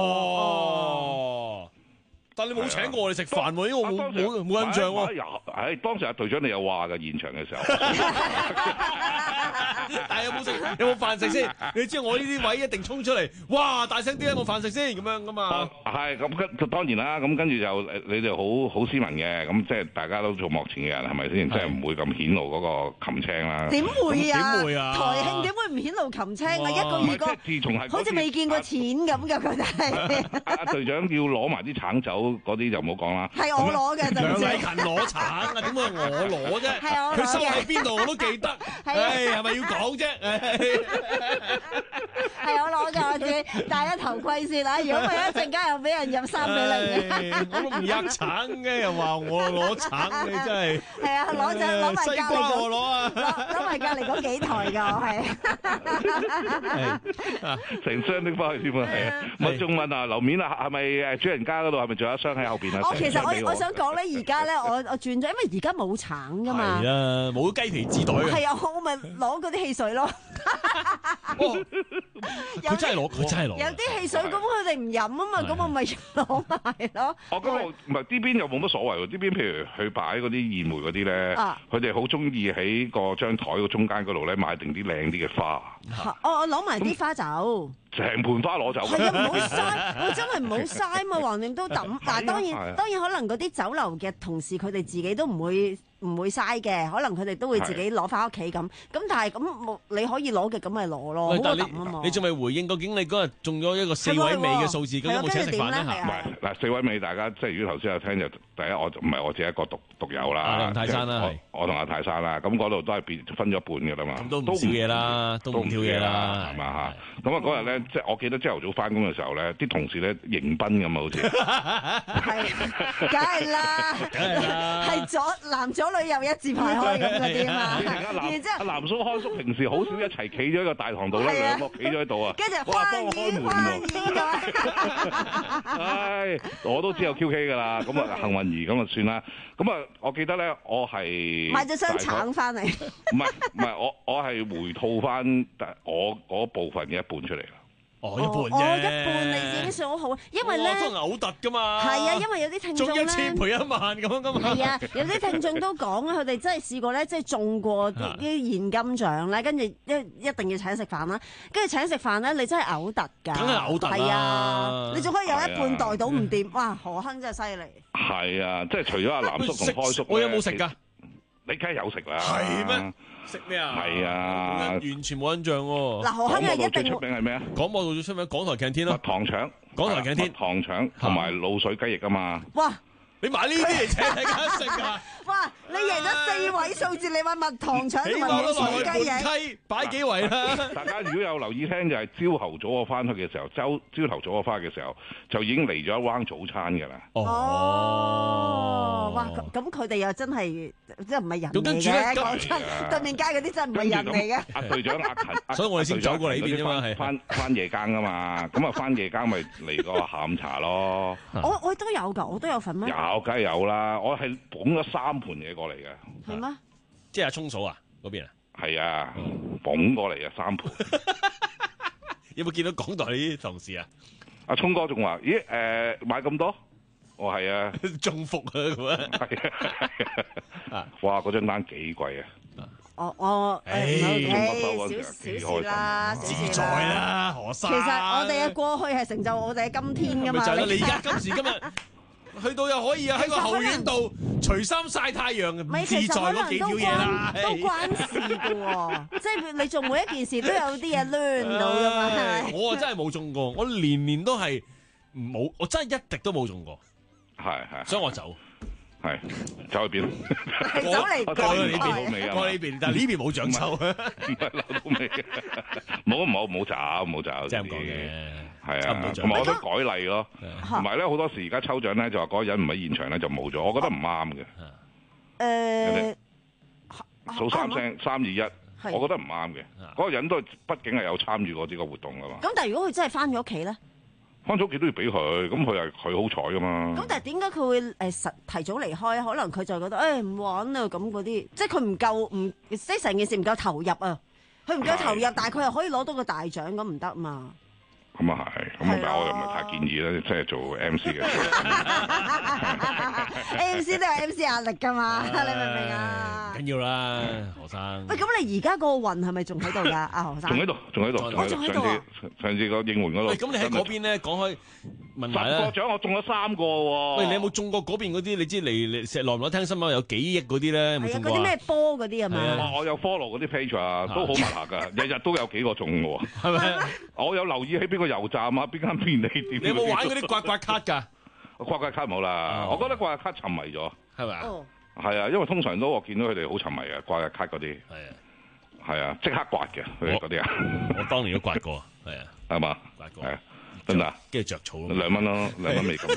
哇！ 但你冇請過我哋食飯喎，因為我冇冇冇印象喎。 唉，當時阿隊長你有話嘅現場嘅時候， 但係有冇食有冇飯食先？你知我呢啲位一定衝出嚟，哇！大聲啲有冇飯食先咁樣噶嘛？ 係咁跟當然啦，咁跟住就你哋好好斯文嘅，咁即係大家都做幕前嘅人係咪先？即係唔會咁顯露嗰個琴青啦。 點會啊？ 點會啊？ 台慶點會唔顯露琴青啊？一個二個， 自從係好似未見過錢咁㗎，佢哋。 阿隊長要攞埋啲橙酒。嗰啲就唔好講啦。 係我攞嘅， 梁禮勤攞橙啊，點會係我攞啫？ 係我攞嘅。 佢收喺邊度我都記得。係係咪要講啫？ 係我攞嘅，我自己戴咗頭盔先啦。如果唔係一陣間又俾人入衫俾你。 我都唔入橙嘅，又話我攞橙，你真係。 係啊，攞就攞埋隔離。 西瓜我攞啊！ 攞攞埋隔離嗰幾台㗎，我係。 成箱拎翻去添啊！係啊。我仲問啊，樓面啊，係咪誒主人家嗰度係咪仲有一箱喺後邊啊。 我其實我我想講咧，而家咧我我轉咗，因為而家冇橙噶嘛。 係啊，冇雞皮紙袋嘅。 係啊，我咪攞嗰啲汽水咯。 佢真係攞，佢真係攞。 有啲汽水咁佢哋唔飲啊嘛，咁我咪攞埋咯。 哦，咁我唔係呢邊又冇乜所謂喎。呢邊譬如去擺嗰啲燕梅嗰啲咧，佢哋好中意喺個張台個中間嗰度咧買定啲靚啲嘅花。 哦，我攞埋啲花走。 成盤花攞走。 係啊，唔好嘥，我真係唔好嘥嘛，橫掂都抌。但係當然當然可能嗰啲酒樓嘅同事佢哋自己都唔會唔會嘥嘅，可能佢哋都會自己攞翻屋企咁。咁但係咁冇你可以攞嘅，咁咪攞咯，好過抌啊嘛。 你仲未回應？究竟你嗰日中咗一個四位尾嘅數字，究竟有冇請食飯咧？ 唔係嗱，四位尾大家即係如果頭先有聽就第一，我唔係我自己一個獨獨有啦。 阿泰山啦， 我同阿泰山啦，咁嗰度都係變分咗一半嘅啦嘛。 咁都唔少嘢啦，都唔挑嘢啦， 係嘛嚇？咁啊嗰日咧，即係我記得朝頭早翻工嘅時候咧，啲同事咧迎賓咁啊，好似係，梗係啦，梗係啦，係左男左女右一字排開咁嗰啲啊嘛。然之後， 阿南叔開叔平時好少一齊企咗喺個大堂度啦，兩個企咗喺度啊。 跟住花兒花兒咁。 唉，我都知有 Q K 噶啦，咁啊幸運兒咁啊算啦。咁啊，我記得咧，我係買咗箱橙翻嚟。 唔係唔係，我我係回吐翻我嗰部分嘅一半出嚟啦。 哦，一半啫。 哦，一半你已經算好好，因為咧都嘔突噶嘛。 係啊，因為有啲聽眾咧， 中一千賠一萬咁樣噶嘛。 係啊，有啲聽眾都講啊，佢哋真係試過咧，即係中過啲啲現金獎咧，跟住一一定要請食飯啦，跟住請食飯咧，你真係嘔突㗎。 梗係嘔突啦。 係啊，你仲可以有一半袋到唔掂，哇！何亨真係犀利。 係啊，即係除咗阿南叔同開叔， 我有冇食㗎？ 你梗係有食啦。 係咩？食咩啊？ 係啊， 完全冇印象喎。 嗱，何亨係一定最出名係咩啊？ 廣播道最出名港台 canteen 咯， 糖腸， 港台 canteen 糖腸同埋滷水雞翼啊嘛。 哇！ 你買呢啲嚟請大家食啊！ 哇！你贏咗四位數字，你買蜜糖腸同埋滷水雞翼， 擺幾圍啦！ 大家如果有留意聽，就係朝頭早我翻去嘅時候，朝朝頭早我翻去嘅時候，就已經嚟咗一彎早餐㗎啦。 哦，哇！咁佢哋又真係即係唔係人嚟嘅，講真，對面街嗰啲真係唔係人嚟嘅。 阿隊長阿勤， 所以我哋先走過嚟呢邊啫嘛，係翻翻夜更啊嘛，咁啊翻夜更咪嚟個下午茶咯。 我我都有㗎，我都有份咩？ 有，梗係有啦！我係捧咗三盤嘢過嚟嘅。 係咩？ 即係阿聰嫂啊，嗰邊啊？ 係啊，捧過嚟啊，三盤。 有冇見到港台啲同事啊？ 阿聰哥仲話：咦，誒買咁多？我係啊， 中伏啊咁啊！ 係啊！哇，嗰張單幾貴啊！ 我我誒少少事啦， 自在啦，何生。 其實我哋嘅過去係成就我哋嘅今天㗎嘛。 咪就係咯，你而家今時今日。去到又可以啊！喺個後院度除衫曬太陽，自在嗰幾條嘢啦， 都關事嘅喎。即係你做每一件事都有啲嘢攣到㗎嘛，係咪？ 我啊真係冇中過，我年年都係冇，我真係一滴都冇中過。 係係， 所以我走。 係走去邊？ 走嚟過呢邊， 過呢邊，但係呢邊冇獎抽， 唔係留到尾嘅。冇冇冇走，冇走。 即係咁講嘅。 係啊，同埋我想改例咯，同埋咧好多時而家抽獎咧就話嗰個人唔喺現場咧就冇咗，我覺得唔啱嘅。誒，數三聲，三二一，我覺得唔啱嘅。嗰個人都畢竟係有參與過呢個活動噶嘛。 咁但係如果佢真係翻咗屋企咧？ 翻咗屋企都要俾佢，咁佢係佢好彩噶嘛。 咁但係點解佢會誒實提早離開？可能佢就覺得誒唔玩啊咁嗰啲，即係佢唔夠唔即係成件事唔夠投入啊。佢唔夠投入，但係佢又可以攞到個大獎，咁唔得嘛？ 咁啊係，咁但係我又唔係太建議咧，即係做 M C 嘅。 M C 都有 M C 壓力㗎嘛，你明唔明啊？ 緊要啦，何生。 喂，咁你而家個運係咪仲喺度㗎？阿何生。 仲喺度，仲喺度， 我仲喺度啊！ 上次個應援嗰度。 喂，咁你喺嗰邊咧講開問埋咧。 十個獎我中咗三個喎。 喂，你有冇中過嗰邊嗰啲？你知嚟嚟石內唔耐聽新聞有幾億嗰啲咧？有冇中過啊？ 嗰啲咩波嗰啲係咪？ 我有 follow 嗰啲 page 啊，都好密下㗎，日日都有幾個中嘅喎。 係咪？ 我有留意喺邊個油站啊，邊間便利店。 你有冇玩嗰啲刮刮卡㗎？ 刮刮卡冇啦，我覺得刮刮卡沉迷咗， 係咪啊？ 係啊，因為通常都我見到佢哋好沉迷嘅刮刮卡嗰啲， 係啊， 係啊，即刻刮嘅佢哋嗰啲啊。 我當年都刮過，係啊， 係嘛？ 刮過， 係啊，真㗎， 跟住着草咯， 兩蚊咯，兩蚊未咁，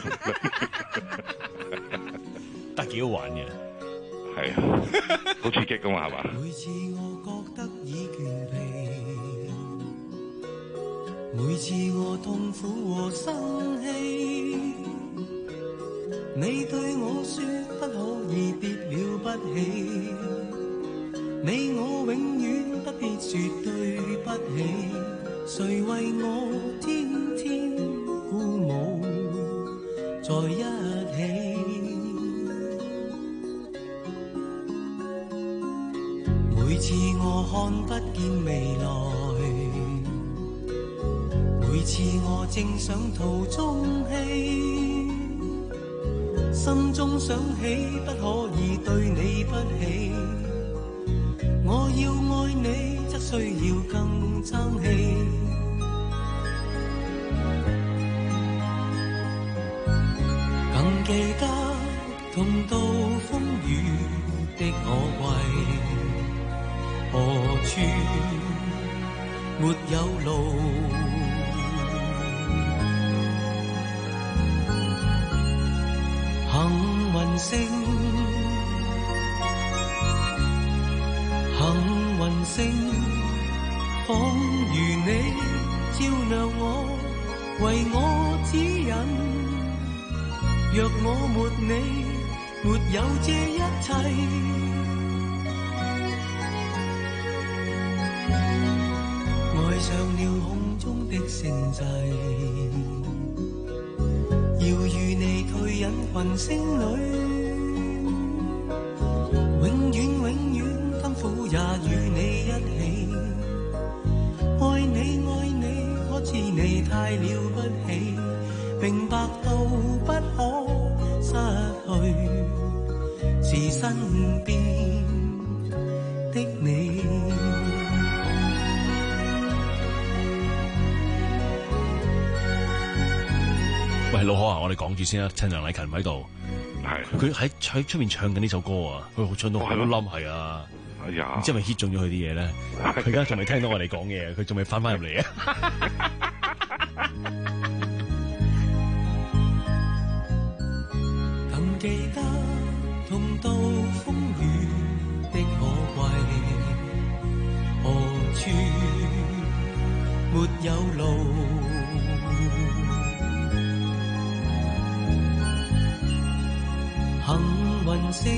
得幾好玩嘅， 係啊，好刺激㗎嘛，係嘛？ 每次我覺得已倦疲，每次我痛苦和生氣， 你對我說不可以跌了不起，你我永遠不必說對不起，誰為我天天鼓舞在一起？每次我看不見未來，每次我正想途中棄，心中想起不可以對你不起，我要愛你則需要更爭氣，更記得同渡風雨的可貴，何處沒有路，幸運星，幸運星，仿如你照亮我，為我指引。若我沒你，沒有這一切，愛上了空中的星際，要與你退隱群星裏，永遠永遠甘苦也與你一起，愛你愛你，可知你太了不起，明白到不可失去，是身邊的你。 喂，老可啊，我哋講住先啦，趁梁禮勤唔喺度，係佢喺喺出面唱緊呢首歌啊，佢唱到好冧係啊， 哎呀， 唔知係咪 hit 中咗佢啲嘢咧？佢而家仲未聽到我哋講嘢，佢仲未翻翻入嚟啊！ 更記得同渡風雨的可貴，何處沒有路，幸運星，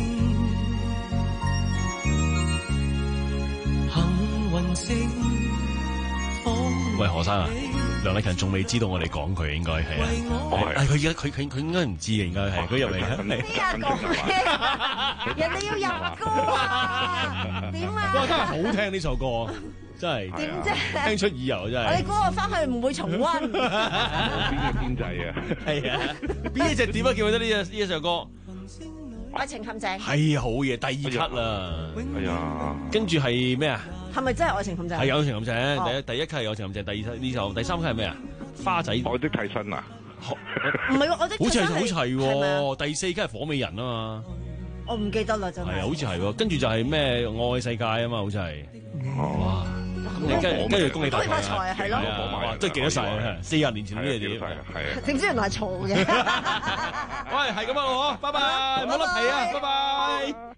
幸運星。 喂，何生啊，梁禮勤仲未知道我哋講佢，應該係啊，係佢而家佢佢佢應該唔知嘅，應該係佢入嚟啊， 人哋要入歌啊，點啊？ 哇，真係好聽呢首歌，真係點啫？ 聽出耳油真係。 我哋嗰個翻去唔會重溫。 邊個邊仔啊？ 係啊，邊一隻點啊？叫佢得呢隻呢一首歌？ 愛情陷阱係好嘢，第二級啦。 哎呀， 跟住係咩啊？ 係咪真係愛情陷阱？ 係愛情陷阱，第一第一級係愛情陷阱，第二呢首第三級係咩啊？花仔愛的替身啊？ 唔係喎，愛的替身好似係好似係喎，第四級係火美人啊嘛。 我唔記得啦，真係。 係啊，好似係喎，跟住就係咩愛世界啊嘛，好似係。哇！跟住跟住恭喜發財， 係咯， 哇！真係記得晒啊！四十年前呢啲嘢，係啊。 點知原來係錯嘅？ 喂，係咁啊，我，拜拜，冇得提啊，拜拜。